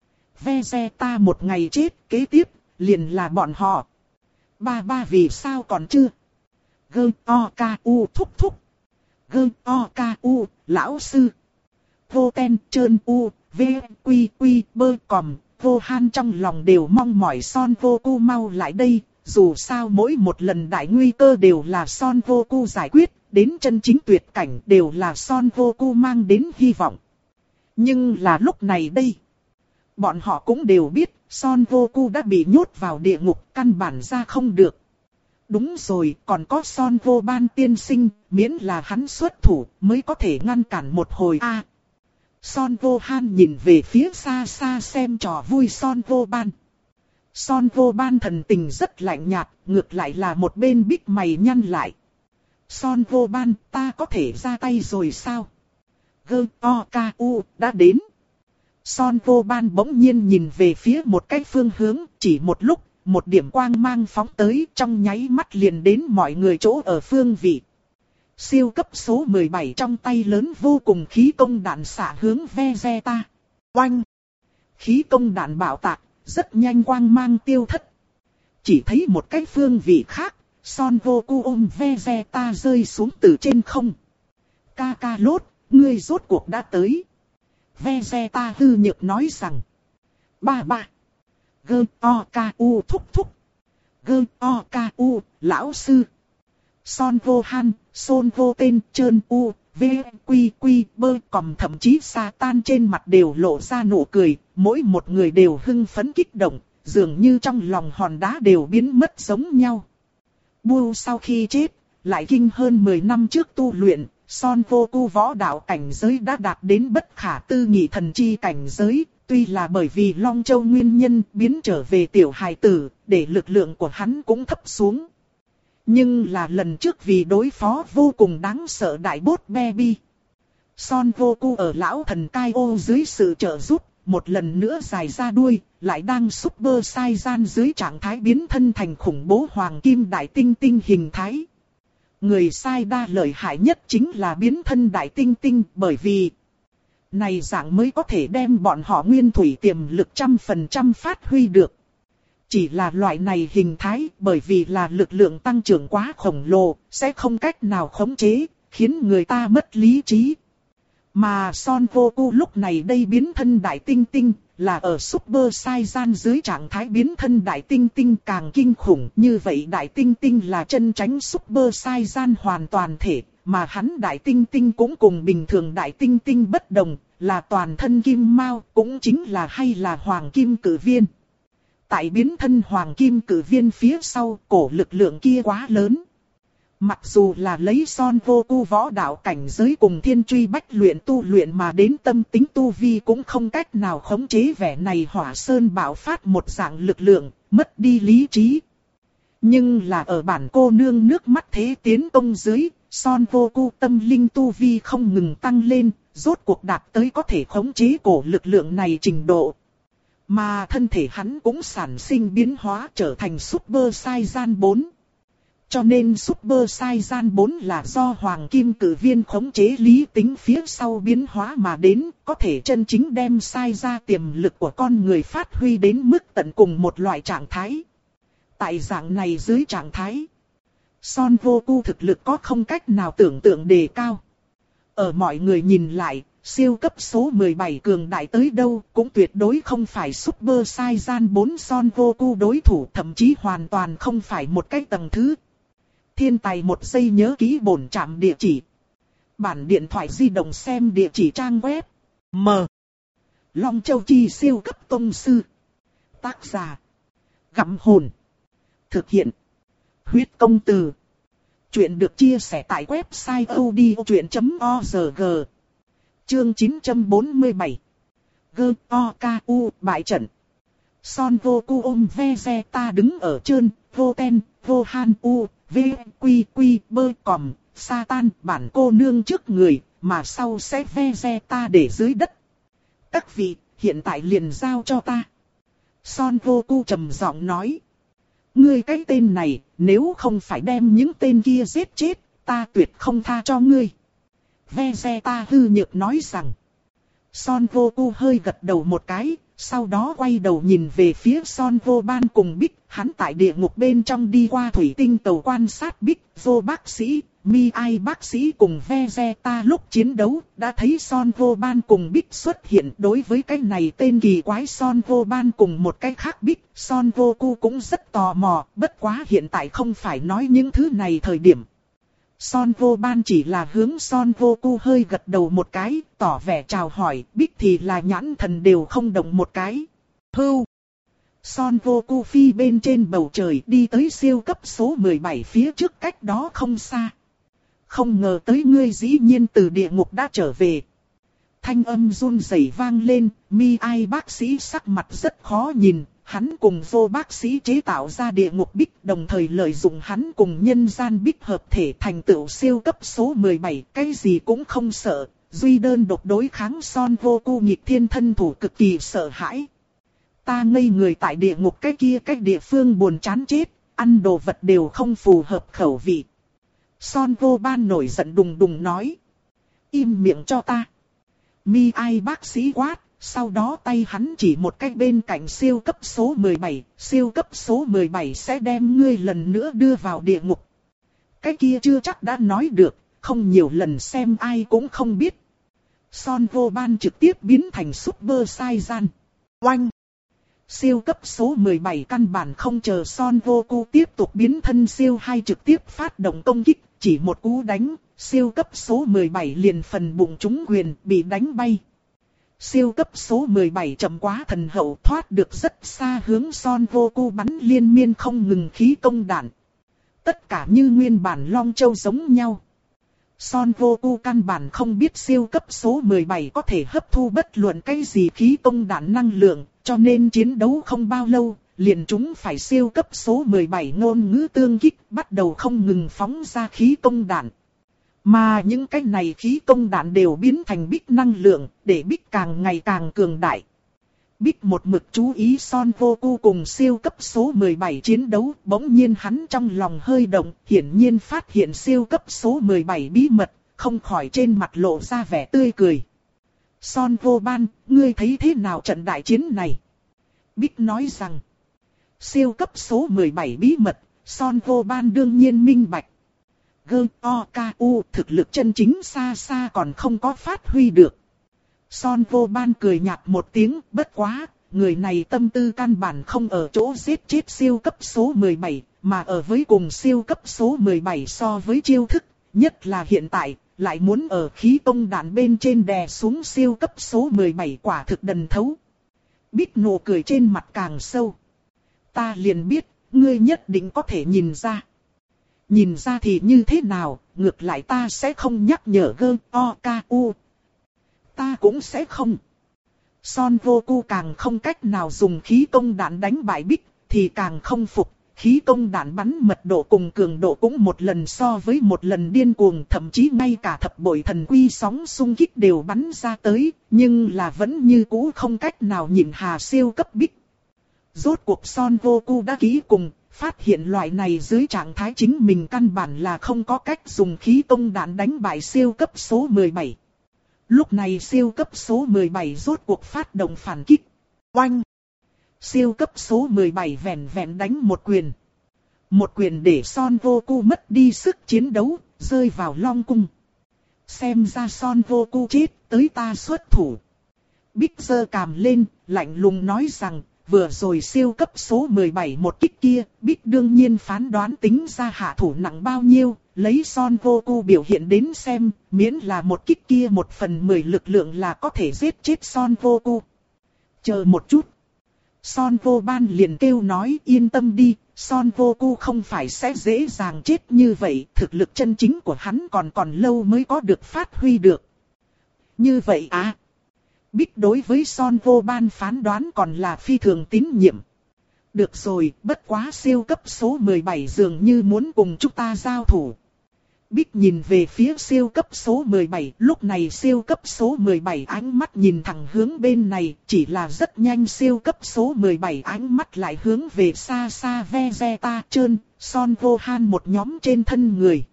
Vegeta một ngày chết, kế tiếp, liền là bọn họ. Ba ba vì sao còn chưa? Gơ o ca u thúc thúc. Gơ o ca u, lão sư. Vô ten, trơn u, v, quy quy, bơ còm. Vô han trong lòng đều mong mỏi Son Goku mau lại đây, dù sao mỗi một lần đại nguy cơ đều là Son Goku giải quyết, đến chân chính tuyệt cảnh đều là Son Goku mang đến hy vọng. Nhưng là lúc này đây, bọn họ cũng đều biết, Son Goku đã bị nhốt vào địa ngục, căn bản ra không được. Đúng rồi, còn có Son Goban tiên sinh, miễn là hắn xuất thủ mới có thể ngăn cản một hồi a. À, Son Gohan nhìn về phía xa xa xem trò vui Son Goban. Son Goban thần tình rất lạnh nhạt, ngược lại là một bên bích mày nhăn lại. Son Goban, ta có thể ra tay rồi sao? G-O-K-U đã đến. Son Goban bỗng nhiên nhìn về phía một cái phương hướng, chỉ một lúc, một điểm quang mang phóng tới, trong nháy mắt liền đến mọi người chỗ ở phương vị. Siêu cấp số mười bảy trong tay lớn vô cùng khí công đạn xạ hướng Vegeta. Oanh! Khí công đạn bạo tạc, rất nhanh quang mang tiêu thất. Chỉ thấy một cái phương vị khác, Son Goku ôm Vegeta rơi xuống từ trên không. Kakarot, ngươi rốt cuộc đã tới. Vegeta hư nhược nói rằng. Ba ba. G-O-K-U thúc thúc. G-O-K-U, lão sư. Son Gohan, Son Goten, Trơn U, V, Quy Quy, Bơ Còm thậm chí Satan trên mặt đều lộ ra nụ cười. Mỗi một người đều hưng phấn kích động, dường như trong lòng hòn đá đều biến mất giống nhau. Buu sau khi chết, lại kinh hơn mười năm trước tu luyện, Son Goku võ đạo cảnh giới đã đạt đến bất khả tư nghị thần chi cảnh giới. Tuy là bởi vì Long Châu nguyên nhân biến trở về tiểu hài tử, để lực lượng của hắn cũng thấp xuống. Nhưng là lần trước vì đối phó vô cùng đáng sợ đại bốt Baby, Son Goku ở lão thần Kaio dưới sự trợ giúp, một lần nữa dài ra đuôi, lại đang Super Saiyan dưới trạng thái biến thân thành khủng bố hoàng kim đại tinh tinh hình thái. Người sai đa lợi hại nhất chính là biến thân đại tinh tinh, bởi vì này dạng mới có thể đem bọn họ nguyên thủy tiềm lực trăm phần trăm phát huy được. Chỉ là loại này hình thái, bởi vì là lực lượng tăng trưởng quá khổng lồ, sẽ không cách nào khống chế, khiến người ta mất lý trí. Mà Son Goku lúc này đây biến thân đại tinh tinh, là ở Super Saiyan dưới trạng thái biến thân đại tinh tinh càng kinh khủng. Như vậy đại tinh tinh là chân tránh Super Saiyan hoàn toàn thể, mà hắn đại tinh tinh cũng cùng bình thường đại tinh tinh bất đồng, là toàn thân kim mao, cũng chính là hay là hoàng kim cử viên. Tại biến thân hoàng kim cử viên phía sau, cổ lực lượng kia quá lớn. Mặc dù là lấy Son Goku võ đạo cảnh giới cùng thiên truy bách luyện tu luyện mà đến tâm tính tu vi cũng không cách nào khống chế vẻ này hỏa sơn bạo phát một dạng lực lượng, mất đi lý trí. Nhưng là ở bản cô nương nước mắt thế tiến công dưới, Son Goku tâm linh tu vi không ngừng tăng lên, rốt cuộc đạt tới có thể khống chế cổ lực lượng này trình độ. Mà thân thể hắn cũng sản sinh biến hóa trở thành Super Saiyan bốn. Cho nên Super Saiyan bốn là do Hoàng Kim Cử Viên khống chế lý tính phía sau biến hóa mà đến, có thể chân chính đem sai ra tiềm lực của con người phát huy đến mức tận cùng một loại trạng thái. Tại dạng này dưới trạng thái, Son Goku thực lực có không cách nào tưởng tượng đề cao. Ở mọi người nhìn lại, siêu cấp số mười bảy cường đại tới đâu cũng tuyệt đối không phải Super Saiyan bốn Son Goku đối thủ, thậm chí hoàn toàn không phải một cái tầng thứ. Thiên tài một giây nhớ ký bổn trạm địa chỉ. Bản điện thoại di động xem địa chỉ trang web. M. Long Châu Chi siêu cấp tông sư. Tác giả. Gặm hồn. Thực hiện. Huyết công từ. Chuyện được chia sẻ tại website odchuyện chấm org. Chương chín trăm bốn mươi bảy. G-O-K-U bại trận. Son Goku ôm Vegeta đứng ở trơn, Goten, Gohan U, V, Quy Quy, Bơ Còm, Satan bản cô nương trước người, mà sau sẽ Vegeta để dưới đất. Các vị, hiện tại liền giao cho ta. Son Goku trầm giọng nói. Ngươi cái tên này, nếu không phải đem những tên kia giết chết, ta tuyệt không tha cho ngươi. Vegeta hư nhược nói rằng. Son Goku hơi gật đầu một cái, sau đó quay đầu nhìn về phía Son Goban cùng Big. Hắn tại địa ngục bên trong đi qua thủy tinh tàu quan sát Big, Vô bác sĩ, Mi Ai bác sĩ cùng Vegeta lúc chiến đấu, đã thấy Son Goban cùng Big xuất hiện. Đối với cái này tên kỳ quái Son Goban cùng một cái khác Big, Son Goku cũng rất tò mò, bất quá hiện tại không phải nói những thứ này thời điểm. Son Goban chỉ là hướng Son Goku hơi gật đầu một cái, tỏ vẻ chào hỏi, Big thì là nhãn thần đều không động một cái. Hưu! Son Goku phi bên trên bầu trời đi tới siêu cấp số mười bảy phía trước cách đó không xa. Không ngờ tới ngươi dĩ nhiên từ địa ngục đã trở về. Thanh âm run rẩy vang lên, Mi Ai bác sĩ sắc mặt rất khó nhìn, hắn cùng vô bác sĩ chế tạo ra địa ngục bích, đồng thời lợi dụng hắn cùng nhân gian bích hợp thể thành tựu siêu cấp số mười bảy, cái gì cũng không sợ, duy đơn độc đối kháng Son Goku nghịch thiên thân thủ cực kỳ sợ hãi. Ta ngây người tại địa ngục cái kia cái địa phương buồn chán chết, ăn đồ vật đều không phù hợp khẩu vị. Son Vô Ban nổi giận đùng đùng nói. Im miệng cho ta. Mi Ai bác sĩ quát, sau đó tay hắn chỉ một cách bên cạnh siêu cấp số mười bảy, siêu cấp số mười bảy sẽ đem ngươi lần nữa đưa vào địa ngục. Cái kia chưa chắc đã nói được, không nhiều lần xem ai cũng không biết. Son Vô Ban trực tiếp biến thành Super Saiyan. Oanh! Siêu cấp số mười bảy căn bản không chờ Son Goku tiếp tục biến thân siêu hai trực tiếp phát động công kích, chỉ một cú đánh, siêu cấp số mười bảy liền phần bụng trúng quyền bị đánh bay. Siêu cấp số mười bảy chậm quá thần hậu thoát được rất xa hướng Son Goku bắn liên miên không ngừng khí công đạn. Tất cả như nguyên bản Long Châu giống nhau. Son Goku căn bản không biết siêu cấp số mười bảy có thể hấp thu bất luận cái gì khí công đạn năng lượng, cho nên chiến đấu không bao lâu, liền chúng phải siêu cấp số mười bảy ngôn ngữ tương kích, bắt đầu không ngừng phóng ra khí công đạn. Mà những cái này khí công đạn đều biến thành bích năng lượng, để bích càng ngày càng cường đại. Bích một mực chú ý Son Goku cùng siêu cấp số mười bảy chiến đấu, bỗng nhiên hắn trong lòng hơi động, hiển nhiên phát hiện siêu cấp số mười bảy bí mật, không khỏi trên mặt lộ ra vẻ tươi cười. Son Vô Ban, ngươi thấy thế nào trận đại chiến này? Bích nói rằng, siêu cấp số mười bảy bí mật, Son Vô Ban đương nhiên minh bạch. Gơ O K U thực lực chân chính xa xa còn không có phát huy được. Son Vô Ban cười nhạt một tiếng, bất quá, người này tâm tư căn bản không ở chỗ giết chết siêu cấp số mười bảy, mà ở với cùng siêu cấp số mười bảy so với chiêu thức, nhất là hiện tại, lại muốn ở khí công đạn bên trên đè xuống siêu cấp số mười bảy quả thực đần thấu. Bích nụ cười trên mặt càng sâu. Ta liền biết, ngươi nhất định có thể nhìn ra. Nhìn ra thì như thế nào, ngược lại ta sẽ không nhắc nhở Gơ O K U. Ta cũng sẽ không. Son Goku càng không cách nào dùng khí công đạn đánh bại Bích, thì càng không phục. Khí công đạn bắn mật độ cùng cường độ cũng một lần so với một lần điên cuồng, thậm chí ngay cả thập bội thần quy sóng xung kích đều bắn ra tới, nhưng là vẫn như cũ không cách nào nhịn hà siêu cấp Bích. Rốt cuộc Son Goku đã ký cùng, phát hiện loại này dưới trạng thái chính mình căn bản là không có cách dùng khí công đạn đánh bại siêu cấp số mười bảy. Lúc này siêu cấp số mười bảy rốt cuộc phát động phản kích. Oanh! Siêu cấp số mười bảy vẹn vẹn đánh một quyền. Một quyền để Son Goku mất đi sức chiến đấu, rơi vào Long Cung. Xem ra Son Goku chết, tới ta xuất thủ. Bích giơ cằm lên, lạnh lùng nói rằng, vừa rồi siêu cấp số mười bảy một kích kia, Bích đương nhiên phán đoán tính ra hạ thủ nặng bao nhiêu, lấy Son Goku biểu hiện đến xem, miễn là một kích kia một phần mười lực lượng là có thể giết chết Son Goku. Chờ một chút. Son Vô Ban liền kêu nói yên tâm đi, Son Goku không phải sẽ dễ dàng chết như vậy, thực lực chân chính của hắn còn còn lâu mới có được phát huy được. Như vậy à? Bích đối với Son Vô Ban phán đoán còn là phi thường tín nhiệm. Được rồi, bất quá siêu cấp số mười bảy dường như muốn cùng chúng ta giao thủ. Bích nhìn về phía siêu cấp số mười bảy, lúc này siêu cấp số mười bảy ánh mắt nhìn thẳng hướng bên này, chỉ là rất nhanh siêu cấp số mười bảy ánh mắt lại hướng về xa xa Vegeta trơn, Son Gohan một nhóm trên thân người.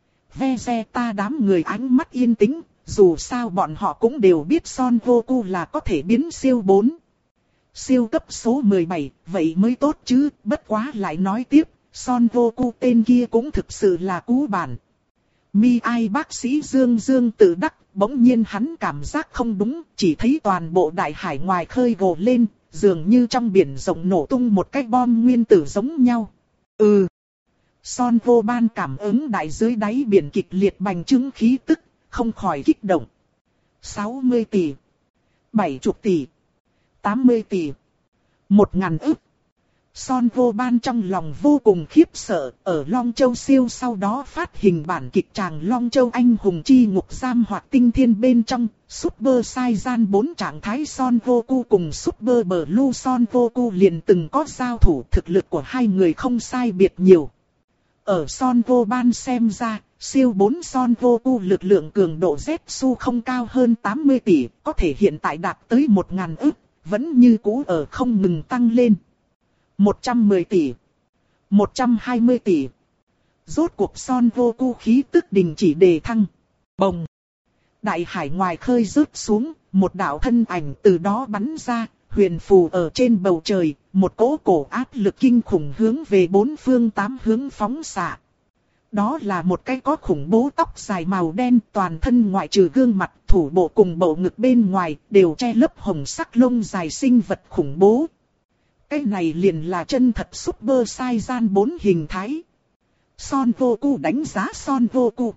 Vegeta đám người ánh mắt yên tĩnh, dù sao bọn họ cũng đều biết Son Goku là có thể biến siêu bốn. Siêu cấp số mười bảy, vậy mới tốt chứ, bất quá lại nói tiếp, Son Goku tên kia cũng thực sự là cú bản. Mi Ai bác sĩ Dương Dương tự đắc, bỗng nhiên hắn cảm giác không đúng, chỉ thấy toàn bộ đại hải ngoài khơi gồ lên, dường như trong biển rộng nổ tung một cái bom nguyên tử giống nhau. Ừ. Son Vô Ban cảm ứng đại dưới đáy biển kịch liệt bành trướng khí tức, không khỏi kích động. sáu mươi tỷ, bảy mươi tỷ, tám mươi tỷ, một ngàn ức. Son Vô Ban trong lòng vô cùng khiếp sợ, ở Long Châu Siêu sau đó phát hình bản kịch tràng Long Châu Anh Hùng Chi Ngục Giam hoặc Tinh Thiên bên trong, Super Saiyan bốn trạng thái Son Goku cùng Super Blue Son Goku liền từng có giao thủ, thực lực của hai người không sai biệt nhiều. Ở Son Vô Ban xem ra, siêu bốn Son Goku lực lượng cường độ Zetsu không cao hơn tám mươi tỷ, có thể hiện tại đạt tới một nghìn ức, vẫn như cũ ở không ngừng tăng lên. một trăm mười tỷ, một trăm hai mươi tỷ. Rốt cuộc Son Goku khí tức đình chỉ đề thăng. Bồng! Đại hải ngoài khơi rớt xuống, một đạo thân ảnh từ đó bắn ra, huyền phù ở trên bầu trời, một cỗ cổ áp lực kinh khủng hướng về bốn phương tám hướng phóng xạ. Đó là một cái có khủng bố tóc dài màu đen, toàn thân ngoại trừ gương mặt, thủ bộ cùng bộ ngực bên ngoài đều che lấp hồng sắc lông dài sinh vật khủng bố. Cái này liền là chân thật Super Saiyan bốn hình thái. Son Goku đánh giá Son Goku.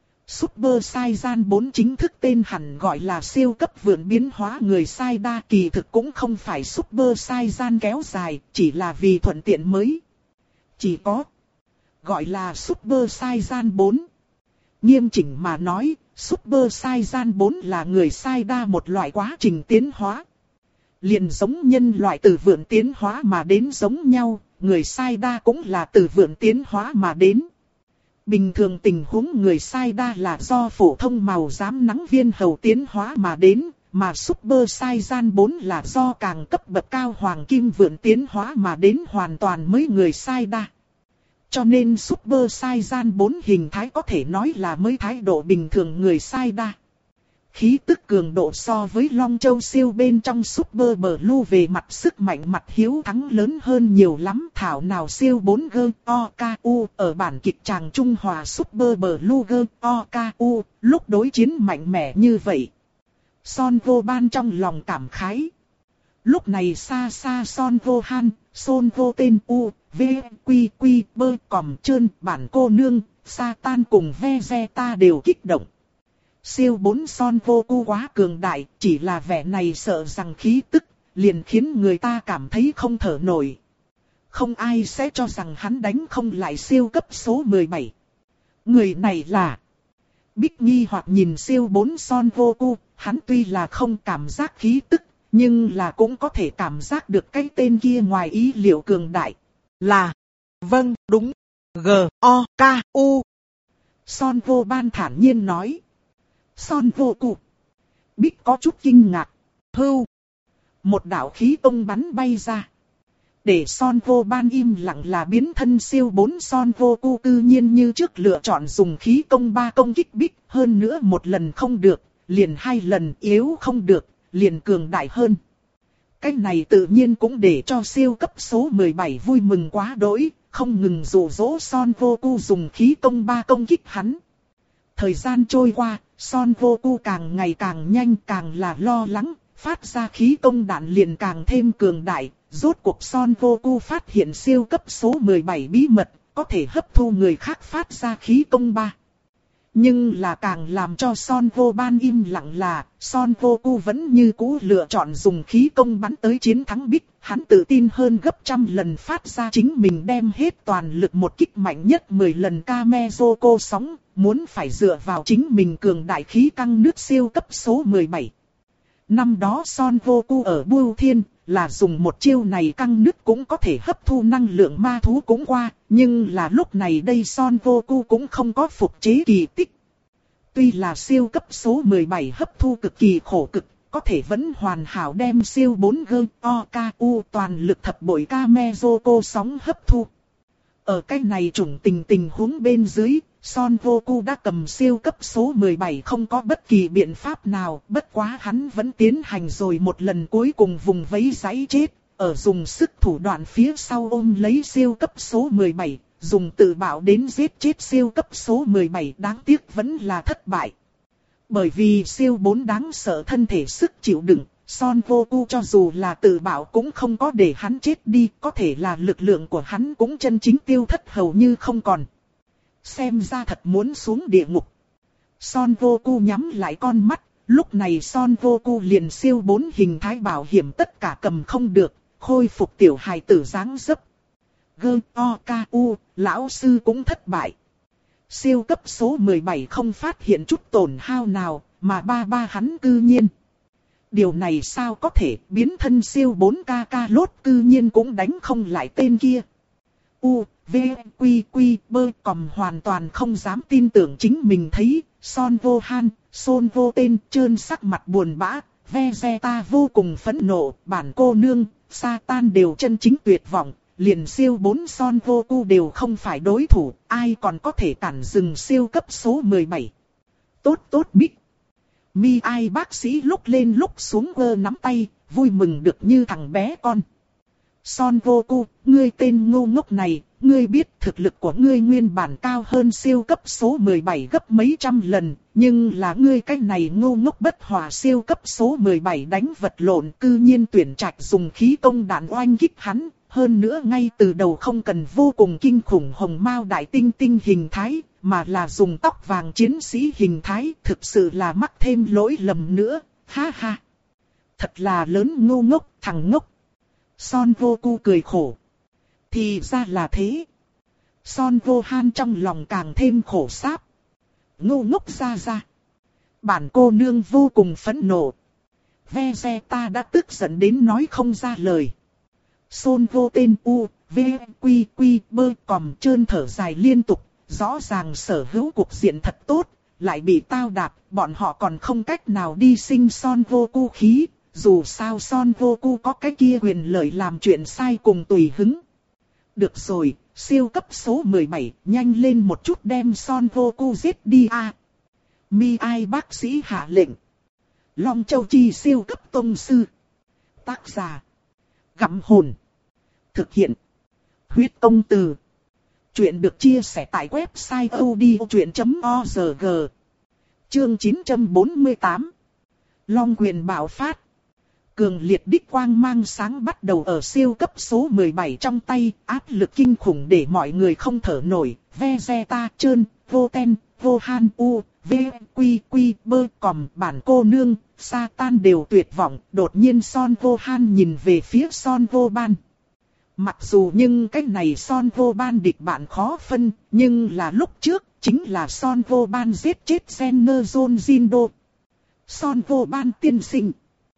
Super Saiyan bốn chính thức tên hẳn gọi là siêu cấp vượn biến hóa người Sai Đa, kỳ thực cũng không phải Super Saiyan kéo dài, chỉ là vì thuận tiện mới. Chỉ có gọi là Super Saiyan bốn. Nghiêm chỉnh mà nói, Super Saiyan bốn là người Sai Đa một loại quá trình tiến hóa. Liền giống nhân loại từ vượn tiến hóa mà đến giống nhau, người Sai Đa cũng là từ vượn tiến hóa mà đến. Bình thường tình huống người Sai Đa là do phổ thông màu giám nắng viên hầu tiến hóa mà đến, mà Super Saiyan bốn là do càng cấp bậc cao hoàng kim vượn tiến hóa mà đến hoàn toàn mới người Sai Đa. Cho nên Super Saiyan bốn hình thái có thể nói là mới thái độ bình thường người Sai Đa. Khí tức cường độ so với Long Châu Siêu bên trong Super Blue về mặt sức mạnh mặt hiếu thắng lớn hơn nhiều lắm. Thảo nào Siêu bốn G O K U ở bản kịch tràng Trung Hòa Super Blue G O K U lúc đối chiến mạnh mẽ như vậy. Son Vô Ban trong lòng cảm khái. Lúc này xa xa Son Vô Han, Son Vô Tên U, V, Quy, Quy, Bơ, Còm Trơn, bản cô nương, Satan cùng Vegeta đều kích động. Siêu bốn Son Goku quá cường đại, chỉ là vẻ này sợ rằng khí tức, liền khiến người ta cảm thấy không thở nổi. Không ai sẽ cho rằng hắn đánh không lại siêu cấp số mười bảy. Người này là... Bích nghi hoặc nhìn siêu bốn Son Goku, hắn tuy là không cảm giác khí tức, nhưng là cũng có thể cảm giác được cái tên kia ngoài ý liệu cường đại. Là... Vâng, đúng. G O K U Son Vô Ban thản nhiên nói. Son Goku. Bích có chút kinh ngạc. Hưu. Một đạo khí công bắn bay ra. Để Son Vô Ban im lặng là biến thân siêu bốn Son Goku cư nhiên như trước lựa chọn dùng khí công ba công kích Bích. Hơn nữa một lần không được, liền hai lần yếu không được, liền cường đại hơn. Cái này tự nhiên cũng để cho siêu cấp số mười bảy vui mừng quá đỗi, không ngừng dụ dỗ Son Goku dùng khí công ba công kích hắn. Thời gian trôi qua, Son Goku càng ngày càng nhanh, càng là lo lắng, phát ra khí công đạn liền càng thêm cường đại. Rốt cuộc Son Goku phát hiện siêu cấp số mười bảy bí mật, có thể hấp thu người khác phát ra khí công ba. Nhưng là càng làm cho Son Vô Ban im lặng là, Son Goku vẫn như cũ lựa chọn dùng khí công bắn tới chiến thắng Bích. Hắn tự tin hơn gấp trăm lần phát ra chính mình đem hết toàn lực một kích mạnh nhất mười lần Kamezoko sóng, muốn phải dựa vào chính mình cường đại khí căng nước siêu cấp số mười bảy. Năm đó Son Goku ở Bưu Thiên, là dùng một chiêu này căng nước cũng có thể hấp thu năng lượng ma thú cũng qua, nhưng là lúc này đây Son Goku cũng không có phục chế kỳ tích. Tuy là siêu cấp số mười bảy hấp thu cực kỳ khổ cực, có thể vẫn hoàn hảo đem siêu bốn G O K U toàn lực thập bội Kamezoko sóng hấp thu. Ở cái này chủng tình tình huống bên dưới, Son Goku đã cầm siêu cấp số mười bảy không có bất kỳ biện pháp nào, bất quá hắn vẫn tiến hành rồi một lần cuối cùng vùng vẫy giấy chết, ở dùng sức thủ đoạn phía sau ôm lấy siêu cấp số mười bảy, dùng tự bạo đến giết chết siêu cấp số mười bảy, đáng tiếc vẫn là thất bại. Bởi vì siêu bốn đáng sợ thân thể sức chịu đựng, Son Goku cho dù là tự bạo cũng không có để hắn chết đi, có thể là lực lượng của hắn cũng chân chính tiêu thất hầu như không còn. Xem ra thật muốn xuống địa ngục. Son Goku nhắm lại con mắt, lúc này Son Goku liền siêu bốn hình thái bảo hiểm tất cả cầm không được, khôi phục tiểu hài tử dáng dấp. Gơ o ca u, lão sư cũng thất bại. Siêu cấp số mười bảy không phát hiện chút tổn hao nào, mà ba ba hắn cư nhiên. Điều này sao có thể, biến thân siêu bốn ca ca lốt cư nhiên cũng đánh không lại tên kia. U, V, Quy, Quy, bơ còm hoàn toàn không dám tin tưởng chính mình thấy, Son vô han, Son vô tên, trơn sắc mặt buồn bã, Vegeta vô cùng phẫn nộ, bản cô nương, Satan đều chân chính tuyệt vọng, liền siêu bốn Son Goku đều không phải đối thủ, ai còn có thể cản dừng siêu cấp số mười bảy. Tốt tốt Bích. Mi ai bác sĩ lúc lên lúc xuống vơ nắm tay, vui mừng được như thằng bé con. Son Goku, ngươi tên ngu ngốc này, ngươi biết thực lực của ngươi nguyên bản cao hơn siêu cấp số mười bảy gấp mấy trăm lần, nhưng là ngươi cái này ngu ngốc bất hòa siêu cấp số mười bảy đánh vật lộn cư nhiên tuyển trạch dùng khí công đạn oanh kích hắn, hơn nữa ngay từ đầu không cần vô cùng kinh khủng hồng mao đại tinh tinh hình thái, mà là dùng tóc vàng chiến sĩ hình thái, thực sự là mắc thêm lỗi lầm nữa, ha ha. Thật là lớn ngu ngốc, thằng ngốc. Son Goku cười khổ. Thì ra là thế. Son Gohan trong lòng càng thêm khổ sáp. Ngu ngốc ra ra. Bản cô nương vô cùng phẫn nộ. Vegeta đã tức giận đến nói không ra lời. Son vô tên U, V, Quy, Quy, bơ còm trơn thở dài liên tục. Rõ ràng sở hữu cục diện thật tốt, lại bị tao đạp, bọn họ còn không cách nào đi sinh Son Goku khí. Dù sao Son Goku có cái kia quyền lợi làm chuyện sai cùng tùy hứng. Được rồi, siêu cấp số mười bảy, nhanh lên một chút đem Son Goku giết đi a. Mi ai bác sĩ hạ lệnh. Long Châu Chi siêu cấp tông sư. Tác giả. Gặm hồn. Thực hiện. Huyết công từ. Chuyện được chia sẻ tại website odchuyện chấm org. Chương chín trăm bốn mươi tám. Long quyền bạo phát. Cường liệt đích quang mang sáng bắt đầu ở siêu cấp số mười bảy trong tay, áp lực kinh khủng để mọi người không thở nổi. Vegeta, Trơn, Vô Ten, Vô Han, U, V, Quy, Quy, bơ còm, bản cô nương, Satan đều tuyệt vọng. Đột nhiên Son Gohan nhìn về phía Son Goban. Mặc dù nhưng cái này Son Goban địch bạn khó phân, nhưng là lúc trước, chính là Son Goban giết chết Generation Jindo. Son Goban tiên sinh.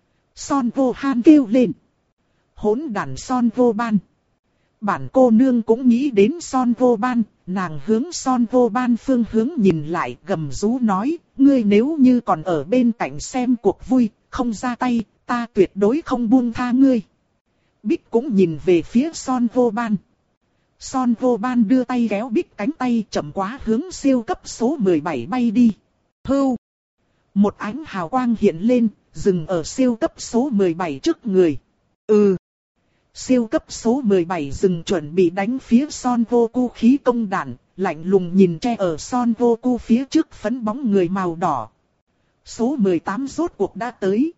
Son Gohan kêu lên. Hỗn đản Son Goban. Bản cô nương cũng nghĩ đến Son Goban, nàng hướng Son Goban phương hướng nhìn lại gầm rú nói, ngươi nếu như còn ở bên cạnh xem cuộc vui, không ra tay, ta tuyệt đối không buông tha ngươi. Bích cũng nhìn về phía Son Goban. Son Goban đưa tay kéo Bích cánh tay chậm quá hướng siêu cấp số mười bảy bay đi. Hưu. Một ánh hào quang hiện lên, dừng ở siêu cấp số mười bảy trước người. Ừ. Siêu cấp số mười bảy dừng chuẩn bị đánh phía Son Goku khí công đạn, lạnh lùng nhìn che ở Son Goku phía trước phấn bóng người màu đỏ. Số mười tám rốt cuộc đã tới.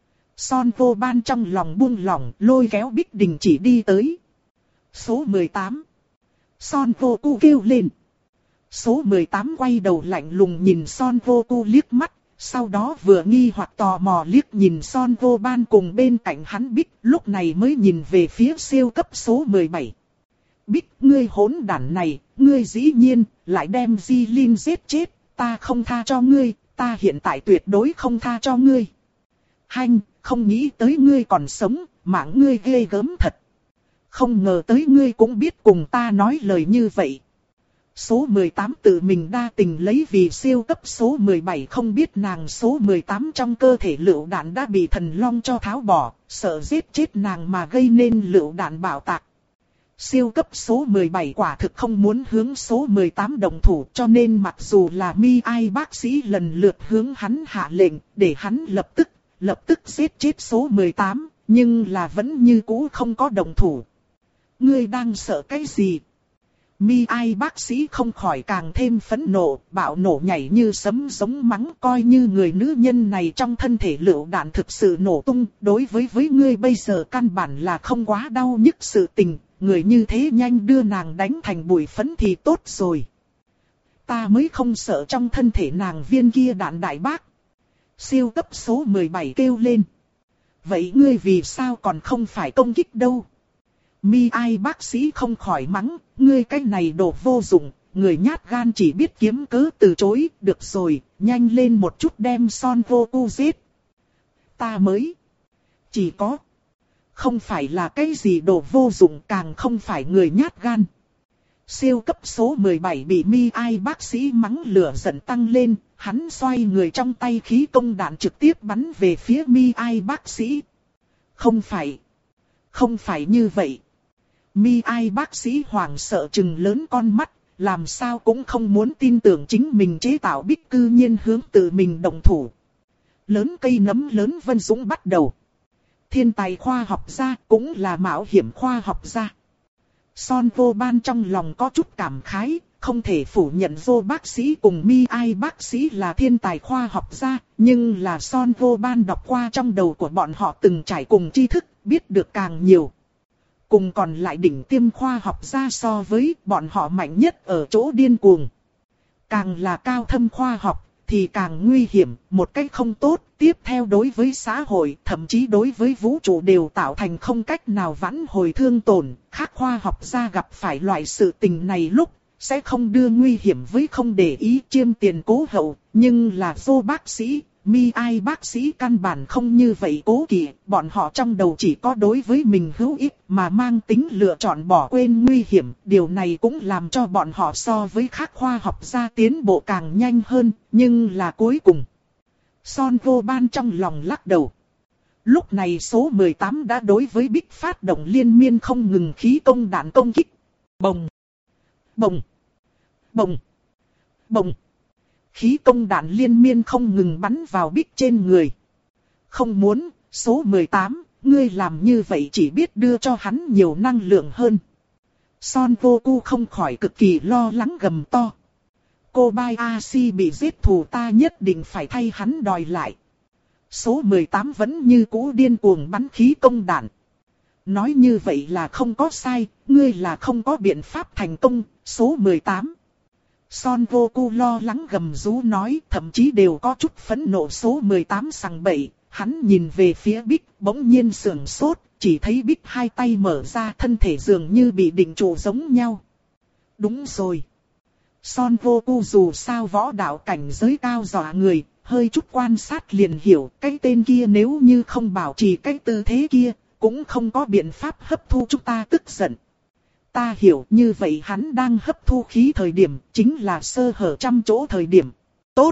Son Goban trong lòng buông lỏng, lôi kéo Bích đình chỉ đi tới. Số mười tám. Son Goku kêu lên. Số mười tám quay đầu lạnh lùng nhìn Son Goku liếc mắt. Sau đó vừa nghi hoặc tò mò liếc nhìn Son Goban cùng bên cạnh hắn Bích, lúc này mới nhìn về phía siêu cấp số mười bảy. Bích, ngươi hỗn đản này, ngươi dĩ nhiên, lại đem Jilin giết chết, ta không tha cho ngươi, ta hiện tại tuyệt đối không tha cho ngươi. Hanh, không nghĩ tới ngươi còn sống, mạng ngươi ghê gớm thật. Không ngờ tới ngươi cũng biết cùng ta nói lời như vậy. Số mười tám tự mình đa tình lấy vì siêu cấp số mười bảy không biết nàng số mười tám trong cơ thể lựu đạn đã bị thần long cho tháo bỏ, sợ giết chết nàng mà gây nên lựu đạn bạo tạc. Siêu cấp số mười bảy quả thực không muốn hướng số mười tám đồng thủ, cho nên mặc dù là mi ai bác sĩ lần lượt hướng hắn hạ lệnh để hắn lập tức, lập tức giết chết số mười tám, nhưng là vẫn như cũ không có đồng thủ. Ngươi đang sợ cái gì? Mi ai bác sĩ không khỏi càng thêm phẫn nộ, bạo nổ nhảy như sấm giống mắng, coi như người nữ nhân này trong thân thể lựu đạn thực sự nổ tung, đối với với ngươi bây giờ căn bản là không quá đau nhức sự tình, người như thế nhanh đưa nàng đánh thành bụi phấn thì tốt rồi. Ta mới không sợ trong thân thể nàng viên kia đạn đại bác. Siêu cấp số mười bảy kêu lên. vậy ngươi vì sao còn không phải công kích đâu? Mi Ai bác sĩ không khỏi mắng, ngươi cái này đồ vô dụng, người nhát gan chỉ biết kiếm cớ từ chối, được rồi, nhanh lên một chút đem Son Goku giết. Ta mới chỉ có, không phải là cái gì đồ vô dụng, càng không phải người nhát gan. Siêu cấp số mười bảy bị Mi Ai bác sĩ mắng lửa giận tăng lên, hắn xoay người trong tay khí công đạn trực tiếp bắn về phía Mi Ai bác sĩ. Không phải, không phải như vậy. Mi Ai bác sĩ hoảng sợ trừng lớn con mắt, làm sao cũng không muốn tin tưởng chính mình chế tạo bích cư nhiên hướng tự mình động thủ. Lớn cây nấm lớn Vân Dũng bắt đầu. Thiên tài khoa học gia cũng là mạo hiểm khoa học gia. Son Vô Ban trong lòng có chút cảm khái, không thể phủ nhận Vô bác sĩ cùng Mi Ai bác sĩ là thiên tài khoa học gia, nhưng là Son Vô Ban đọc qua trong đầu của bọn họ từng trải cùng tri thức, biết được càng nhiều. Cùng còn lại đỉnh tiêm khoa học gia so với bọn họ mạnh nhất ở chỗ điên cuồng. Càng là cao thâm khoa học thì càng nguy hiểm, một cách không tốt, tiếp theo đối với xã hội, thậm chí đối với vũ trụ đều tạo thành không cách nào vãn hồi thương tổn. Khác khoa học gia gặp phải loại sự tình này lúc, sẽ không đưa nguy hiểm với không để ý chiêm tiền cố hậu, nhưng là Vô bác sĩ, Mi Ai bác sĩ căn bản không như vậy cố kỵ, bọn họ trong đầu chỉ có đối với mình hữu ích mà mang tính lựa chọn bỏ quên nguy hiểm. Điều này cũng làm cho bọn họ so với khác khoa học gia tiến bộ càng nhanh hơn, nhưng là cuối cùng. Son Vô Ban trong lòng lắc đầu. Lúc này số mười tám đã đối với Bích phát động liên miên không ngừng khí công đạn công kích. Bồng! Bồng! Bồng! Bồng! Khí công đạn liên miên không ngừng bắn vào Bích trên người. Không muốn, số mười tám, ngươi làm như vậy chỉ biết đưa cho hắn nhiều năng lượng hơn. Son Goku không khỏi cực kỳ lo lắng gầm to. Kobayashi bị giết thù ta nhất định phải thay hắn đòi lại. Số mười tám vẫn như cũ điên cuồng bắn khí công đạn. Nói như vậy là không có sai, ngươi là không có biện pháp thành công, số mười tám. Son Goku lo lắng gầm rú nói, thậm chí đều có chút phẫn nộ số mười tám sằng bậy. Hắn nhìn về phía Bích, bỗng nhiên sườn sốt, chỉ thấy Bích hai tay mở ra, thân thể dường như bị định trụ giống nhau. Đúng rồi. Son Goku dù sao võ đạo cảnh giới cao dọa người, hơi chút quan sát liền hiểu, cái tên kia nếu như không bảo trì cái tư thế kia, cũng không có biện pháp hấp thu chúng ta tức giận. Ta hiểu, như vậy hắn đang hấp thu khí thời điểm, chính là sơ hở trăm chỗ thời điểm. Tốt.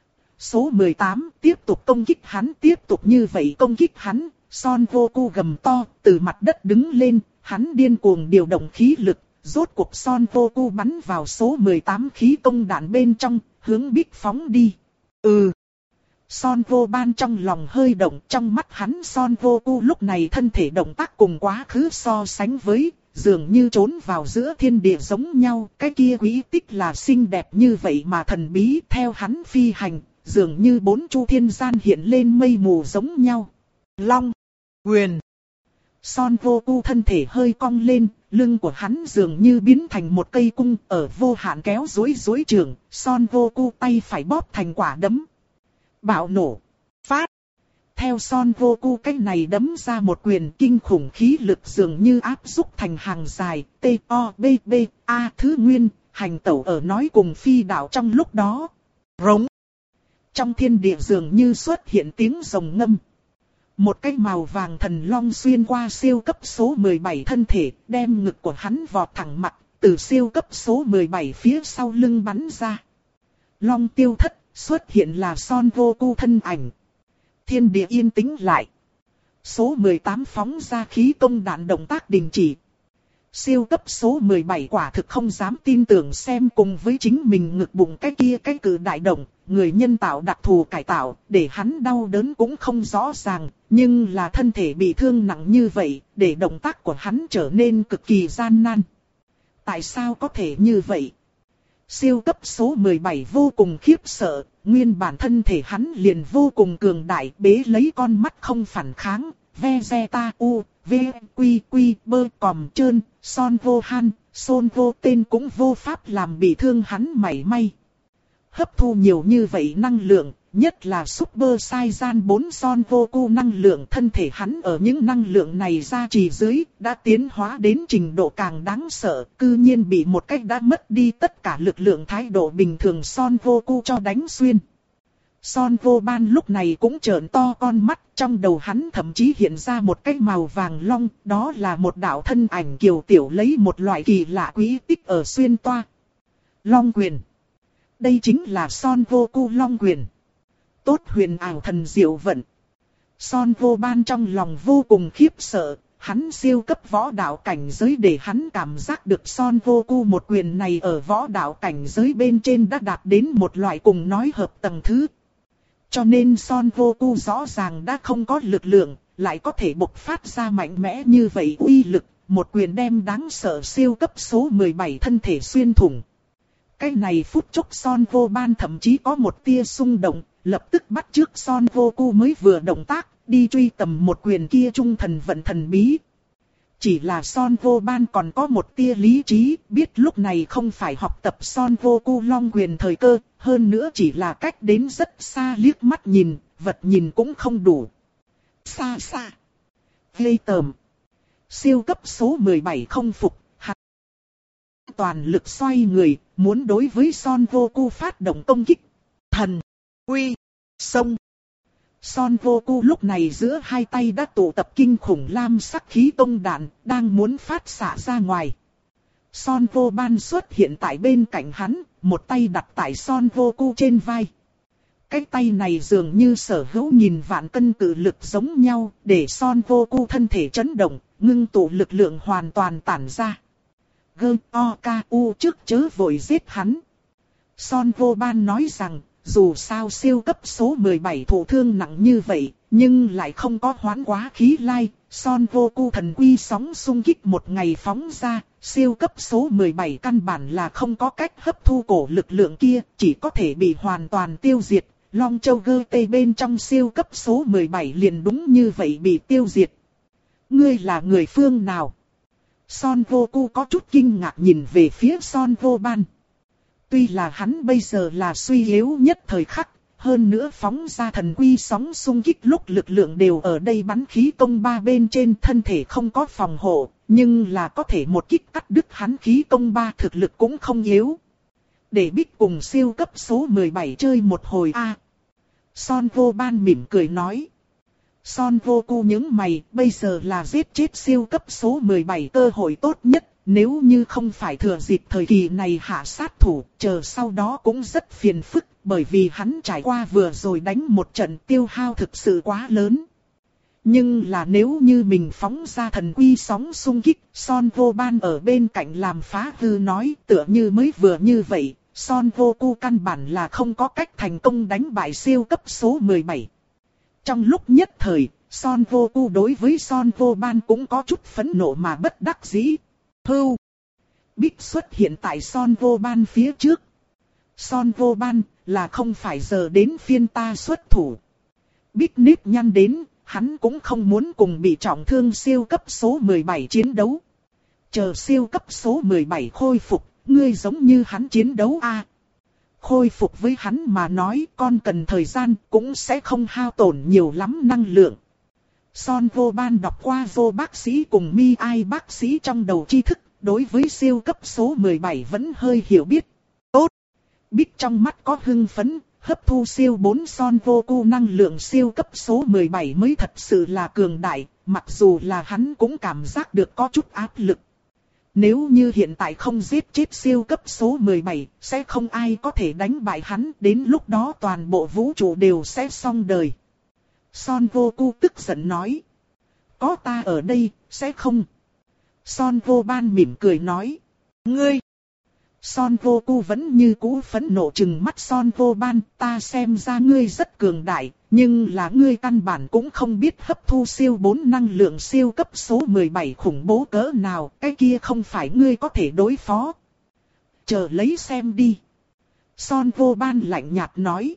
Số mười tám, tiếp tục công kích hắn, tiếp tục như vậy công kích hắn. Son Goku gầm to, từ mặt đất đứng lên, hắn điên cuồng điều động khí lực. Rốt cuộc Son Goku bắn vào số mười tám khí công đạn bên trong, hướng Bích phóng đi. Ừ. Son Vô Ban trong lòng hơi động, trong mắt hắn Son Goku lúc này thân thể động tác cùng quá khứ so sánh với, dường như trốn vào giữa thiên địa giống nhau. Cái kia quý tích là xinh đẹp như vậy mà thần bí, theo hắn phi hành, dường như bốn chu thiên gian hiện lên mây mù giống nhau. Long, quyền. Son Goku thân thể hơi cong lên, lưng của hắn dường như biến thành một cây cung ở vô hạn kéo duỗi duỗi trường. Son Goku tay phải bóp thành quả đấm. Bạo nổ, phát. Theo Son Goku cái này đấm ra một quyền, kinh khủng khí lực dường như áp xúc thành hàng dài, T O B B A thứ nguyên, hành tẩu ở nói cùng phi đạo trong lúc đó. Rống. Trong thiên địa dường như xuất hiện tiếng rồng ngâm. Một cái màu vàng thần long xuyên qua siêu cấp số mười bảy thân thể, đem ngực của hắn vọt thẳng mặt, từ siêu cấp số mười bảy phía sau lưng bắn ra. Long tiêu thất, xuất hiện là Son Goku thân ảnh. Thiên địa yên tĩnh lại. Số mười tám phóng ra khí công đạn động tác đình chỉ. Siêu cấp số mười bảy quả thực không dám tin tưởng xem cùng với chính mình ngực bụng cái kia cái cử đại động, người nhân tạo đặc thù cải tạo, để hắn đau đớn cũng không rõ ràng, nhưng là thân thể bị thương nặng như vậy, để động tác của hắn trở nên cực kỳ gian nan. Tại sao có thể như vậy? Siêu cấp số mười bảy vô cùng khiếp sợ, nguyên bản thân thể hắn liền vô cùng cường đại, bế lấy con mắt không phản kháng, Vegeta U, V, Quy Quy, Bơ, Còm Trơn, Son Vô Han, Son Vô Tên cũng vô pháp làm bị thương hắn mảy may. Hấp thu nhiều như vậy năng lượng, nhất là Super Saiyan bốn Son Goku năng lượng, thân thể hắn ở những năng lượng này gia trì dưới, đã tiến hóa đến trình độ càng đáng sợ, cư nhiên bị một cách đã mất đi tất cả lực lượng thái độ bình thường Son Goku cho đánh xuyên. Son Goban lúc này cũng trợn to con mắt, trong đầu hắn thậm chí hiện ra một cái màu vàng long, đó là một đạo thân ảnh kiều tiểu lấy một loại kỳ lạ quý tích ở xuyên toa. Long quyền. Đây chính là Son Goku Long quyền. Tốt huyền ảo thần diệu vận. Son Goban trong lòng vô cùng khiếp sợ, hắn siêu cấp võ đạo cảnh giới để hắn cảm giác được Son Goku một quyền này ở võ đạo cảnh giới bên trên đã đạt đến một loại cùng nói hợp tầng thứ. Cho nên Son Goku rõ ràng đã không có lực lượng, lại có thể bộc phát ra mạnh mẽ như vậy uy lực, một quyền đem đáng sợ siêu cấp số mười bảy thân thể xuyên thủng. Cái này phút chốc Son Goban thậm chí có một tia xung động, lập tức bắt chước Son Goku mới vừa động tác, đi truy tầm một quyền kia trung thần vận thần bí. Chỉ là Son Goban còn có một tia lý trí, biết lúc này không phải học tập Son Goku Long quyền thời cơ, hơn nữa chỉ là cách đến rất xa liếc mắt nhìn, vật nhìn cũng không đủ. Xa xa. Ghê tởm. Siêu cấp số mười bảy không phục, hắn toàn lực xoay người, muốn đối với Son Goku phát động công kích. Thần, uy, sông. Son Goku lúc này giữa hai tay đã tụ tập kinh khủng lam sắc khí tông đạn, đang muốn phát xạ ra ngoài. Son Goban xuất hiện tại bên cạnh hắn, một tay đặt tại Son Goku trên vai. Cái tay này dường như sở hữu nghìn vạn cân cự lực giống nhau, để Son Goku thân thể chấn động, ngưng tụ lực lượng hoàn toàn tản ra. Gơ o ca u trước chớ vội giết hắn. Son Goban nói rằng, dù sao siêu cấp số mười bảy thụ thương nặng như vậy, nhưng lại không có hoán quá khí lai. Son Goku thần uy sóng xung kích một ngày phóng ra, siêu cấp số mười bảy căn bản là không có cách hấp thu cổ lực lượng kia, chỉ có thể bị hoàn toàn tiêu diệt. Long Châu gơ tê bên trong siêu cấp số mười bảy liền đúng như vậy bị tiêu diệt. Ngươi là người phương nào? Son Goku có chút kinh ngạc nhìn về phía Son Goban. Tuy là hắn bây giờ là suy yếu nhất thời khắc, hơn nữa phóng ra thần quy sóng xung kích lúc lực lượng đều ở đây bắn khí công ba bên trên, thân thể không có phòng hộ, nhưng là có thể một kích cắt đứt hắn khí công ba, thực lực cũng không yếu. Để Bích cùng siêu cấp số mười bảy chơi một hồi a. À. Son Goban mỉm cười nói. Son Goku những mày, bây giờ là giết chết siêu cấp số mười bảy cơ hội tốt nhất. Nếu như không phải thừa dịp thời kỳ này hạ sát thủ, chờ sau đó cũng rất phiền phức, bởi vì hắn trải qua vừa rồi đánh một trận tiêu hao thực sự quá lớn. Nhưng là nếu như mình phóng ra thần quy sóng xung kích, Son Goban ở bên cạnh làm phá hư nói, tựa như mới vừa như vậy, Son Goku căn bản là không có cách thành công đánh bại siêu cấp số mười bảy. Trong lúc nhất thời, Son Goku đối với Son Goban cũng có chút phẫn nộ mà bất đắc dĩ. Hưu. Bích xuất hiện tại Son Goban phía trước. Son Goban, là không phải giờ đến phiên ta xuất thủ. Bích nếp nhăn đến, hắn cũng không muốn cùng bị trọng thương siêu cấp số mười bảy chiến đấu. Chờ siêu cấp số mười bảy khôi phục, ngươi giống như hắn chiến đấu a. À. Khôi phục với hắn mà nói con cần thời gian cũng sẽ không hao tổn nhiều lắm năng lượng. Son Goban đọc qua vô bác sĩ cùng mi ai bác sĩ trong đầu tri thức, đối với siêu cấp số mười bảy vẫn hơi hiểu biết. Tốt! Bích trong mắt có hưng phấn, hấp thu siêu bốn Son Goku năng lượng siêu cấp số mười bảy mới thật sự là cường đại, mặc dù là hắn cũng cảm giác được có chút áp lực. Nếu như hiện tại không giết chết siêu cấp số mười bảy, sẽ không ai có thể đánh bại hắn, đến lúc đó toàn bộ vũ trụ đều sẽ xong đời. Son Goku tức giận nói. Có ta ở đây, sẽ không. Son Goban mỉm cười nói. Ngươi! Son Goku vẫn như cũ phẫn nộ trừng mắt Son Goban, ta xem ra ngươi rất cường đại, nhưng là ngươi căn bản cũng không biết hấp thu siêu bốn năng lượng siêu cấp số mười bảy khủng bố cỡ nào, cái kia không phải ngươi có thể đối phó. Chờ lấy xem đi. Son Goban lạnh nhạt nói.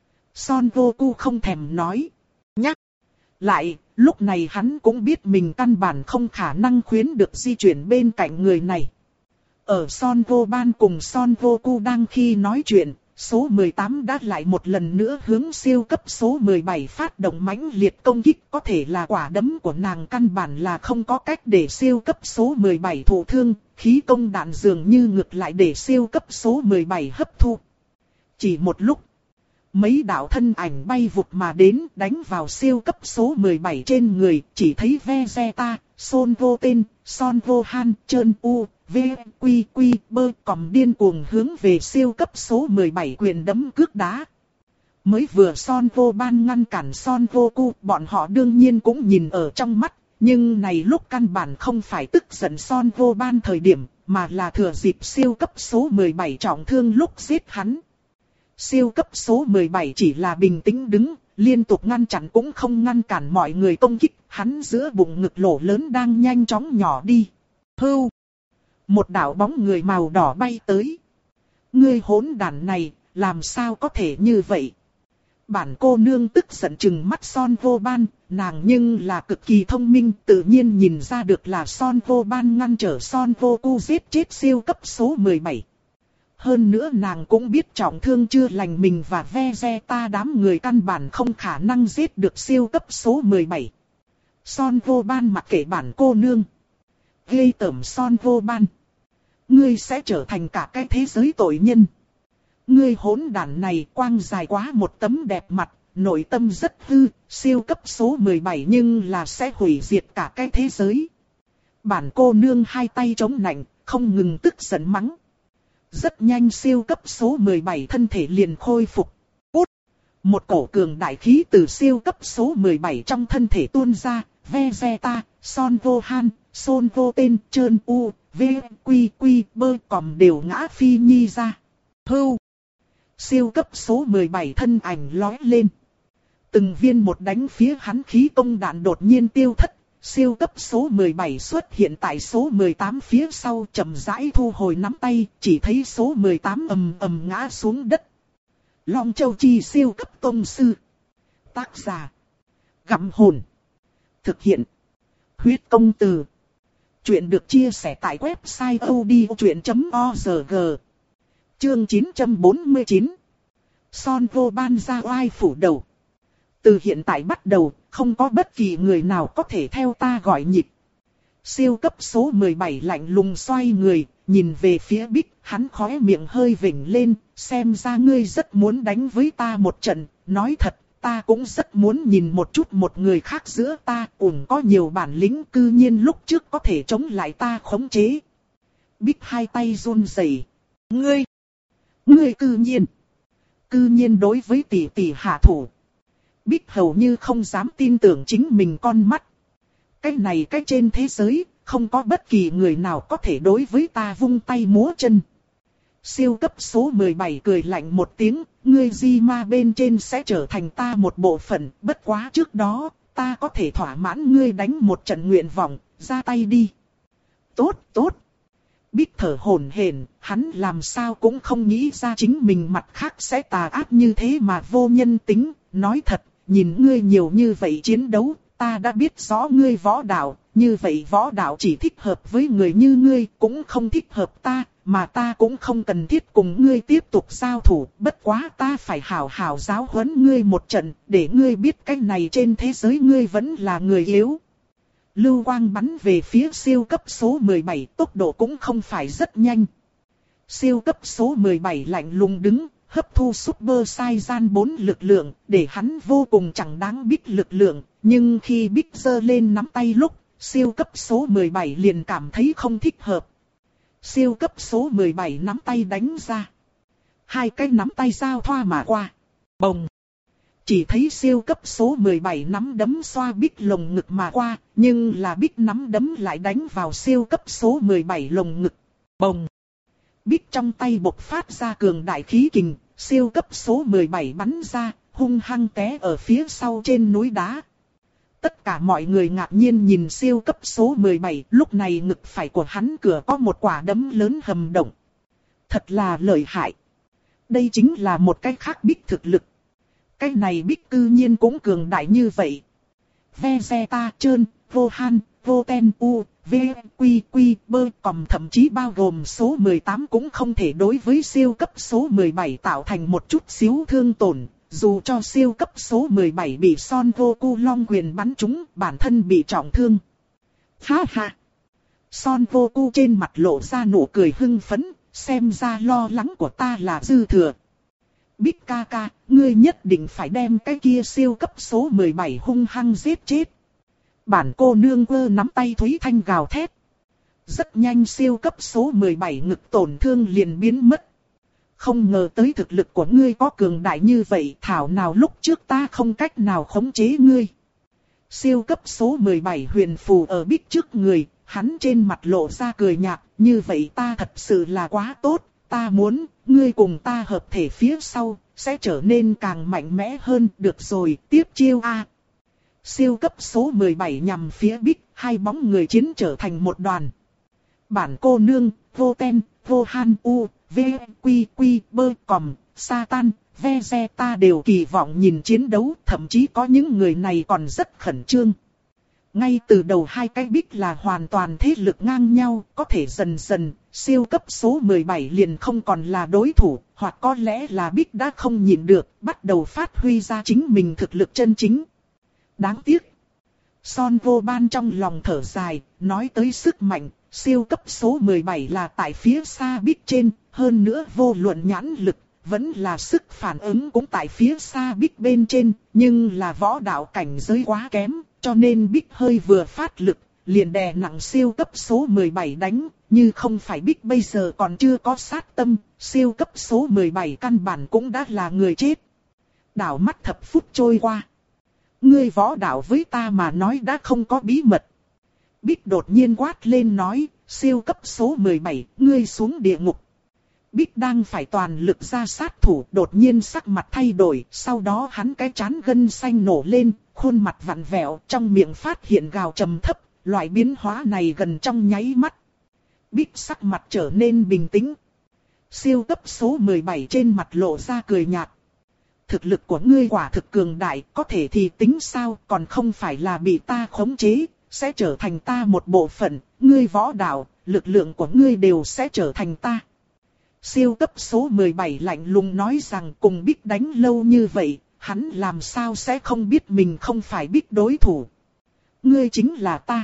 Son Goku không thèm nói. Nhắc lại, lúc này hắn cũng biết mình căn bản không khả năng khuyến được di chuyển bên cạnh người này. Ở Son Goban cùng Son Goku đang khi nói chuyện, số mười tám đã lại một lần nữa hướng siêu cấp số mười bảy phát động mãnh liệt công kích. Có thể là quả đấm của nàng căn bản là không có cách để siêu cấp số mười bảy thụ thương, khí công đạn dường như ngược lại để siêu cấp số mười bảy hấp thu. Chỉ một lúc, mấy đạo thân ảnh bay vụt mà đến đánh vào siêu cấp số mười bảy trên người, chỉ thấy Vegeta, Son Vô Tên, Son Vô Han, Trơn U, V, Quy, Quy, Bơ còm điên cuồng hướng về siêu cấp số mười bảy quyền đấm cước đá. Mới vừa Son Vô Ban ngăn cản Son Vô Cu, bọn họ đương nhiên cũng nhìn ở trong mắt, nhưng này lúc căn bản không phải tức giận Son Vô Ban thời điểm, mà là thừa dịp siêu cấp số mười bảy trọng thương lúc giết hắn. Siêu cấp số mười bảy chỉ là bình tĩnh đứng, liên tục ngăn chặn cũng không ngăn cản mọi người công kích, hắn giữa bụng ngực lỗ lớn đang nhanh chóng nhỏ đi. Hưu! Một đạo bóng người màu đỏ bay tới. Ngươi hỗn đản này, làm sao có thể như vậy? Bản cô nương tức giận chừng mắt Son Vô Ban, nàng nhưng là cực kỳ thông minh, tự nhiên nhìn ra được là Son Vô Ban ngăn trở Son Vô Cu giết chết siêu cấp số mười bảy. Hơn nữa nàng cũng biết trọng thương chưa lành mình và Vegeta đám người căn bản không khả năng giết được siêu cấp số mười bảy. Son Vô Ban mặc kệ bản cô nương. Ghê tởm Son Vô Ban. Ngươi sẽ trở thành cả cái thế giới tội nhân. Ngươi hỗn đản này quang dài quá một tấm đẹp mặt, nội tâm rất hư, siêu cấp số mười bảy nhưng là sẽ hủy diệt cả cái thế giới. Bản cô nương hai tay chống nạnh, không ngừng tức giận mắng. Rất nhanh siêu cấp số mười bảy thân thể liền khôi phục. Út! Một cổ cường đại khí từ siêu cấp số mười bảy trong thân thể tuôn ra, Vegeta, Son Vô Han, Son Vô Tên, Trơn U, V, Quy, Quy, Bơ còm đều ngã phi nhi ra. Hưu! Siêu cấp số mười bảy thân ảnh lói lên. Từng viên một đánh phía hắn khí công đạn đột nhiên tiêu thất. Siêu cấp số mười bảy xuất hiện tại số mười tám phía sau chậm rãi thu hồi nắm tay, chỉ thấy số mười tám ầm ầm ngã xuống đất. Long Châu Chi siêu cấp tông sư. Tác giả: Gặm Hồn. Thực hiện: Huyết Công Từ. Chuyện được chia sẻ tại website odchuyện chấm org. Chương chín trăm bốn mươi chín. Son Vô Ban ra oai phủ đầu. Từ hiện tại bắt đầu, không có bất kỳ người nào có thể theo ta gọi nhịp. Siêu cấp số mười bảy lạnh lùng xoay người, nhìn về phía Bích, hắn khóe miệng hơi vểnh lên, xem ra ngươi rất muốn đánh với ta một trận, nói thật, ta cũng rất muốn nhìn một chút một người khác giữa ta, cũng có nhiều bản lĩnh cư nhiên lúc trước có thể chống lại ta khống chế. Bích hai tay run rẩy. Ngươi, ngươi cư nhiên, cư nhiên đối với tỷ tỷ hạ thủ. Bích hầu như không dám tin tưởng chính mình con mắt. Cái này cái trên thế giới, không có bất kỳ người nào có thể đối với ta vung tay múa chân. Siêu cấp số mười bảy cười lạnh một tiếng, ngươi di ma bên trên sẽ trở thành ta một bộ phận, bất quá trước đó, ta có thể thỏa mãn ngươi đánh một trận nguyện vọng, ra tay đi. Tốt, tốt. Bích thở hổn hển, hắn làm sao cũng không nghĩ ra chính mình mặt khác sẽ tà ác như thế mà vô nhân tính, nói thật. Nhìn ngươi nhiều như vậy chiến đấu, ta đã biết rõ ngươi võ đạo, như vậy võ đạo chỉ thích hợp với người như ngươi, cũng không thích hợp ta, mà ta cũng không cần thiết cùng ngươi tiếp tục giao thủ, bất quá ta phải hảo hảo giáo huấn ngươi một trận, để ngươi biết cái này trên thế giới ngươi vẫn là người yếu. Lưu quang bắn về phía siêu cấp số mười bảy, tốc độ cũng không phải rất nhanh. Siêu cấp số mười bảy lạnh lùng đứng, hấp thu Super Saiyan bốn lực lượng, để hắn vô cùng chẳng đáng Bích lực lượng, nhưng khi Bích giơ lên nắm tay lúc, siêu cấp số mười bảy liền cảm thấy không thích hợp. Siêu cấp số mười bảy nắm tay đánh ra. Hai cái nắm tay giao thoa mà qua. Bồng! Chỉ thấy siêu cấp số mười bảy nắm đấm xoa Bích lồng ngực mà qua, nhưng là Bích nắm đấm lại đánh vào siêu cấp số mười bảy lồng ngực. Bồng! Bích trong tay bộc phát ra cường đại khí kình, siêu cấp số mười bảy bắn ra, hung hăng té ở phía sau trên núi đá. Tất cả mọi người ngạc nhiên nhìn siêu cấp số mười bảy, lúc này ngực phải của hắn cửa có một quả đấm lớn hầm động. Thật là lợi hại. Đây chính là một cái khác Bích thực lực. Cái này Bích cư nhiên cũng cường đại như vậy. Vegeta, Trơn, Vô Han, Vô Ten U, V, Quy, Quy, Bơ, còn thậm chí bao gồm số mười tám cũng không thể đối với siêu cấp số mười bảy tạo thành một chút xíu thương tổn. Dù cho siêu cấp số mười bảy bị Son Goku long quyền bắn trúng, bản thân bị trọng thương. Ha ha! Son Goku trên mặt lộ ra nụ cười hưng phấn, xem ra lo lắng của ta là dư thừa. Big ca ca, ngươi nhất định phải đem cái kia siêu cấp số mười bảy hung hăng giết chết. Bản cô nương ơ nắm tay Thúy Thanh gào thét. Rất nhanh siêu cấp số mười bảy ngực tổn thương liền biến mất. Không ngờ tới thực lực của ngươi có cường đại như vậy, thảo nào lúc trước ta không cách nào khống chế ngươi. Siêu cấp số mười bảy huyền phù ở Big trước người, hắn trên mặt lộ ra cười nhạt, như vậy ta thật sự là quá tốt, ta muốn, ngươi cùng ta hợp thể phía sau, sẽ trở nên càng mạnh mẽ hơn, được rồi, tiếp chiêu a. Siêu cấp số mười bảy nhằm phía Big, hai bóng người chiến trở thành một đoàn. Bản cô nương, vô ten, vô han u, v, quy quy, bơ, còm, Satan, Vegeta đều kỳ vọng nhìn chiến đấu, thậm chí có những người này còn rất khẩn trương. Ngay từ đầu hai cái Big là hoàn toàn thế lực ngang nhau, có thể dần dần, siêu cấp số mười bảy liền không còn là đối thủ, hoặc có lẽ là Big đã không nhịn được, bắt đầu phát huy ra chính mình thực lực chân chính. Đáng tiếc. Son Goban trong lòng thở dài, nói tới sức mạnh, siêu cấp số mười bảy là tại phía xa Big trên, hơn nữa vô luận nhãn lực, vẫn là sức phản ứng cũng tại phía xa Big bên trên, nhưng là võ đạo cảnh giới quá kém, cho nên Big hơi vừa phát lực, liền đè nặng siêu cấp số mười bảy đánh, như không phải Big bây giờ còn chưa có sát tâm, siêu cấp số mười bảy căn bản cũng đã là người chết. Đảo mắt thập phút trôi qua. Ngươi võ đạo với ta mà nói đã không có bí mật. Big đột nhiên quát lên nói, siêu cấp số mười bảy, ngươi xuống địa ngục. Big đang phải toàn lực ra sát thủ, đột nhiên sắc mặt thay đổi, sau đó hắn cái trán gân xanh nổ lên, khuôn mặt vặn vẹo, trong miệng phát hiện gào trầm thấp, loại biến hóa này gần trong nháy mắt. Big sắc mặt trở nên bình tĩnh. Siêu cấp số mười bảy trên mặt lộ ra cười nhạt. Thực lực của ngươi quả thực cường đại, có thể thì tính sao, còn không phải là bị ta khống chế, sẽ trở thành ta một bộ phận, ngươi võ đạo, lực lượng của ngươi đều sẽ trở thành ta. Siêu cấp số mười bảy lạnh lùng nói rằng cùng Big đánh lâu như vậy, hắn làm sao sẽ không biết mình không phải Big đối thủ. Ngươi chính là ta.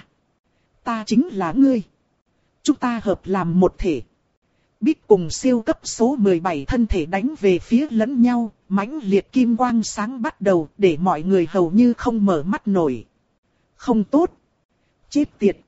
Ta chính là ngươi. Chúng ta hợp làm một thể. Big cùng siêu cấp số mười bảy thân thể đánh về phía lẫn nhau, mãnh liệt kim quang sáng bắt đầu để mọi người hầu như không mở mắt nổi. Không tốt. Chết tiệt.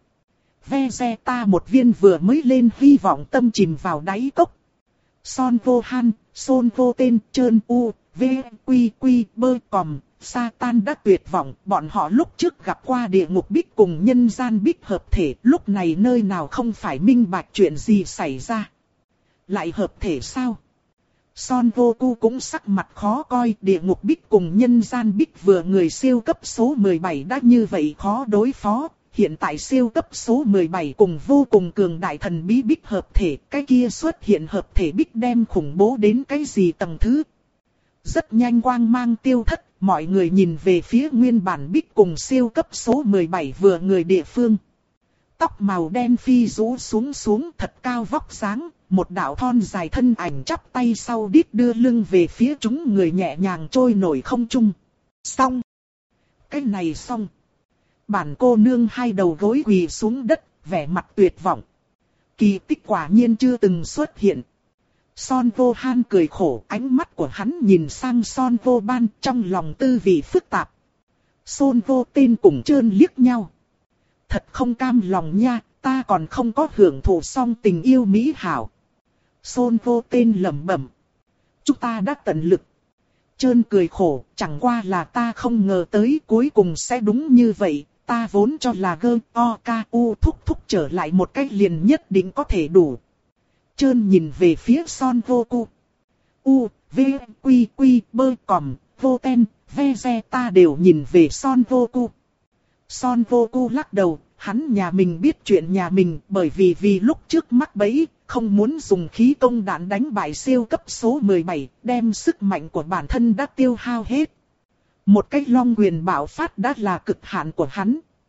Vegeta một viên vừa mới lên hy vọng tâm chìm vào đáy cốc. Son Gohan, Son Goten, Trơn U, V, Quy Quy, Bơ, Còm, Satan đã tuyệt vọng. Bọn họ lúc trước gặp qua địa ngục Big cùng nhân gian Big hợp thể, lúc này nơi nào không phải minh bạch chuyện gì xảy ra. Lại hợp thể sao? Son Goku cũng sắc mặt khó coi, địa ngục Big cùng nhân gian Big vừa người siêu cấp số mười bảy đã như vậy khó đối phó. Hiện tại siêu cấp số mười bảy cùng vô cùng cường đại thần bí Big hợp thể, cái kia xuất hiện hợp thể Big đem khủng bố đến cái gì tầng thứ. Rất nhanh quang mang tiêu thất, mọi người nhìn về phía nguyên bản Big cùng siêu cấp số mười bảy vừa người địa phương. Tóc màu đen phi rũ xuống xuống thật cao vóc dáng, một đạo thon dài thân ảnh chắp tay sau đít đưa lưng về phía chúng người nhẹ nhàng trôi nổi không trung. Xong. Cái này xong. Bản cô nương hai đầu gối quỳ xuống đất, vẻ mặt tuyệt vọng. Kỳ tích quả nhiên chưa từng xuất hiện. Son Gohan cười khổ, ánh mắt của hắn nhìn sang Son Goban trong lòng tư vị phức tạp. Son Goten cùng Trơn liếc nhau. Thật không cam lòng nha, ta còn không có hưởng thụ xong tình yêu mỹ hảo. Son Goten lẩm bẩm. Chúng ta đã tận lực. Trơn cười khổ, chẳng qua là ta không ngờ tới cuối cùng sẽ đúng như vậy. Ta vốn cho là gơ, o, ca, u thúc thúc trở lại một cách liền nhất định có thể đủ. Trơn nhìn về phía Son Goku. U, V, Quy, Quy, Bơ, Còm, Vô Ten, Vegeta đều nhìn về Son Goku. Son Goku lắc đầu, hắn nhà mình biết chuyện nhà mình bởi vì vì lúc trước mắc bẫy, không muốn dùng khí công đạn đánh bại siêu cấp số mười bảy, đem sức mạnh của bản thân đã tiêu hao hết. Một cái long quyền bạo phát đã là cực hạn của hắn.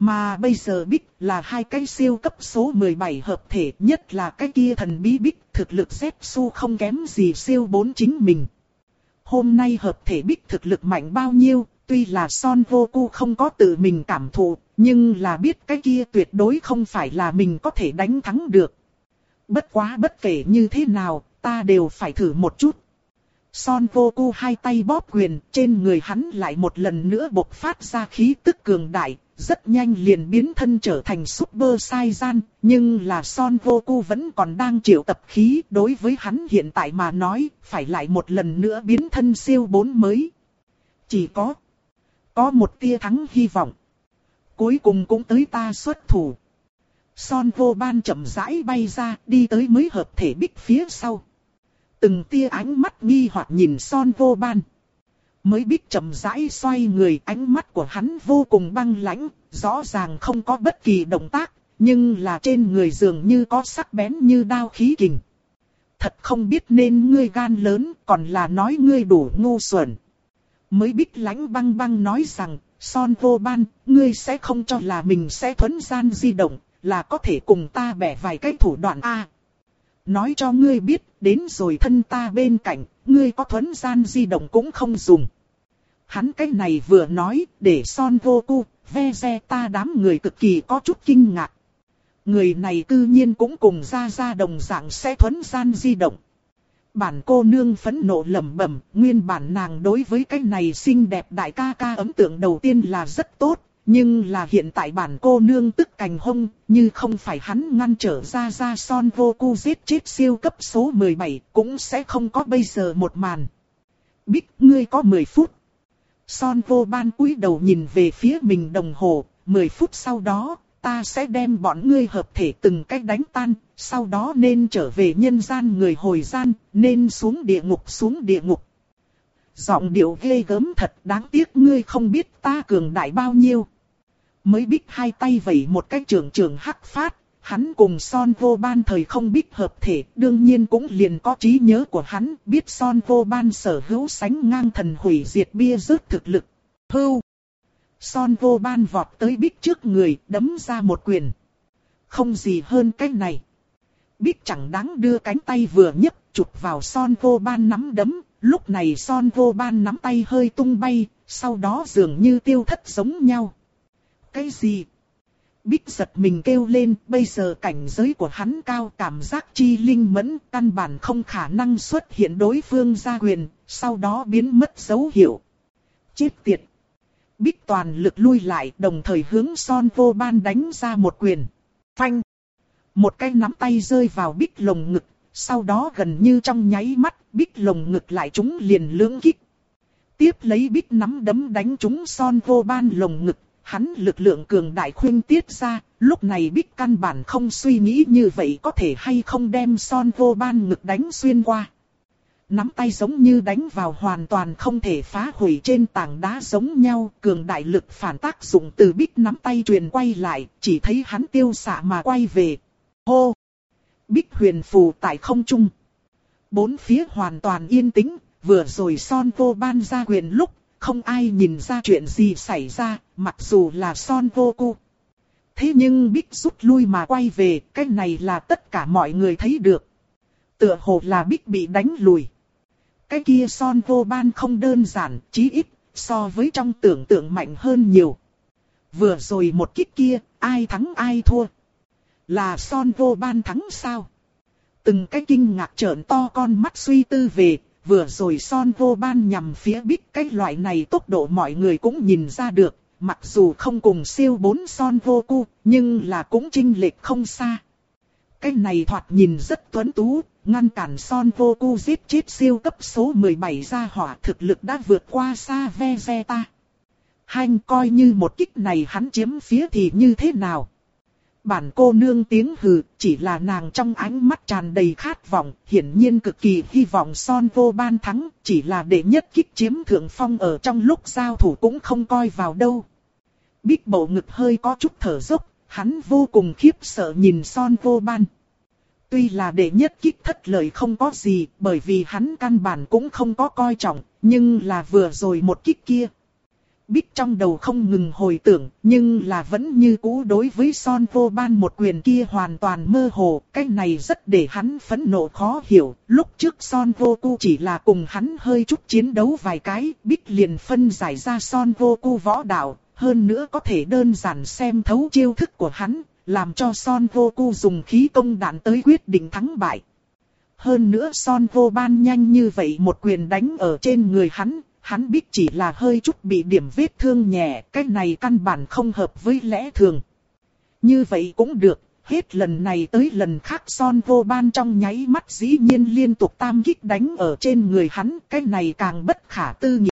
Mà bây giờ Bích là hai cái siêu cấp số mười bảy hợp thể, nhất là cái kia thần bí Bích, thực lực Zetsu không kém gì siêu bốn chính mình. Hôm nay hợp thể Bích thực lực mạnh bao nhiêu, tuy là Son Goku không có tự mình cảm thụ, nhưng là biết cái kia tuyệt đối không phải là mình có thể đánh thắng được. Bất quá bất kể như thế nào, ta đều phải thử một chút. Son Goku hai tay bóp quyền, trên người hắn lại một lần nữa bộc phát ra khí tức cường đại, rất nhanh liền biến thân trở thành Super Saiyan, nhưng là Son Goku vẫn còn đang triệu tập khí, đối với hắn hiện tại mà nói, phải lại một lần nữa biến thân siêu bốn mới. Chỉ có, có một tia thắng hy vọng. Cuối cùng cũng tới ta xuất thủ. Son Vô Ban chậm rãi bay ra, đi tới mới hợp thể Bích phía sau. Từng tia ánh mắt nghi hoặc nhìn Son Vô Ban. Mới Bích chậm rãi xoay người, ánh mắt của hắn vô cùng băng lãnh, rõ ràng không có bất kỳ động tác, nhưng là trên người dường như có sắc bén như đao khí kình. Thật không biết nên ngươi gan lớn, còn là nói ngươi đủ ngu xuẩn. Mới Bích lãnh băng băng nói rằng, Son Vô Ban, ngươi sẽ không cho là mình sẽ thuấn gian di động, là có thể cùng ta bẻ vài cái thủ đoạn A. Nói cho ngươi biết, đến rồi thân ta bên cạnh, ngươi có thuấn gian di động cũng không dùng. Hắn cái này vừa nói, để Son Goku, Vegeta đám người cực kỳ có chút kinh ngạc. Người này cư nhiên cũng cùng ra ra đồng dạng sẽ thuấn gian di động. Bản cô nương phẫn nộ lẩm bẩm, nguyên bản nàng đối với cái này xinh đẹp đại ca ca ấn tượng đầu tiên là rất tốt. Nhưng là hiện tại bản cô nương tức cành hông, như không phải hắn ngăn trở ra ra Son Goku giết chết siêu cấp số mười bảy, cũng sẽ không có bây giờ một màn. Bích, ngươi có mười phút. Son Vô Ban cúi đầu nhìn về phía mình đồng hồ, mười phút sau đó, ta sẽ đem bọn ngươi hợp thể từng cách đánh tan, sau đó nên trở về nhân gian người hồi gian, nên xuống địa ngục xuống địa ngục. Giọng điệu ghê gớm thật, đáng tiếc ngươi không biết ta cường đại bao nhiêu. Mới Bích hai tay vẩy một cái trường trường hắc phát, hắn cùng Son Vô Ban thời không Bích hợp thể, đương nhiên cũng liền có trí nhớ của hắn, biết Son Vô Ban sở hữu sánh ngang thần hủy diệt bia rớt thực lực. Hưu! Son Vô Ban vọt tới Bích trước người, đấm ra một quyền. Không gì hơn cái này. Bích chẳng đáng đưa cánh tay vừa nhấc, chụp vào Son Vô Ban nắm đấm. Lúc này Son Vô Ban nắm tay hơi tung bay, sau đó dường như tiêu thất giống nhau. Cái gì? Bích giật mình kêu lên, bây giờ cảnh giới của hắn cao, cảm giác chi linh mẫn, căn bản không khả năng xuất hiện đối phương ra quyền, sau đó biến mất dấu hiệu. Chết tiệt! Bích toàn lực lui lại, đồng thời hướng Son Vô Ban đánh ra một quyền. Phanh! Một cái nắm tay rơi vào Bích lồng ngực, sau đó gần như trong nháy mắt, Bích lồng ngực lại trúng liền lưỡng kích. Tiếp lấy Bích nắm đấm đánh trúng Son Vô Ban lồng ngực, hắn lực lượng cường đại khuynh tiết ra, lúc này Bích căn bản không suy nghĩ như vậy có thể hay không đem Son Vô Ban ngực đánh xuyên qua. Nắm tay giống như đánh vào hoàn toàn không thể phá hủy trên tảng đá giống nhau, cường đại lực phản tác dụng từ Bích nắm tay truyền quay lại, chỉ thấy hắn tiêu xạ mà quay về. Hô! Bích huyền phù tại không trung. Bốn phía hoàn toàn yên tĩnh, vừa rồi Son Vô Ban ra quyền lúc, không ai nhìn ra chuyện gì xảy ra, mặc dù là Son Goku. Thế nhưng Bích rút lui mà quay về, cái này là tất cả mọi người thấy được. Tựa hồ là Bích bị đánh lùi. Cái kia Son Vô Ban không đơn giản, chí ít, so với trong tưởng tượng mạnh hơn nhiều. Vừa rồi một kích kia, ai thắng ai thua? Là Son Vô Ban thắng sao? Từng cái kinh ngạc trợn to con mắt suy tư về, vừa rồi Son Vô Ban nhằm phía Bích cái loại này tốc độ mọi người cũng nhìn ra được, mặc dù không cùng siêu bốn Son Goku, nhưng là cũng chênh lệch không xa. Cái này thoạt nhìn rất tuấn tú, ngăn cản Son Goku giết chết siêu cấp số mười bảy gia hỏa, thực lực đã vượt qua xa Vegeta. Hành coi như một kích này hắn chiếm phía thì như thế nào? Bản cô nương tiếng hừ, chỉ là nàng trong ánh mắt tràn đầy khát vọng, hiển nhiên cực kỳ hy vọng Son Vô Ban thắng, chỉ là để nhất kích chiếm thượng phong ở trong lúc giao thủ cũng không coi vào đâu. Bích bầu ngực hơi có chút thở dốc, hắn vô cùng khiếp sợ nhìn Son Vô Ban. Tuy là để nhất kích thất lợi không có gì, bởi vì hắn căn bản cũng không có coi trọng, nhưng là vừa rồi một kích kia. Bích trong đầu không ngừng hồi tưởng, nhưng là vẫn như cũ đối với Son Vô Ban một quyền kia hoàn toàn mơ hồ, cái này rất để hắn phẫn nộ khó hiểu. Lúc trước Son Vô Cu chỉ là cùng hắn hơi chút chiến đấu vài cái, Bích liền phân giải ra Son Vô Cu võ đạo, hơn nữa có thể đơn giản xem thấu chiêu thức của hắn, làm cho Son Vô Cu dùng khí công đạn tới quyết định thắng bại. Hơn nữa Son Vô Ban nhanh như vậy một quyền đánh ở trên người hắn, hắn biết chỉ là hơi chút bị điểm vết thương nhẹ, cái này căn bản không hợp với lẽ thường. Như vậy cũng được, hết lần này tới lần khác Son Vô Ban trong nháy mắt dĩ nhiên liên tục tam kích đánh ở trên người hắn, cái này càng bất khả tư nghị.